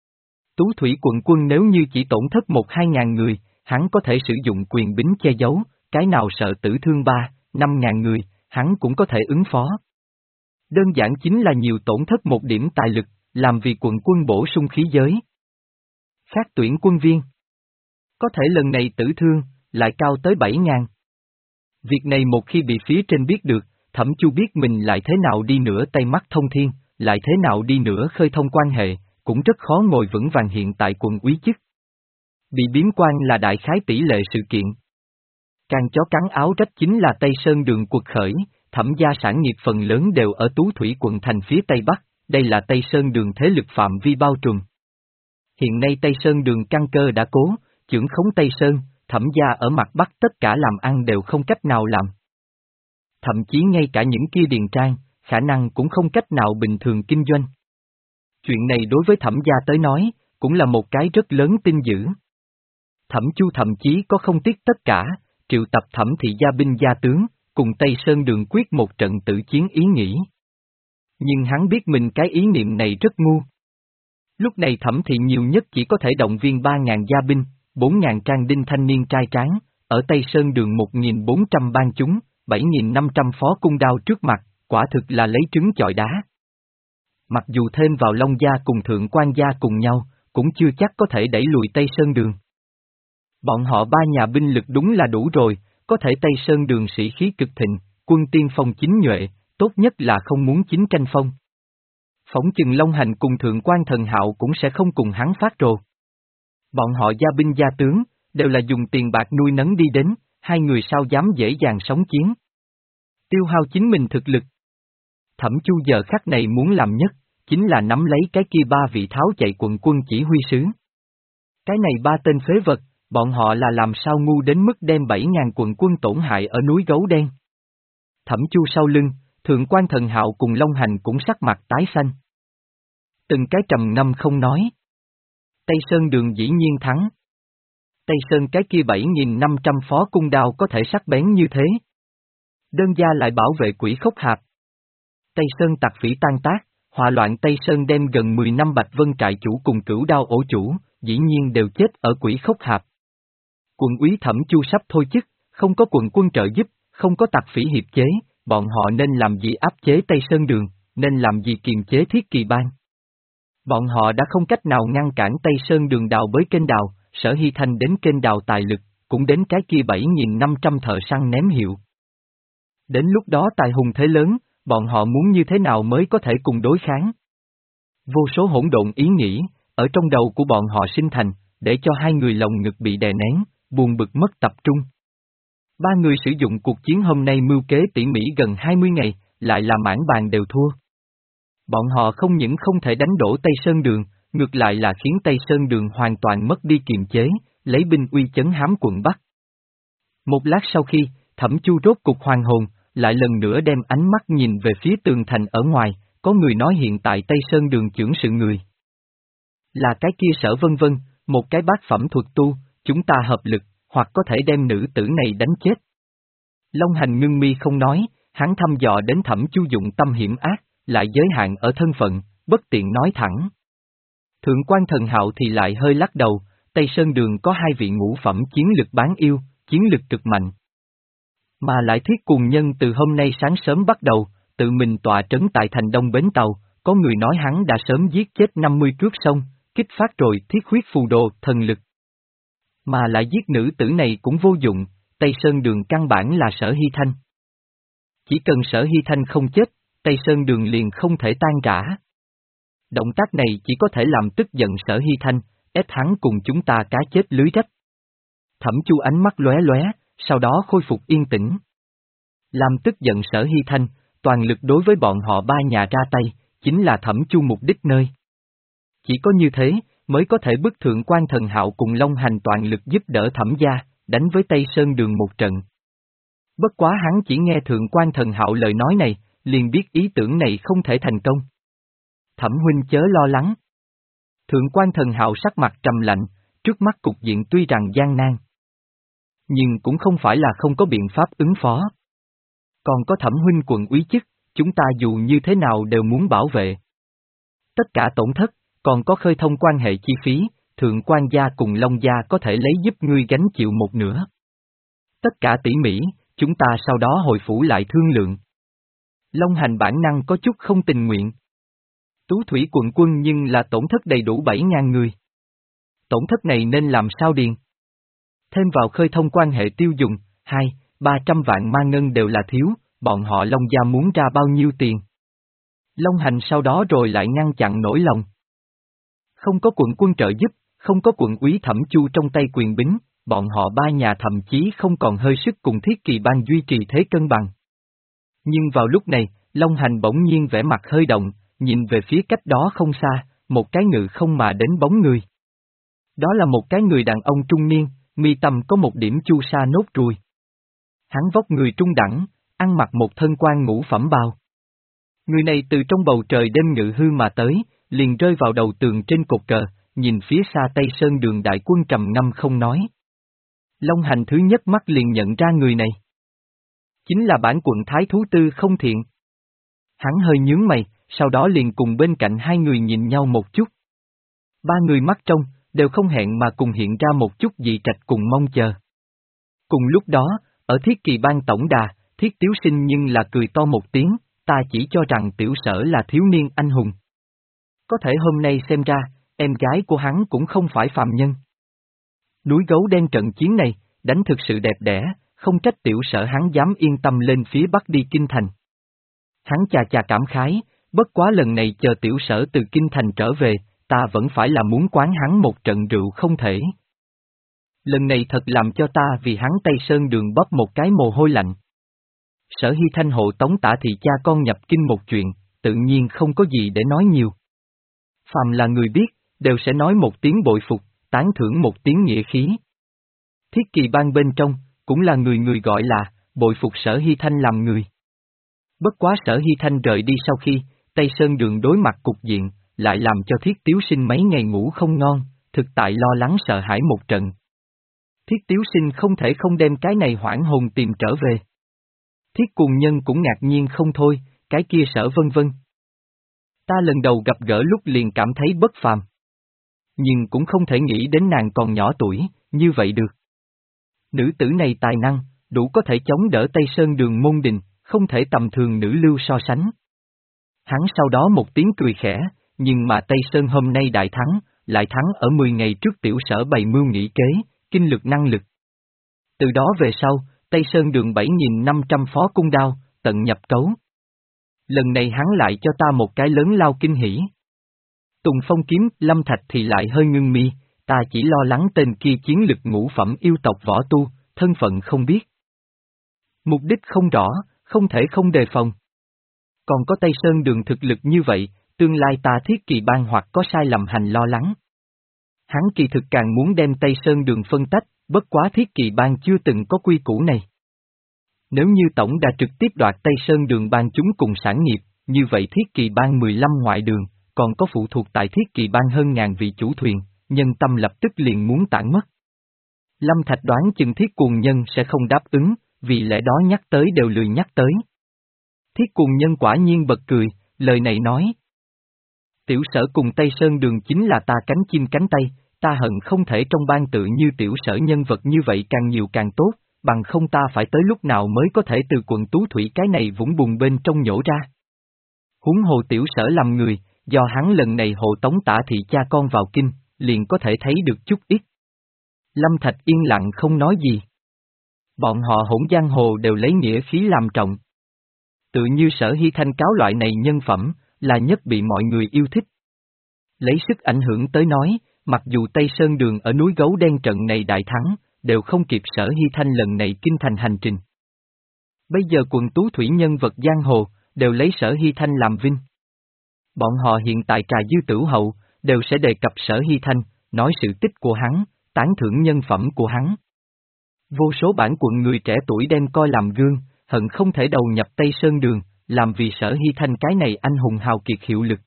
Tú Thủy quận quân nếu như chỉ tổn thất một hai ngàn người, hắn có thể sử dụng quyền bính che giấu, cái nào sợ tử thương ba, năm ngàn người, hắn cũng có thể ứng phó. Đơn giản chính là nhiều tổn thất một điểm tài lực, làm vì quận quân bổ sung khí giới. Khác tuyển quân viên. Có thể lần này tử thương, lại cao tới bảy ngàn. Việc này một khi bị phía trên biết được, Thẩm Chu biết mình lại thế nào đi nữa tay mắt thông thiên, lại thế nào đi nữa khơi thông quan hệ, cũng rất khó ngồi vững vàng hiện tại quận úy chức. Bị biếm quan là đại khái tỷ lệ sự kiện. Càng chó cắn áo rách chính là Tây Sơn Đường quật khởi, Thẩm gia sản nghiệp phần lớn đều ở Tú Thủy quận thành phía Tây Bắc, đây là Tây Sơn Đường thế lực phạm vi bao trùm. Hiện nay Tây Sơn Đường căn cơ đã cố, chưởng khống Tây Sơn, Thẩm gia ở mặt Bắc tất cả làm ăn đều không cách nào làm. Thậm chí ngay cả những kia điền trang, khả năng cũng không cách nào bình thường kinh doanh. Chuyện này đối với Thẩm gia tới nói, cũng là một cái rất lớn tin dữ. Thẩm Chu thậm chí có không tiếc tất cả, triệu tập Thẩm thị gia binh gia tướng, cùng Tây Sơn Đường quyết một trận tử chiến ý nghĩ. Nhưng hắn biết mình cái ý niệm này rất ngu. Lúc này Thẩm thị nhiều nhất chỉ có thể động viên ba ngàn gia binh, bốn ngàn trang đinh thanh niên trai tráng, ở Tây Sơn Đường một nghìn bốn trăm ban chúng, bảy nghìn năm trăm phó cung đao trước mặt, quả thực là lấy trứng chọi đá. Mặc dù thêm vào Long gia cùng Thượng quan gia cùng nhau, cũng chưa chắc có thể đẩy lùi Tây Sơn Đường. Bọn họ ba nhà binh lực đúng là đủ rồi, có thể Tây Sơn Đường sĩ khí cực thịnh, quân tiên phong chính nhuệ, tốt nhất là không muốn chính tranh phong. Phỏng chừng Long Hành cùng Thượng quan Thần Hạo cũng sẽ không cùng hắn phát rồ. Bọn họ gia binh gia tướng, đều là dùng tiền bạc nuôi nấng đi đến, hai người sao dám dễ dàng sống chiến. Tiêu hao chính mình thực lực. Thẩm Chu giờ khắc này muốn làm nhất, chính là nắm lấy cái kia ba vị tháo chạy quận quân chỉ huy sứ. Cái này ba tên phế vật, bọn họ là làm sao ngu đến mức đem bảy ngàn quận quân tổn hại ở núi Gấu Đen. Thẩm Chu sau lưng, Thượng quan Thần Hạo cùng Long Hành cũng sắc mặt tái xanh. Từng cái trầm ngâm không nói. Tây Sơn Đường dĩ nhiên thắng. Tây Sơn cái kia bảy nghìn năm trăm phó cung đao có thể sắc bén như thế. Đơn gia lại bảo vệ Quỷ Khốc Hạp. Tây Sơn tặc phỉ tan tác, hỏa loạn Tây Sơn đem gần mười năm Bạch Vân trại chủ cùng Cửu Đao ổ chủ, dĩ nhiên đều chết ở Quỷ Khốc Hạp. Quận úy Thẩm Chu sắp thôi chức, không có quận quân trợ giúp, không có tặc phỉ hiệp chế, bọn họ nên làm gì áp chế Tây Sơn Đường, nên làm gì kiềm chế Thiết Kỳ Bang. Bọn họ đã không cách nào ngăn cản Tây Sơn Đường đào bới kênh đào, Sở Hy Thanh đến kênh đào tài lực, cũng đến cái kia bảy nghìn năm trăm thợ săn ném hiệu. Đến lúc đó tài hùng thế lớn, bọn họ muốn như thế nào mới có thể cùng đối kháng. Vô số hỗn độn ý nghĩ, ở trong đầu của bọn họ sinh thành, để cho hai người lồng ngực bị đè nén, buồn bực mất tập trung. Ba người sử dụng cuộc chiến hôm nay mưu kế tỉ mỉ gần hai mươi ngày, lại là mãn bàn đều thua. Bọn họ không những không thể đánh đổ Tây Sơn Đường, ngược lại là khiến Tây Sơn Đường hoàn toàn mất đi kiềm chế, lấy binh uy chấn hám quận Bắc. Một lát sau khi, Thẩm Chu rốt cục hoàn hồn, lại lần nữa đem ánh mắt nhìn về phía tường thành ở ngoài, có người nói hiện tại Tây Sơn Đường chưởng sự người. Là cái kia Sở Vân Vân, một cái bát phẩm thuật tu, chúng ta hợp lực, hoặc có thể đem nữ tử này đánh chết. Long Hành ngưng mi không nói, hắn thăm dò đến Thẩm Chu dụng tâm hiểm ác, lại giới hạn ở thân phận, bất tiện nói thẳng. Thượng quan Thần Hạo thì lại hơi lắc đầu, Tây Sơn Đường có hai vị ngũ phẩm chiến lực bán yêu, chiến lực cực mạnh. Mà lại Thiết Cùng Nhân từ hôm nay sáng sớm bắt đầu, tự mình tọa trấn tại thành Đông Bến Tàu, có người nói hắn đã sớm giết chết năm mươi cướp sông, kích phát rồi thiết huyết phù đồ, thần lực. Mà lại giết nữ tử này cũng vô dụng, Tây Sơn Đường căn bản là Sở Hy Thanh. Chỉ cần Sở Hy Thanh không chết, Tây Sơn Đường liền không thể tan rã. Động tác này chỉ có thể làm tức giận Sở Hy Thanh, ép hắn cùng chúng ta cá chết lưới rách. Thẩm Chu ánh mắt lóe lóe, sau đó khôi phục yên tĩnh. Làm tức giận Sở Hy Thanh, toàn lực đối với bọn họ ba nhà ra tay, chính là Thẩm Chu mục đích nơi. Chỉ có như thế, mới có thể bức Thượng quan Thần Hạo cùng Long Hành toàn lực giúp đỡ Thẩm gia, đánh với Tây Sơn Đường một trận. Bất quá hắn chỉ nghe Thượng quan Thần Hạo lời nói này, liền biết ý tưởng này không thể thành công. Thẩm huynh chớ lo lắng. Thượng quan Thần Hạo sắc mặt trầm lạnh, trước mắt cục diện tuy rằng gian nan, nhưng cũng không phải là không có biện pháp ứng phó. Còn có Thẩm huynh quận úy chức, chúng ta dù như thế nào đều muốn bảo vệ. Tất cả tổn thất, còn có khơi thông quan hệ chi phí, Thượng quan gia cùng Long gia có thể lấy giúp ngươi gánh chịu một nửa. Tất cả tỉ mỉ, chúng ta sau đó hồi phủ lại thương lượng. Long Hành bản năng có chút không tình nguyện. Tú Thủy quận quân nhưng là tổn thất đầy đủ bảy ngàn người. Tổn thất này nên làm sao điền? Thêm vào khơi thông quan hệ tiêu dùng, hai, ba trăm vạn ma ngân đều là thiếu, bọn họ Long gia muốn ra bao nhiêu tiền? Long Hành sau đó rồi lại ngăn chặn nỗi lòng. Không có quận quân trợ giúp, không có quận úy Thẩm Chu trong tay quyền bính, bọn họ ba nhà thậm chí không còn hơi sức cùng Thiết Kỳ Bang duy trì thế cân bằng. Nhưng vào lúc này, Long Hành bỗng nhiên vẻ mặt hơi động, nhìn về phía cách đó không xa, một cái ngự không mà đến bóng người. Đó là một cái người đàn ông trung niên, mi tâm có một điểm chu sa nốt ruồi. Hắn vóc người trung đẳng, ăn mặc một thân quan ngũ phẩm bào. Người này từ trong bầu trời đêm ngự hư mà tới, liền rơi vào đầu tường trên cột cờ, nhìn phía xa Tây Sơn Đường đại quân trầm ngâm không nói. Long Hành thứ nhất mắt liền nhận ra người này. Chính là bản quận Thái Thú Tư Không Thiện. Hắn hơi nhướng mày, sau đó liền cùng bên cạnh hai người nhìn nhau một chút. Ba người mắt trong, đều không hẹn mà cùng hiện ra một chút dị trạch cùng mong chờ. Cùng lúc đó, ở Thiết Kỳ Bang tổng đà, Thiết Tiếu Sinh nhưng là cười to một tiếng, ta chỉ cho rằng tiểu sở là thiếu niên anh hùng. Có thể hôm nay xem ra, em gái của hắn cũng không phải phàm nhân. Núi Gấu Đen trận chiến này, đánh thực sự đẹp đẽ, không trách tiểu sở hắn dám yên tâm lên phía bắc đi kinh thành. Hắn chà chà cảm khái, bất quá lần này chờ tiểu Sở từ kinh thành trở về, ta vẫn phải là muốn quán hắn một trận rượu không thể. Lần này thật làm cho ta vì hắn Tây Sơn Đường bóp một cái mồ hôi lạnh. Sở Hy Thanh hộ tống Tả thị cha con nhập kinh một chuyện, tự nhiên không có gì để nói nhiều. Phàm là người biết, đều sẽ nói một tiếng bội phục, tán thưởng một tiếng nghĩa khí. Thiết Kỳ Bang bên trong, cũng là người người gọi là, bội phục Sở Hy Thanh làm người. Bất quá Sở Hy Thanh rời đi sau khi, Tây Sơn Đường đối mặt cục diện, lại làm cho Thiết Tiếu Sinh mấy ngày ngủ không ngon, thực tại lo lắng sợ hãi một trận. Thiết Tiếu Sinh không thể không đem cái này hoảng hồn tìm trở về. Thiết Cuồng Nhân cũng ngạc nhiên không thôi, cái kia Sở vân vân. Ta lần đầu gặp gỡ lúc liền cảm thấy bất phàm. Nhưng cũng không thể nghĩ đến nàng còn nhỏ tuổi, như vậy được. Nữ tử này tài năng, đủ có thể chống đỡ Tây Sơn Đường môn đình, không thể tầm thường nữ lưu so sánh. Hắn sau đó một tiếng cười khẽ, nhưng mà Tây Sơn hôm nay đại thắng, lại thắng ở mười ngày trước tiểu Sở bày mưu nghĩ kế, kinh lực năng lực. Từ đó về sau, Tây Sơn Đường bảy nghìn năm trăm phó cung đao, tận nhập cấu. Lần này hắn lại cho ta một cái lớn lao kinh hỉ. Tùng Phong kiếm, Lâm Thạch thì lại hơi ngưng mi, ta chỉ lo lắng tên kia chiến lực ngũ phẩm yêu tộc võ tu, thân phận không biết. Mục đích không rõ, không thể không đề phòng. Còn có Tây Sơn Đường thực lực như vậy, tương lai ta Thiết Kỳ Bang hoặc có sai lầm hành lo lắng. Hắn kỳ thực càng muốn đem Tây Sơn Đường phân tách, bất quá Thiết Kỳ Bang chưa từng có quy củ này. Nếu như Tổng đã trực tiếp đoạt Tây Sơn Đường bang chúng cùng sản nghiệp, như vậy Thiết Kỳ Bang mười lăm ngoại đường, còn có phụ thuộc tại Thiết Kỳ Bang hơn ngàn vị chủ thuyền, nhân tâm lập tức liền muốn tản mất. Lâm Thạch đoán chừng Thiết Cuồng Nhân sẽ không đáp ứng, vì lẽ đó nhắc tới đều lười nhắc tới. Thiết Cuồng Nhân quả nhiên bật cười, lời này nói. Tiểu Sở cùng Tây Sơn Đường chính là ta cánh chim cánh tay, ta hận không thể trong bang tự như Tiểu Sở nhân vật như vậy càng nhiều càng tốt, bằng không ta phải tới lúc nào mới có thể từ quận Tú Thủy cái này vũng bùn bên trong nhổ ra. Huống hồ Tiểu Sở làm người, do hắn lần này hộ tống Tả thị cha con vào kinh, liền có thể thấy được chút ít. Lâm Thạch yên lặng không nói gì. Bọn họ hỗn giang hồ đều lấy nghĩa khí làm trọng. Tự như Sở Hy Thanh cáo loại này nhân phẩm, là nhất bị mọi người yêu thích. Lấy sức ảnh hưởng tới nói, mặc dù Tây Sơn Đường ở núi Gấu Đen trận này đại thắng, đều không kịp Sở Hy Thanh lần này kinh thành hành trình. Bây giờ quận Tú Thủy nhân vật giang hồ, đều lấy Sở Hy Thanh làm vinh. Bọn họ hiện tại trà dư tử hậu, đều sẽ đề cập Sở Hy Thanh, nói sự tích của hắn, tán thưởng nhân phẩm của hắn. Vô số bản quận người trẻ tuổi đem coi làm gương, hận không thể đầu nhập Tây Sơn Đường, làm vì Sở Hy Thanh cái này anh hùng hào kiệt hiệu lực.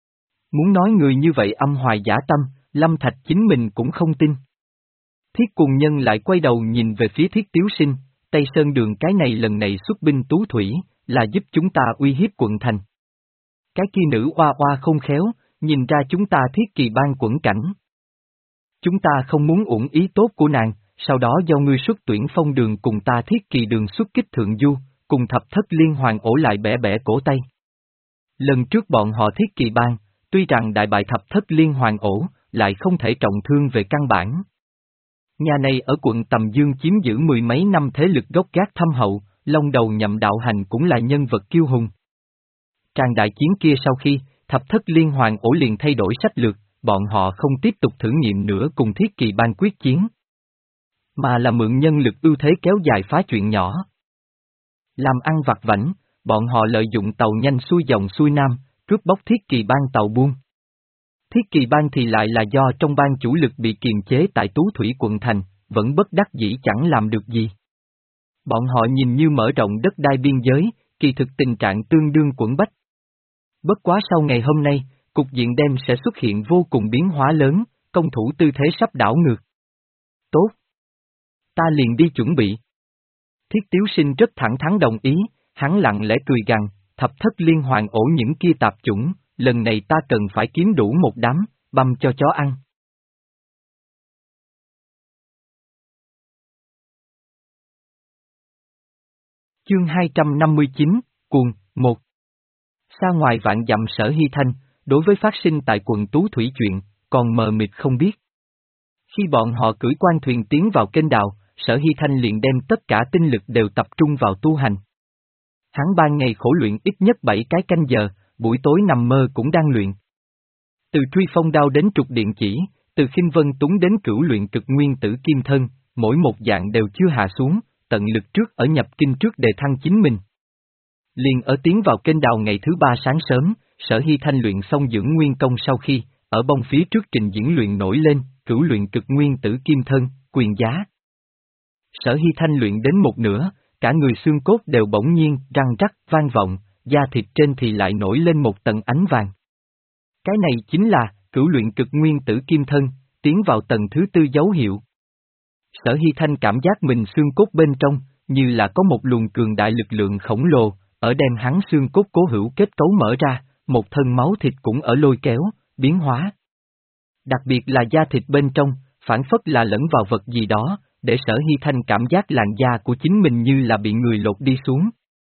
Muốn nói người như vậy âm hoài giả tâm, Lâm Thạch chính mình cũng không tin. Thiết Cuồng Nhân lại quay đầu nhìn về phía Thiết Tiếu Sinh, Tây Sơn Đường cái này lần này xuất binh Tú Thủy, là giúp chúng ta uy hiếp quận thành. Cái kia nữ oa oa không khéo, nhìn ra chúng ta Thiết Kỳ Bang quẫn cảnh. Chúng ta không muốn uổng ý tốt của nàng, sau đó do ngươi xuất tuyển Phong Đường cùng ta Thiết Kỳ Đường xuất kích Thượng Du, cùng thập thất liên hoàng ổ lại bẻ bẻ cổ tay. Lần trước bọn họ Thiết Kỳ Bang, tuy rằng đại bại thập thất liên hoàng ổ, lại không thể trọng thương về căn bản. Nhà này ở quận Tầm Dương chiếm giữ mười mấy năm thế lực gốc gác thâm hậu, Long Đầu Nhậm đạo hành cũng là nhân vật kiêu hùng. Tràng đại chiến kia sau khi, thập thất liên hoàng ổ liền thay đổi sách lược, bọn họ không tiếp tục thử nghiệm nữa cùng Thiết Kỳ Bang quyết chiến. Mà là mượn nhân lực ưu thế kéo dài phá chuyện nhỏ. Làm ăn vặt vãnh, bọn họ lợi dụng tàu nhanh xuôi dòng xuôi nam, cướp bóc Thiết Kỳ Bang tàu buôn. Thiết Kỳ Bang thì lại là do trong bang chủ lực bị kiềm chế tại Tú Thủy quận thành, vẫn bất đắc dĩ chẳng làm được gì. Bọn họ nhìn như mở rộng đất đai biên giới, kỳ thực tình trạng tương đương quẫn bách. Bất quá sau ngày hôm nay, cục diện đêm sẽ xuất hiện vô cùng biến hóa lớn, công thủ tư thế sắp đảo ngược. Tốt. Ta liền đi chuẩn bị. Thiết Tiếu Sinh rất thẳng thắn đồng ý, hắn lặng lẽ cười gằn, thập thất liên hoàng ổ những kia tạp chủng, lần này ta cần phải kiếm đủ một đám, băm cho chó ăn. Chương hai trăm năm mươi chín, Cuồng, một. Xa ngoài vạn dặm Sở Hy Thanh, đối với phát sinh tại quận Tú Thủy chuyện, còn mờ mịt không biết. Khi bọn họ cưỡi quan thuyền tiến vào kênh đào, Sở Hy Thanh liền đem tất cả tinh lực đều tập trung vào tu hành. Hắn ban ngày khổ luyện ít nhất bảy cái canh giờ, buổi tối nằm mơ cũng đang luyện. Từ truy phong đao đến trục điện chỉ, từ khinh vân túng đến cửu luyện cực nguyên tử kim thân, mỗi một dạng đều chưa hạ xuống, tận lực trước ở nhập kinh trước đề thăng chính mình. Liền ở tiến vào kênh đào ngày thứ ba sáng sớm, Sở Hy Thanh luyện xong dưỡng nguyên công sau khi, ở bông phía trước trình diễn luyện nổi lên, cửu luyện cực nguyên tử kim thân, quyền giá. Sở Hy Thanh luyện đến một nửa, cả người xương cốt đều bỗng nhiên, răng rắc, vang vọng, da thịt trên thì lại nổi lên một tầng ánh vàng. Cái này chính là, cửu luyện cực nguyên tử kim thân, tiến vào tầng thứ tư dấu hiệu. Sở Hy Thanh cảm giác mình xương cốt bên trong, như là có một luồng cường đại lực lượng khổng lồ, ở đem hắn xương cốt cố hữu kết cấu mở ra, một thân máu thịt cũng ở lôi kéo, biến hóa. Đặc biệt là da thịt bên trong, phản phất là lẫn vào vật gì đó, để Sở Hy Thanh cảm giác làn da của chính mình như là bị người lột đi xuống.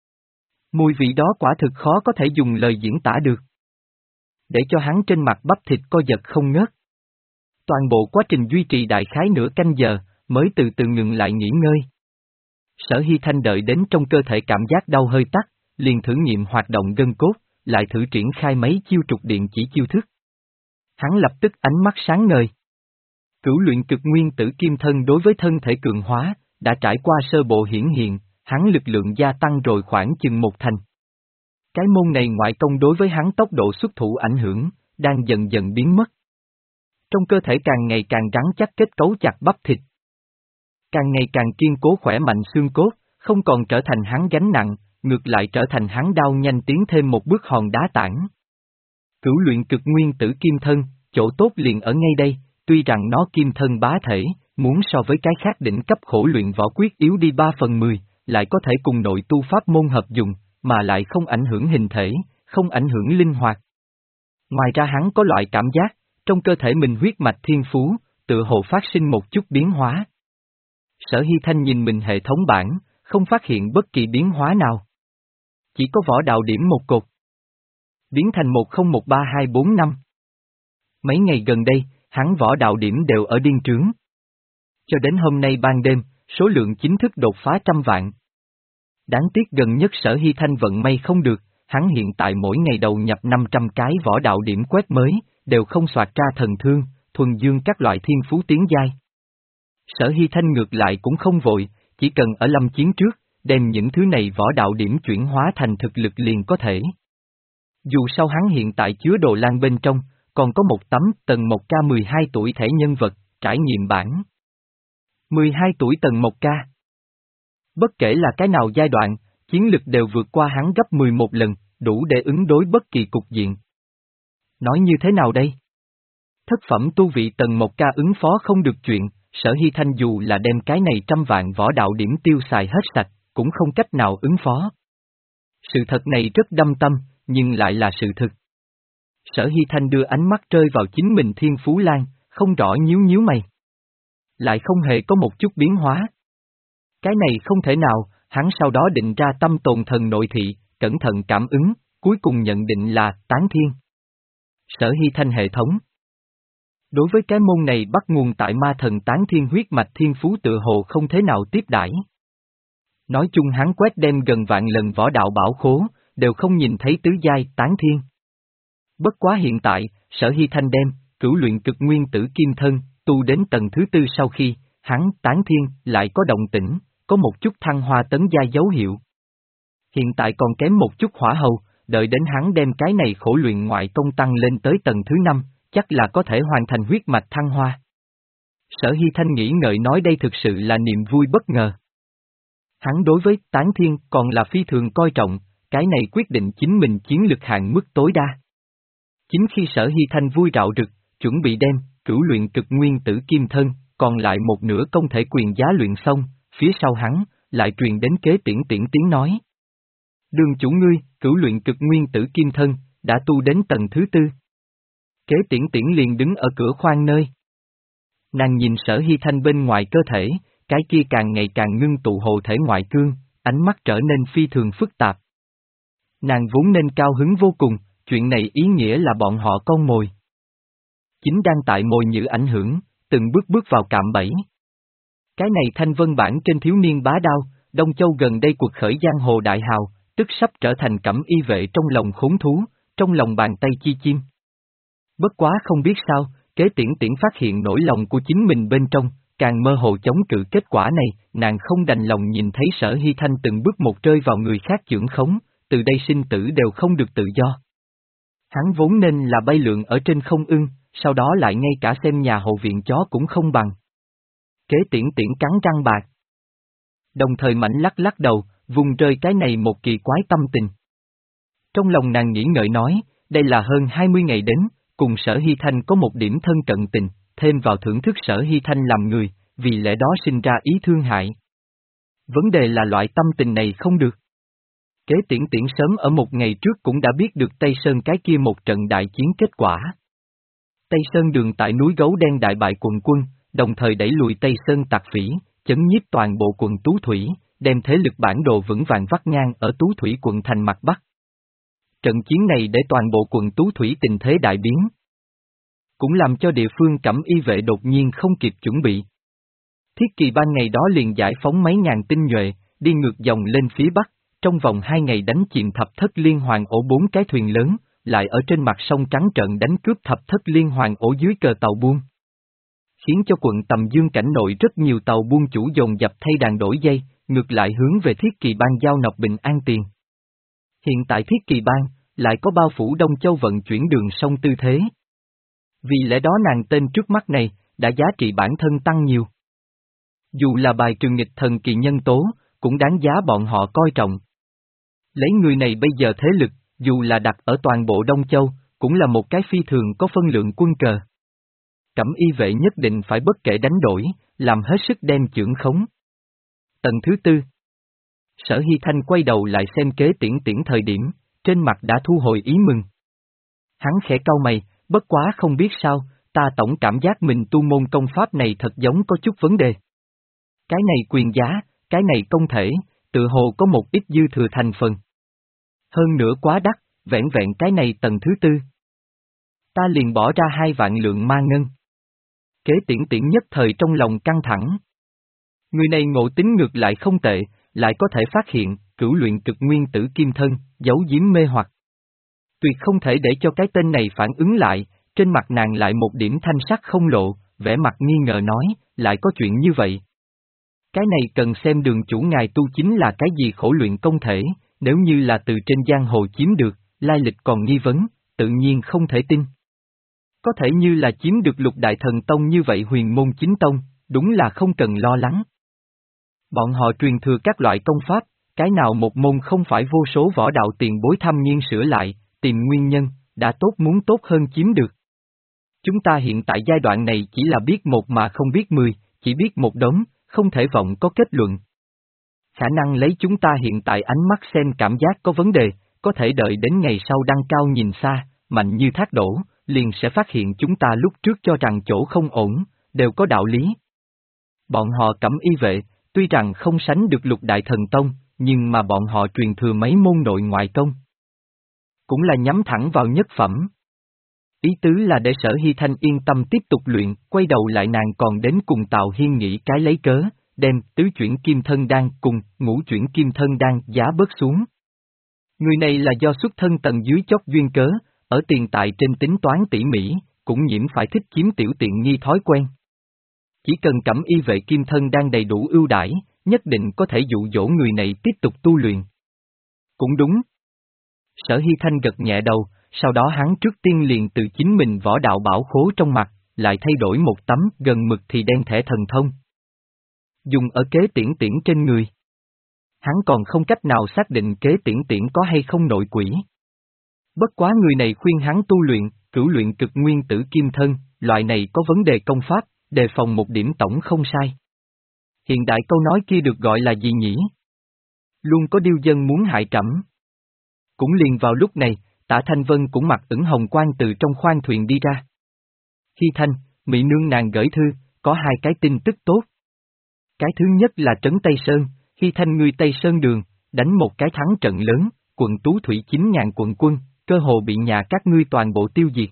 Mùi vị đó quả thực khó có thể dùng lời diễn tả được. Để cho hắn trên mặt bắp thịt co giật không ngớt. Toàn bộ quá trình duy trì đại khái nửa canh giờ, mới từ từ ngừng lại nghỉ ngơi. Sở Hy Thanh đợi đến trong cơ thể cảm giác đau hơi tắt, liền thử nghiệm hoạt động gân cốt, lại thử triển khai mấy chiêu trục điện chỉ chiêu thức. Hắn lập tức ánh mắt sáng ngời. Cửu luyện cực nguyên tử kim thân đối với thân thể cường hóa, đã trải qua sơ bộ hiển hiện, hắn lực lượng gia tăng rồi khoảng chừng một thành. Cái môn này ngoại công đối với hắn tốc độ xuất thủ ảnh hưởng, đang dần dần biến mất. Trong cơ thể càng ngày càng rắn chắc kết cấu chặt bắp thịt. Càng ngày càng kiên cố khỏe mạnh xương cốt, không còn trở thành hắn gánh nặng, ngược lại trở thành hắn đao nhanh tiến thêm một bước hòn đá tảng. Cửu luyện cực nguyên tử kim thân, chỗ tốt liền ở ngay đây, tuy rằng nó kim thân bá thể, muốn so với cái khác đỉnh cấp khổ luyện võ quyết yếu đi ba phần mười, lại có thể cùng nội tu pháp môn hợp dùng, mà lại không ảnh hưởng hình thể, không ảnh hưởng linh hoạt. Ngoài ra hắn có loại cảm giác, trong cơ thể mình huyết mạch thiên phú, tự hồ phát sinh một chút biến hóa. Sở Hy Thanh nhìn mình hệ thống bản, không phát hiện bất kỳ biến hóa nào. Chỉ có võ đạo điểm một cột. Biến thành một không một ba hai bốn năm. Mấy ngày gần đây, hắn võ đạo điểm đều ở điên trướng. Cho đến hôm nay ban đêm, số lượng chính thức đột phá trăm vạn. Đáng tiếc gần nhất Sở Hy Thanh vận may không được, hắn hiện tại mỗi ngày đầu nhập năm trăm cái võ đạo điểm quét mới, đều không soạt ra thần thương, thuần dương các loại thiên phú tiến giai. Sở Hy Thanh ngược lại cũng không vội, chỉ cần ở lâm chiến trước, đem những thứ này võ đạo điểm chuyển hóa thành thực lực liền có thể. Dù sao hắn hiện tại chứa đồ lan bên trong, còn có một tấm tầng một K mười hai tuổi thẻ nhân vật, trải nghiệm bản. mười hai tuổi tầng một K. Bất kể là cái nào giai đoạn, chiến lực đều vượt qua hắn gấp mười một lần, đủ để ứng đối bất kỳ cục diện. Nói như thế nào đây? Thất phẩm tu vị tầng một K ứng phó không được chuyện, Sở Hy Thanh dù là đem cái này trăm vạn võ đạo điểm tiêu xài hết sạch, cũng không cách nào ứng phó. Sự thật này rất đăm tâm, nhưng lại là sự thực. Sở Hy Thanh đưa ánh mắt rơi vào chính mình Thiên Phú Lan, không rõ nhíu nhíu mày. Lại không hề có một chút biến hóa. Cái này không thể nào, hắn sau đó định ra tâm tồn thần nội thị, cẩn thận cảm ứng, cuối cùng nhận định là tán thiên. Sở Hy Thanh hệ thống. Đối với cái môn này bắt nguồn tại ma thần tán thiên huyết mạch thiên phú tự hồ không thế nào tiếp đãi. Nói chung hắn quét đem gần vạn lần võ đạo bảo khố, đều không nhìn thấy tứ giai tán thiên. Bất quá hiện tại, Sở Hy Thanh đem, cửu luyện cực nguyên tử kim thân, tu đến tầng thứ tư sau khi, hắn tán thiên lại có động tĩnh, có một chút thăng hoa tấn gia dấu hiệu. Hiện tại còn kém một chút hỏa hầu, đợi đến hắn đem cái này khổ luyện ngoại công tăng lên tới tầng thứ năm, chắc là có thể hoàn thành huyết mạch thăng hoa. Sở Hy Thanh nghĩ ngợi nói đây thực sự là niềm vui bất ngờ. Hắn đối với tán thiên còn là phi thường coi trọng, cái này quyết định chính mình chiến lực hạn mức tối đa. Chính khi Sở Hy Thanh vui rạo rực, chuẩn bị đem, cửu luyện cực nguyên tử kim thân, còn lại một nửa công thể quyền giá luyện xong, phía sau hắn, lại truyền đến kế tiễn tiễn tiếng nói. Đường chủ ngươi, cửu luyện cực nguyên tử kim thân, đã tu đến tầng thứ tư. Kế tiễn tiễn liền đứng ở cửa khoang nơi. Nàng nhìn Sở Hy Thanh bên ngoài cơ thể, cái kia càng ngày càng ngưng tụ hồ thể ngoại cương, ánh mắt trở nên phi thường phức tạp. Nàng vốn nên cao hứng vô cùng, chuyện này ý nghĩa là bọn họ con mồi. Chính đang tại mồi nhử ảnh hưởng, từng bước bước vào cạm bẫy. Cái này thanh vân bản trên thiếu niên bá đao, Đông Châu gần đây cuộc khởi giang hồ đại hào, tức sắp trở thành cẩm y vệ trong lòng khốn thú, trong lòng bàn tay chi chim. Bất quá không biết sao, Kế Tiễn Tiễn phát hiện nỗi lòng của chính mình bên trong, càng mơ hồ chống cự kết quả này, nàng không đành lòng nhìn thấy Sở Hy Thanh từng bước một rơi vào người khác chưởng khống, từ đây sinh tử đều không được tự do. Hắn vốn nên là bay lượn ở trên không ưng, sau đó lại ngay cả xem nhà hậu viện chó cũng không bằng. Kế Tiễn Tiễn cắn răng bạc. Đồng thời mảnh lắc lắc đầu, vùng rơi cái này một kỳ quái tâm tình. Trong lòng nàng nghĩ ngợi nói, đây là hơn hai mươi ngày đến, cùng Sở Hy Thanh có một điểm thân cận tình, thêm vào thưởng thức Sở Hy Thanh làm người, vì lẽ đó sinh ra ý thương hại. Vấn đề là loại tâm tình này không được. Kế Tiễn Tiễn sớm ở một ngày trước cũng đã biết được Tây Sơn cái kia một trận đại chiến kết quả. Tây Sơn Đường tại núi Gấu Đen đại bại quần quân, đồng thời đẩy lùi Tây Sơn Tặc Phỉ, chấn nhiếp toàn bộ quận Tú Thủy, đem thế lực bản đồ vững vàng vắt ngang ở Tú Thủy quận thành mặt Bắc. Trận chiến này để toàn bộ quận Tú Thủy tình thế đại biến. Cũng làm cho địa phương Cẩm Y vệ đột nhiên không kịp chuẩn bị. Thiết Kỳ Ban ngày đó liền giải phóng mấy ngàn tinh nhuệ, đi ngược dòng lên phía Bắc, trong vòng hai ngày đánh chìm thập thất liên hoàn ổ bốn cái thuyền lớn, lại ở trên mặt sông trắng trợn đánh cướp thập thất liên hoàn ổ dưới cờ tàu buôn. Khiến cho quận Tầm Dương cảnh nội rất nhiều tàu buôn chủ dồn dập thay đàn đổi dây, ngược lại hướng về Thiết Kỳ Ban giao nộp bình an tiền. Hiện tại Thiết Kỳ Ban, lại có bao phủ Đông Châu vận chuyển đường sông tư thế. Vì lẽ đó nàng tên trước mắt này, đã giá trị bản thân tăng nhiều. Dù là bài trừ nghịch thần kỳ nhân tố, cũng đáng giá bọn họ coi trọng. Lấy người này bây giờ thế lực, dù là đặt ở toàn bộ Đông Châu, cũng là một cái phi thường có phân lượng quân cờ. Cẩm Y vệ nhất định phải bất kể đánh đổi, làm hết sức đem chưởng khống. Tầng thứ tư. Sở Hy Thanh quay đầu lại xem Kế Tiễn Tiễn thời điểm, trên mặt đã thu hồi ý mừng. Hắn khẽ cau mày, bất quá không biết sao, ta tổng cảm giác mình tu môn công pháp này thật giống có chút vấn đề. Cái này quyền giá, cái này công thể, tự hồ có một ít dư thừa thành phần. Hơn nữa quá đắt, vẹn vẹn cái này tầng thứ tư. Ta liền bỏ ra hai vạn lượng ma ngân. Kế Tiễn Tiễn nhất thời trong lòng căng thẳng. Người này ngộ tính ngược lại không tệ, lại có thể phát hiện, cửu luyện cực nguyên tử kim thân, giấu giếm mê hoặc. Tuyệt không thể để cho cái tên này phản ứng lại, trên mặt nàng lại một điểm thanh sắc không lộ, vẻ mặt nghi ngờ nói, lại có chuyện như vậy. Cái này cần xem đường chủ ngài tu chính là cái gì khổ luyện công thể, nếu như là từ trên giang hồ chiếm được, lai lịch còn nghi vấn, tự nhiên không thể tin. Có thể như là chiếm được lục đại thần tông như vậy huyền môn chính tông, đúng là không cần lo lắng. Bọn họ truyền thừa các loại công pháp, cái nào một môn không phải vô số võ đạo tiền bối thâm nhiên sửa lại, tìm nguyên nhân, đã tốt muốn tốt hơn chiếm được. Chúng ta hiện tại giai đoạn này chỉ là biết một mà không biết mười, chỉ biết một đống, không thể vọng có kết luận. Khả năng lấy chúng ta hiện tại ánh mắt xem cảm giác có vấn đề, có thể đợi đến ngày sau đăng cao nhìn xa, mạnh như thác đổ, liền sẽ phát hiện chúng ta lúc trước cho rằng chỗ không ổn, đều có đạo lý. Bọn họ Cẩm Y vệ, tuy rằng không sánh được lục đại thần tông, nhưng mà bọn họ truyền thừa mấy môn nội ngoại công. Cũng là nhắm thẳng vào nhất phẩm. Ý tứ là để Sở Hy Thanh yên tâm tiếp tục luyện, quay đầu lại nàng còn đến cùng Tào Hiên nghĩ cái lấy cớ, đem tứ chuyển kim thân đan cùng ngũ chuyển kim thân đan giá bớt xuống. Người này là do xuất thân tầng dưới chót duyên cớ, ở tiền tài trên tính toán tỉ mỉ, cũng nhiễm phải thích chiếm tiểu tiện nghi thói quen. Chỉ cần Cẩm Y vệ kim thân đan đầy đủ ưu đãi, nhất định có thể dụ dỗ người này tiếp tục tu luyện. Cũng đúng. Sở Hy Thanh gật nhẹ đầu, sau đó hắn trước tiên liền từ chính mình võ đạo bảo khố trong mặt, lại thay đổi một tấm gần mực thì đen thẻ thần thông. Dùng ở Kế Tiễn Tiễn trên người. Hắn còn không cách nào xác định Kế Tiễn Tiễn có hay không nội quỷ. Bất quá người này khuyên hắn tu luyện, cửu luyện cực nguyên tử kim thân, loại này có vấn đề công pháp, đề phòng một điểm tổng không sai. Hiện đại câu nói kia được gọi là gì nhỉ? Luôn có điêu dân muốn hại trẫm. Cũng liền vào lúc này, Tạ Thanh Vân cũng mặc ửng hồng quang từ trong khoang thuyền đi ra. Hy Thanh, mỹ nương nàng gửi thư, có hai cái tin tức tốt. Cái thứ nhất là trấn Tây Sơn, Hy Thanh ngươi Tây Sơn đường, đánh một cái thắng trận lớn, quận Tú Thủy chín ngàn quận quân, cơ hồ bị nhà các ngươi toàn bộ tiêu diệt.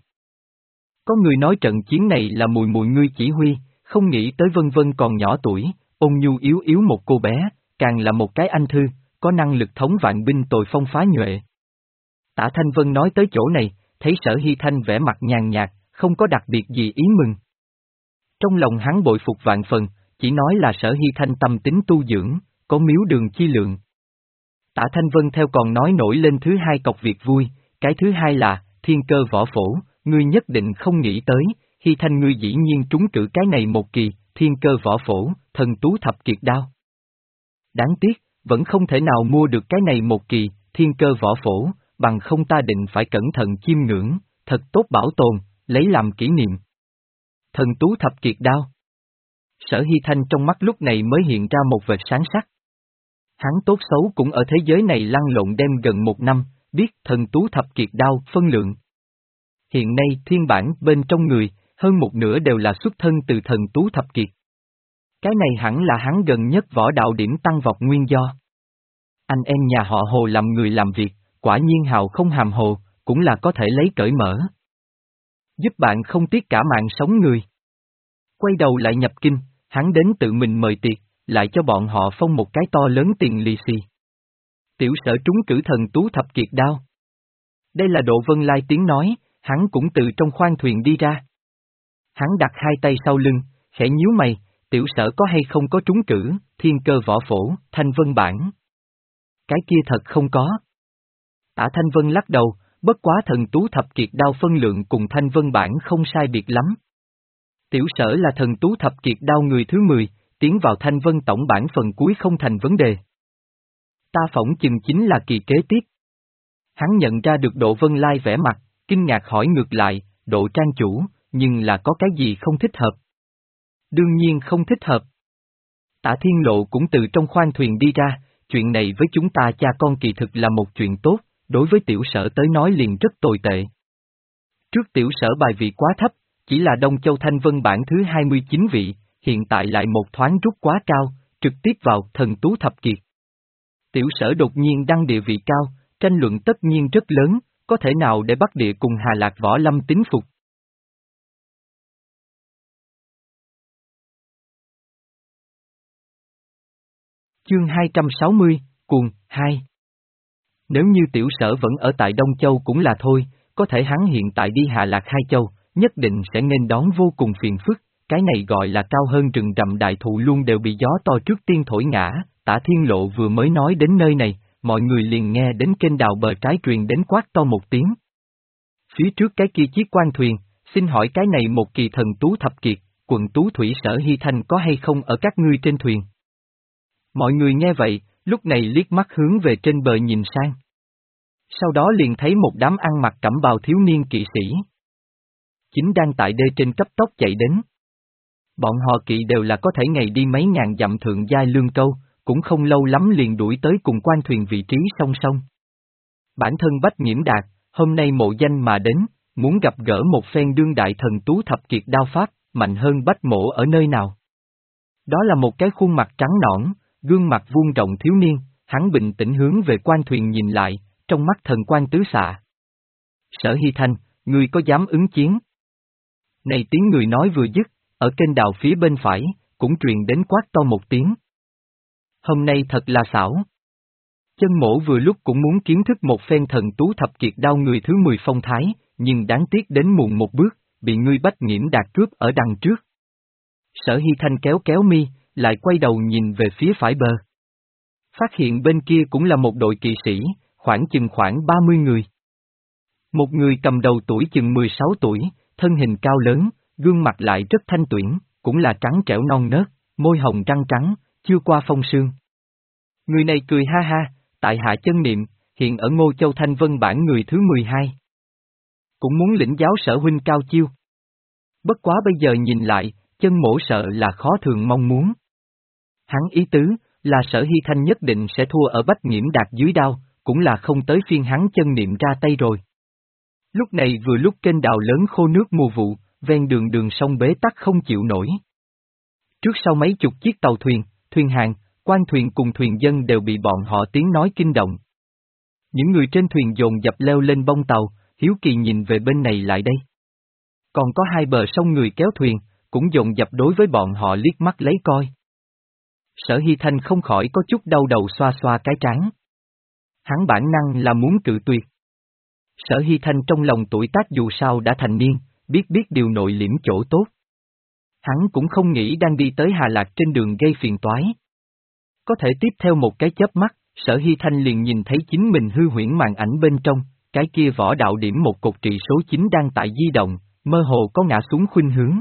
Có người nói trận chiến này là mùi mùi ngươi chỉ huy, không nghĩ tới Vân Vân còn nhỏ tuổi, ôn nhu yếu yếu một cô bé, càng là một cái anh thư, có năng lực thống vạn binh tồi phong phá nhuệ. Tả Thanh Vân nói tới chỗ này, thấy Sở Hy Thanh vẻ mặt nhàn nhạt, không có đặc biệt gì ý mừng. Trong lòng hắn bội phục vạn phần, chỉ nói là Sở Hy Thanh tâm tính tu dưỡng, có miếu đường chi lượng. Tả Thanh Vân theo còn nói nổi lên thứ hai cọc việc vui, cái thứ hai là, thiên cơ võ phổ, ngươi nhất định không nghĩ tới, Hy Thanh ngươi dĩ nhiên trúng cử cái này một kỳ, thiên cơ võ phổ, thần tú thập kiệt đao. Đáng tiếc, vẫn không thể nào mua được cái này một kỳ, thiên cơ võ phổ, bằng không ta định phải cẩn thận chiêm ngưỡng, thật tốt bảo tồn, lấy làm kỷ niệm. Thần tú thập kiệt đao. Sở Hy Thanh trong mắt lúc này mới hiện ra một vệt sáng sắc. Hắn tốt xấu cũng ở thế giới này lăn lộn đem gần một năm, biết thần tú thập kiệt đao phân lượng. Hiện nay thiên bản bên trong người, hơn một nửa đều là xuất thân từ thần tú thập kiệt. Cái này hẳn là hắn gần nhất võ đạo điểm tăng vọt nguyên do. Anh em nhà họ Hồ làm người làm việc, quả nhiên hào không hàm hồ, cũng là có thể lấy cởi mở. Giúp bạn không tiếc cả mạng sống người. Quay đầu lại nhập kinh, hắn đến tự mình mời tiệc, lại cho bọn họ phong một cái to lớn tiền lì xì. Tiểu Sở trúng cử thần tú thập kiệt đao. Đây là Độ Vân Lai tiếng nói, hắn cũng từ trong khoang thuyền đi ra. Hắn đặt hai tay sau lưng, khẽ nhíu mày, Tiểu Sở có hay không có trúng cử, thiên cơ võ phổ, Thanh Vân bản. Cái kia thật không có. Tả Thanh Vân lắc đầu, bất quá thần tú thập kiệt đao phân lượng cùng Thanh Vân bản không sai biệt lắm. Tiểu Sở là thần tú thập kiệt đao người thứ mười, tiến vào Thanh Vân tổng bản phần cuối không thành vấn đề. Ta phỏng chừng chính là kỳ kế tiếp. Hắn nhận ra được Độ Vân Lai vẻ mặt, kinh ngạc hỏi ngược lại, Độ trang chủ, nhưng là có cái gì không thích hợp? Đương nhiên không thích hợp. Tả Thiên Lộ cũng từ trong khoang thuyền đi ra, chuyện này với chúng ta cha con kỳ thực là một chuyện tốt, đối với Tiểu Sở tới nói liền rất tồi tệ. Trước Tiểu Sở bài vị quá thấp, chỉ là Đông Châu Thanh Vân bản thứ hai mươi chín vị, hiện tại lại một thoáng rút quá cao, trực tiếp vào thần tú thập kiệt. Tiểu Sở đột nhiên đăng địa vị cao, tranh luận tất nhiên rất lớn, có thể nào để Bắc Địa cùng Hà Lạc Võ Lâm tín phục. Chương hai trăm sáu mươi, Cuồng, hai. Nếu như Tiểu Sở vẫn ở tại Đông Châu cũng là thôi, có thể hắn hiện tại đi Hà Lạc hai châu, nhất định sẽ nên đón vô cùng phiền phức, cái này gọi là cao hơn rừng rậm đại thụ luôn đều bị gió to trước tiên thổi ngã. Tả Thiên Lộ vừa mới nói đến nơi này, mọi người liền nghe đến kênh đào bờ trái truyền đến quát to một tiếng. Phía trước cái kia chiếc quan thuyền, xin hỏi cái này một kỳ thần tú thập kiệt, quận tú thủy Sở Hy Thanh có hay không ở các ngươi trên thuyền? Mọi người nghe vậy, lúc này liếc mắt hướng về trên bờ nhìn sang. Sau đó liền thấy một đám ăn mặc cẩm bào thiếu niên kỵ sĩ. Chính đang tại đê trên cấp tốc chạy đến. Bọn họ kỵ đều là có thể ngày đi mấy ngàn dặm thượng giai lương câu, cũng không lâu lắm liền đuổi tới cùng quan thuyền vị trí song song. Bản thân Bách Nhiễm Đạt, hôm nay mộ danh mà đến, muốn gặp gỡ một phen đương đại thần tú thập kiệt đao pháp, mạnh hơn Bách Mộ ở nơi nào. Đó là một cái khuôn mặt trắng nõn, gương mặt vuông rộng thiếu niên, hắn bình tĩnh hướng về quan thuyền nhìn lại, trong mắt thần quan tứ xạ. Sở Hy Thanh, ngươi có dám ứng chiến? Này tiếng người nói vừa dứt, ở kênh đào phía bên phải, cũng truyền đến quát to một tiếng. Hôm nay thật là xảo. Chân Mỗ vừa lúc cũng muốn kiến thức một phen thần tú thập kiệt đao người thứ mười phong thái, nhưng đáng tiếc đến muộn một bước, bị ngươi Bách Nhiễm Đạt cướp ở đằng trước. Sở Hy Thanh kéo kéo mi, lại quay đầu nhìn về phía phải bờ. Phát hiện bên kia cũng là một đội kỵ sĩ, khoảng chừng khoảng ba mươi người. Một người cầm đầu tuổi chừng mười sáu tuổi, thân hình cao lớn, gương mặt lại rất thanh tuyển, cũng là trắng trẻo non nớt, môi hồng răng trắng, chưa qua phong sương. Người này cười ha ha, tại hạ Chân Niệm, hiện ở Ngô Châu Thanh Vân bản người thứ mười hai. Cũng muốn lĩnh giáo Sở huynh cao chiêu. Bất quá bây giờ nhìn lại, Chân Mỗ sợ là khó thường mong muốn. Hắn ý tứ, là Sở Hy Thanh nhất định sẽ thua ở Bách Nhiễm Đạt dưới đao, cũng là không tới phiên hắn Chân Niệm ra tay rồi. Lúc này vừa lúc kênh đào lớn khô nước mùa vụ, ven đường đường sông bế tắc không chịu nổi. Trước sau mấy chục chiếc tàu thuyền, thuyền hàng, quan thuyền cùng thuyền dân đều bị bọn họ tiếng nói kinh động. Những người trên thuyền dồn dập leo lên bông tàu, hiếu kỳ nhìn về bên này lại đây. Còn có hai bờ sông người kéo thuyền, cũng dồn dập đối với bọn họ liếc mắt lấy coi. Sở Hy Thanh không khỏi có chút đau đầu xoa xoa cái trán. Hắn bản năng là muốn cự tuyệt. Sở Hy Thanh trong lòng tuổi tác dù sao đã thành niên, biết biết điều nội liễm chỗ tốt. Hắn cũng không nghĩ đang đi tới Hà Lạc trên đường gây phiền toái. Có thể tiếp theo một cái chớp mắt, Sở Hy Thanh liền nhìn thấy chính mình hư huyễn màn ảnh bên trong, cái kia võ đạo điểm một cột trị số chín đang tại di động, mơ hồ có ngã xuống khuynh hướng.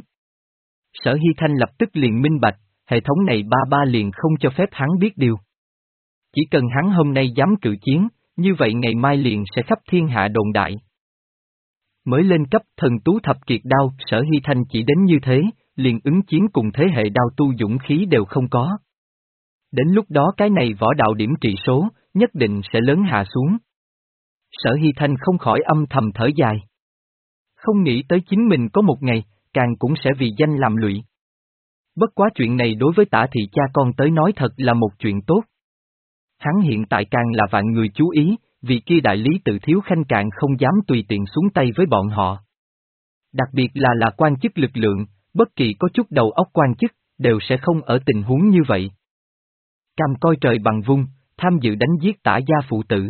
Sở Hy Thanh lập tức liền minh bạch, hệ thống này ba ba liền không cho phép hắn biết điều. Chỉ cần hắn hôm nay dám cự chiến, như vậy ngày mai liền sẽ khắp thiên hạ đồn đại. Mới lên cấp thần tú thập kiệt đao, Sở Hy Thanh chỉ đến như thế, liền ứng chiến cùng thế hệ đao tu dũng khí đều không có. Đến lúc đó cái này võ đạo điểm trị số, nhất định sẽ lớn hạ xuống. Sở Hy Thanh không khỏi âm thầm thở dài. Không nghĩ tới chính mình có một ngày, càng cũng sẽ vì danh làm lụy. Bất quá chuyện này đối với Tả thị cha con tới nói thật là một chuyện tốt. Hắn hiện tại càng là vạn người chú ý, vì kia đại lý tự thiếu khanh càng không dám tùy tiện xuống tay với bọn họ. Đặc biệt là là quan chức lực lượng, bất kỳ có chút đầu óc quan chức, đều sẽ không ở tình huống như vậy. Cam coi trời bằng vung, tham dự đánh giết Tả gia phụ tử.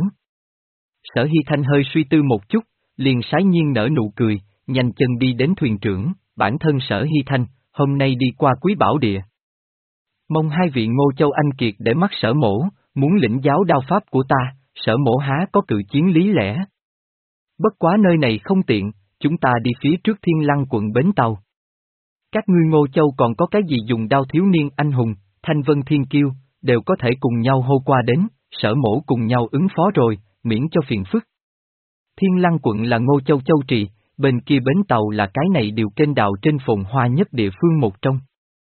Sở Hy Thanh hơi suy tư một chút, liền sái nhiên nở nụ cười, nhanh chân đi đến thuyền trưởng, bản thân Sở Hy Thanh, hôm nay đi qua Quý Bảo Địa. Mong hai vị Ngô Châu anh kiệt để mắt Sở mổ, muốn lĩnh giáo đao pháp của ta, Sở mổ há có cự chiến lý lẽ. Bất quá nơi này không tiện, chúng ta đi phía trước Thiên Lăng quận Bến Tàu. Các ngươi Ngô Châu còn có cái gì dùng đao thiếu niên anh hùng, Thanh Vân Thiên Kiêu, đều có thể cùng nhau hô qua đến, Sở mổ cùng nhau ứng phó rồi, miễn cho phiền phức. Thiên Lăng quận là Ngô Châu châu trì, bên kia Bến Tàu là cái này điều kênh đào trên phồn hoa nhất địa phương một trong.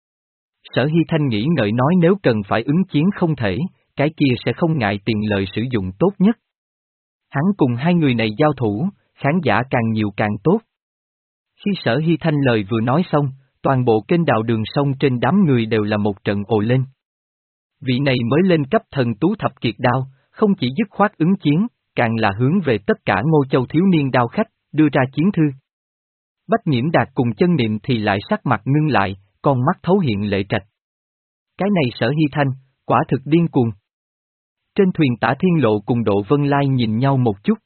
Sở Hy Thanh nghĩ ngợi nói nếu cần phải ứng chiến không thể, cái kia sẽ không ngại tiền lợi sử dụng tốt nhất. Hắn cùng hai người này giao thủ, khán giả càng nhiều càng tốt. Khi Sở Hy Thanh lời vừa nói xong, toàn bộ kênh đào đường sông trên đám người đều là một trận ồ lên. Vị này mới lên cấp thần tú thập kiệt đao, không chỉ dứt khoát ứng chiến, càng là hướng về tất cả Ngô Châu thiếu niên đao khách, đưa ra chiến thư. Bách Nhiễm Đạt cùng Chân Niệm thì lại sắc mặt ngưng lại, con mắt thấu hiện lệ trạch. Cái này Sở Hy Thanh, quả thực điên cuồng. Trên thuyền Tả Thiên Lộ cùng Độ Vân Lai nhìn nhau một chút.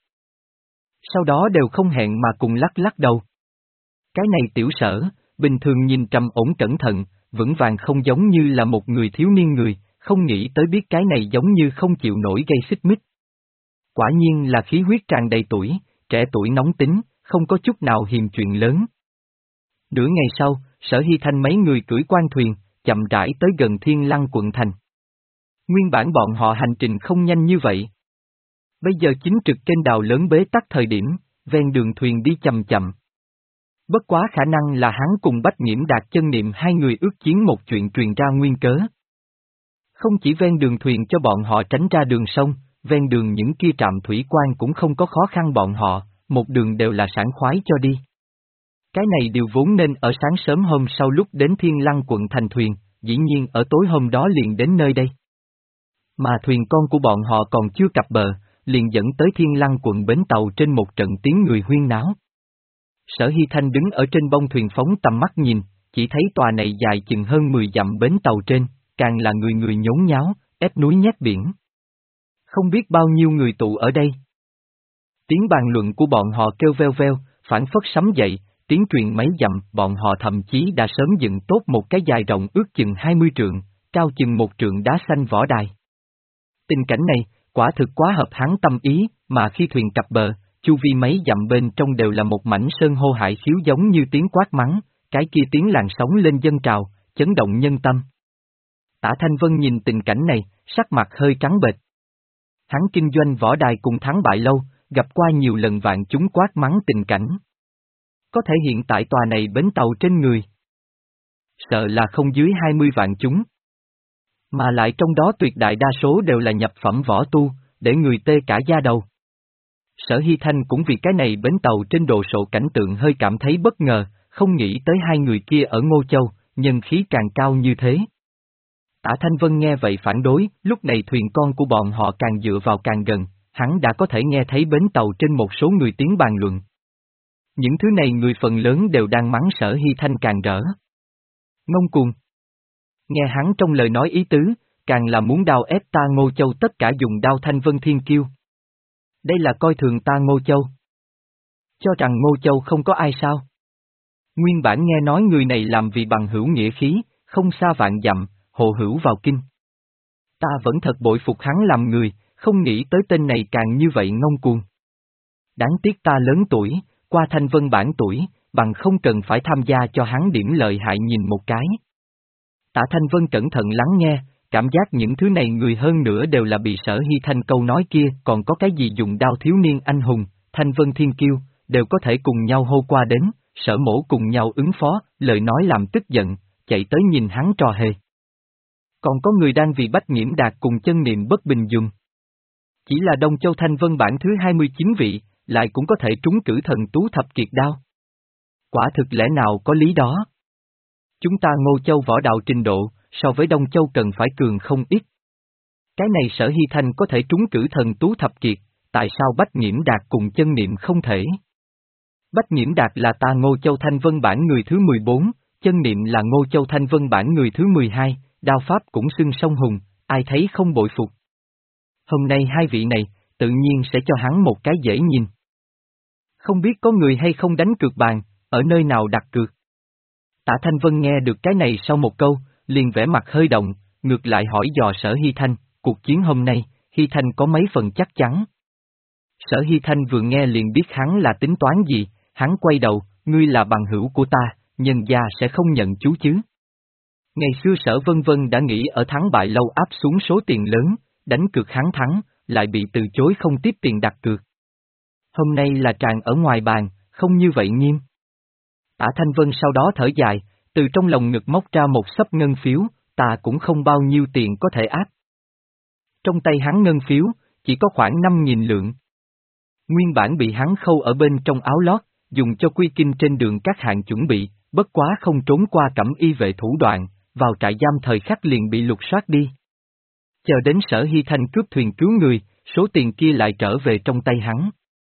Sau đó đều không hẹn mà cùng lắc lắc đầu. Cái này tiểu Sở, bình thường nhìn trầm ổn cẩn thận, vững vàng không giống như là một người thiếu niên người, không nghĩ tới biết cái này giống như không chịu nổi gây xích mích. Quả nhiên là khí huyết tràn đầy tuổi, trẻ tuổi nóng tính, không có chút nào hiềm chuyện lớn. Nửa ngày sau, Sở Hy Thanh mấy người cưỡi quan thuyền, chậm rãi tới gần Thiên Lăng quận thành. Nguyên bản bọn họ hành trình không nhanh như vậy. Bây giờ chính trực kênh đào lớn bế tắc thời điểm, ven đường thuyền đi chậm chậm. Bất quá khả năng là hắn cùng Bách Nhiễm Đạt Chân Niệm hai người ước chiến một chuyện truyền ra nguyên cớ. Không chỉ ven đường thuyền cho bọn họ tránh ra đường sông, ven đường những kia trạm thủy quan cũng không có khó khăn bọn họ, một đường đều là sảng khoái cho đi. Cái này điều vốn nên ở sáng sớm hôm sau lúc đến Thiên Lăng quận thành thuyền, dĩ nhiên ở tối hôm đó liền đến nơi đây. Mà thuyền con của bọn họ còn chưa cập bờ, liền dẫn tới Thiên Lăng quận bến tàu trên một trận tiếng người huyên náo. Sở Hy Thanh đứng ở trên bông thuyền phóng tầm mắt nhìn, chỉ thấy tòa này dài chừng hơn mười dặm bến tàu trên, càng là người người nhốn nháo, ép núi nhét biển. Không biết bao nhiêu người tụ ở đây. Tiếng bàn luận của bọn họ kêu veo veo, phản phất sấm dậy, tiếng truyền mấy dặm, bọn họ thậm chí đã sớm dựng tốt một cái dài rộng ước chừng hai mươi trượng, cao chừng một trượng đá xanh võ đài. Tình cảnh này, quả thực quá hợp hắn tâm ý, mà khi thuyền cập bờ, chu vi mấy dặm bên trong đều là một mảnh sơn hô hải khiếu giống như tiếng quát mắng, cái kia tiếng làn sóng lên dâng trào, chấn động nhân tâm. Tả Thanh Vân nhìn tình cảnh này, sắc mặt hơi trắng bệch. Hắn kinh doanh võ đài cùng thắng bại lâu, gặp qua nhiều lần vạn chúng quát mắng tình cảnh. Có thể hiện tại tòa này bến tàu trên người. Sợ là không dưới hai mươi vạn chúng. Mà lại trong đó tuyệt đại đa số đều là nhập phẩm võ tu, để người tê cả da đầu. Sở Hy Thanh cũng vì cái này bến tàu trên đồ sộ cảnh tượng hơi cảm thấy bất ngờ, không nghĩ tới hai người kia ở Ngô Châu, nhân khí càng cao như thế. Tả Thanh Vân nghe vậy phản đối, lúc này thuyền con của bọn họ càng dựa vào càng gần, hắn đã có thể nghe thấy bến tàu trên một số người tiếng bàn luận. Những thứ này người phần lớn đều đang mắng Sở Hy Thanh càng rỡ. Ngông cuồng. Nghe hắn trong lời nói ý tứ, càng là muốn đao ép ta Ngô Châu tất cả dùng đao Thanh Vân Thiên Kiêu. Đây là coi thường ta Ngô Châu. Cho rằng Ngô Châu không có ai sao? Nguyên bản nghe nói người này làm vì bằng hữu nghĩa khí, không xa vạn dặm, hộ hữu vào kinh. Ta vẫn thật bội phục hắn làm người, không nghĩ tới tên này càng như vậy ngông cuồng. Đáng tiếc ta lớn tuổi, qua Thanh Vân bản tuổi, bằng không cần phải tham gia cho hắn điểm lợi hại nhìn một cái. Tạ Thanh Vân cẩn thận lắng nghe, cảm giác những thứ này người hơn nữa đều là bị Sở Hy Thanh câu nói kia, còn có cái gì dùng đao thiếu niên anh hùng, Thanh Vân Thiên Kiêu, đều có thể cùng nhau hô qua đến, Sở Mổ cùng nhau ứng phó, lời nói làm tức giận, chạy tới nhìn hắn trò hề. Còn có người đang vì Bách Nhiễm Đạt cùng Chân Niệm bất bình dùng. Chỉ là Đông Châu Thanh Vân bản thứ hai mươi chín vị, lại cũng có thể trúng cử thần tú thập kiệt đao. Quả thực lẽ nào có lý đó. Chúng ta Ngô Châu võ đạo trình độ, so với Đông Châu cần phải cường không ít. Cái này Sở Hy Thanh có thể trúng cử thần tú thập kiệt, tại sao Bách Nhiễm Đạt cùng Chân Niệm không thể? Bách Nhiễm Đạt là ta Ngô Châu Thanh Vân bản người thứ mười bốn, Chân Niệm là Ngô Châu Thanh Vân bản người thứ mười hai, đao pháp cũng xưng song hùng, ai thấy không bội phục. Hôm nay hai vị này, tự nhiên sẽ cho hắn một cái dễ nhìn. Không biết có người hay không đánh cược bàn, ở nơi nào đặt cược. Tạ Thanh Vân nghe được cái này sau một câu, liền vẻ mặt hơi động, ngược lại hỏi dò Sở Hy Thanh, cuộc chiến hôm nay, Hy Thanh có mấy phần chắc chắn. Sở Hy Thanh vừa nghe liền biết hắn là tính toán gì, hắn quay đầu, ngươi là bằng hữu của ta, nhân gia sẽ không nhận chú chứ. Ngày xưa Sở Vân Vân đã nghĩ ở thắng bại lâu áp xuống số tiền lớn, đánh cược hắn thắng, lại bị từ chối không tiếp tiền đặt cược. Hôm nay là tràn ở ngoài bàn, không như vậy nghiêm. Tạ Thanh Vân sau đó thở dài, từ trong lòng ngực móc ra một xấp ngân phiếu, ta cũng không bao nhiêu tiền có thể áp. Trong tay hắn ngân phiếu, chỉ có khoảng năm nghìn lượng. Nguyên bản bị hắn khâu ở bên trong áo lót, dùng cho quy kinh trên đường các hạng chuẩn bị, bất quá không trốn qua cẩm y vệ thủ đoạn, vào trại giam thời khắc liền bị lục soát đi. Chờ đến Sở Hy Thanh cướp thuyền cứu người, số tiền kia lại trở về trong tay hắn.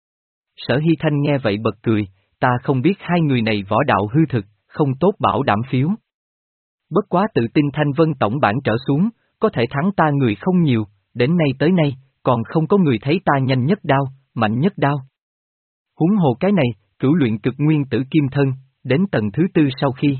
Sở Hy Thanh nghe vậy bật cười, ta không biết hai người này võ đạo hư thực, không tốt bảo đảm phiếu. Bất quá tự tin Thanh Vân tổng bản trở xuống, có thể thắng ta người không nhiều, đến nay tới nay, còn không có người thấy ta nhanh nhất đao, mạnh nhất đao. Huống hồ cái này, cửu luyện cực nguyên tử kim thân, đến tầng thứ tư sau khi.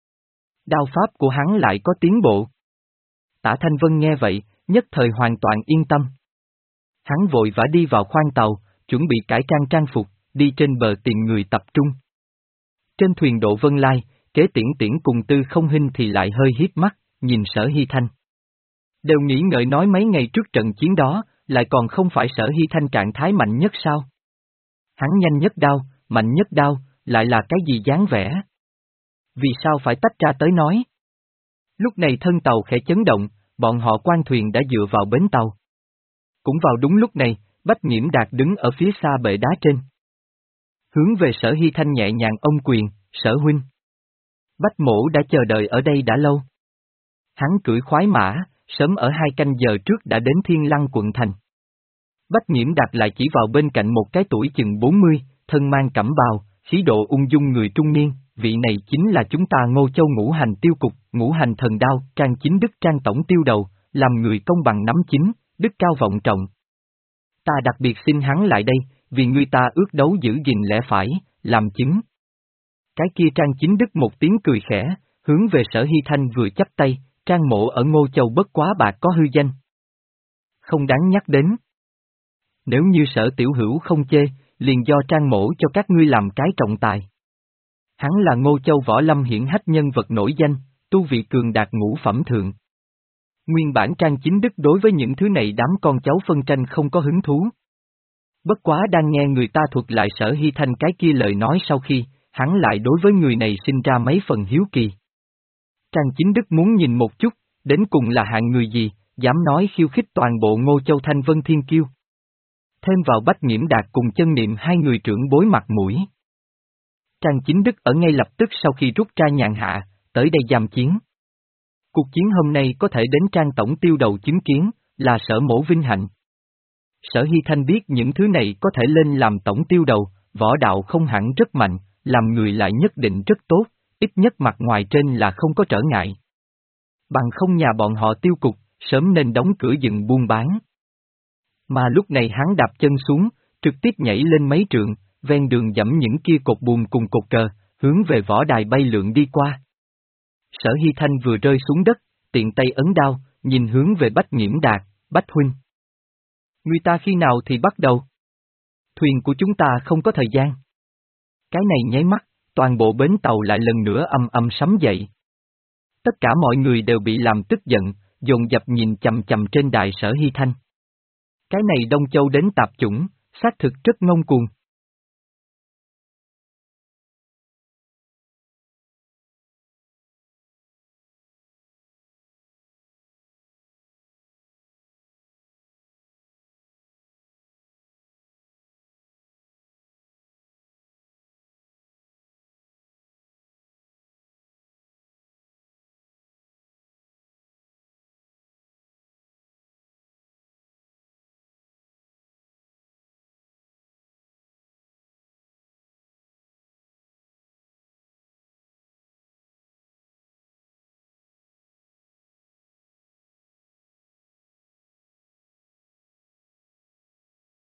Đao pháp của hắn lại có tiến bộ. Tạ Thanh Vân nghe vậy, nhất thời hoàn toàn yên tâm. Hắn vội vã đi vào khoang tàu, chuẩn bị cải trang trang phục, đi trên bờ tìm người tập trung. Trên thuyền Độ Vân Lai, Kế Tiễn Tiễn cùng Tư Không Hinh thì lại hơi hiếp mắt, nhìn Sở Hy Thanh. Đều nghĩ ngợi nói mấy ngày trước trận chiến đó, lại còn không phải Sở Hy Thanh trạng thái mạnh nhất sao? Hắn nhanh nhất đao, mạnh nhất đao, lại là cái gì dáng vẻ? Vì sao phải tách ra tới nói? Lúc này thân tàu khẽ chấn động, bọn họ quan thuyền đã dựa vào bến tàu. Cũng vào đúng lúc này, Bách Nhiễm Đạt đứng ở phía xa bệ đá trên. Hướng về Sở Hy Thanh nhẹ nhàng ôm quyền, Sở huynh. Bách Mỗ đã chờ đợi ở đây đã lâu. Hắn cưỡi khoái mã, sớm ở hai canh giờ trước đã đến Thiên Lăng quận thành. Bách Nhiễm Đạt lại chỉ vào bên cạnh một cái tuổi chừng bốn mươi, thân mang cẩm bào, khí độ ung dung người trung niên, vị này chính là chúng ta Ngô Châu ngũ hành tiêu cục, ngũ hành thần đao, Trang Chính Đức Trang tổng tiêu đầu, làm người công bằng nắm chính, đức cao vọng trọng. Ta đặc biệt xin hắn lại đây, vì người ta ước đấu giữ gìn lẽ phải, làm chứng. Cái kia Trang Chính Đức một tiếng cười khẽ, hướng về Sở Hy Thanh vừa chắp tay, Trang mộ ở Ngô Châu bất quá bạc có hư danh. Không đáng nhắc đến. Nếu như Sở tiểu hữu không chê, liền do Trang mổ cho các ngươi làm cái trọng tài. Hắn là Ngô Châu võ lâm hiển hách nhân vật nổi danh, tu vị cường đạt ngũ phẩm thượng. Nguyên bản Trang Chính Đức đối với những thứ này đám con cháu phân tranh không có hứng thú. Bất quá đang nghe người ta thuật lại Sở Hy Thanh cái kia lời nói sau khi, hắn lại đối với người này sinh ra mấy phần hiếu kỳ. Trang Chính Đức muốn nhìn một chút, đến cùng là hạng người gì, dám nói khiêu khích toàn bộ Ngô Châu Thanh Vân Thiên Kiêu. Thêm vào Bách Nhiễm Đạt cùng Chân Niệm hai người trưởng bối mặt mũi. Trang Chính Đức ở ngay lập tức sau khi rút ra nhàn hạ, tới đây giam chiến. Cuộc chiến hôm nay có thể đến Trang tổng tiêu đầu chứng kiến, là Sở mổ vinh hạnh. Sở Hy Thanh biết những thứ này có thể lên làm tổng tiêu đầu, võ đạo không hẳn rất mạnh, làm người lại nhất định rất tốt, ít nhất mặt ngoài trên là không có trở ngại. Bằng không nhà bọn họ tiêu cục, sớm nên đóng cửa dừng buôn bán. Mà lúc này hắn đạp chân xuống, trực tiếp nhảy lên mấy trượng, ven đường dẫm những kia cột buồm cùng cột cờ, hướng về võ đài bay lượn đi qua. Sở Hy Thanh vừa rơi xuống đất, tiện tay ấn đao, nhìn hướng về Bách Nghiễm Đạt, Bách huynh. Người ta khi nào thì bắt đầu? Thuyền của chúng ta không có thời gian. Cái này nháy mắt, toàn bộ bến tàu lại lần nữa âm âm sấm dậy. Tất cả mọi người đều bị làm tức giận, dồn dập nhìn chằm chằm trên đài Sở Hy Thanh. Cái này Đông Châu đến tạp chủng, xác thực rất ngông cuồng.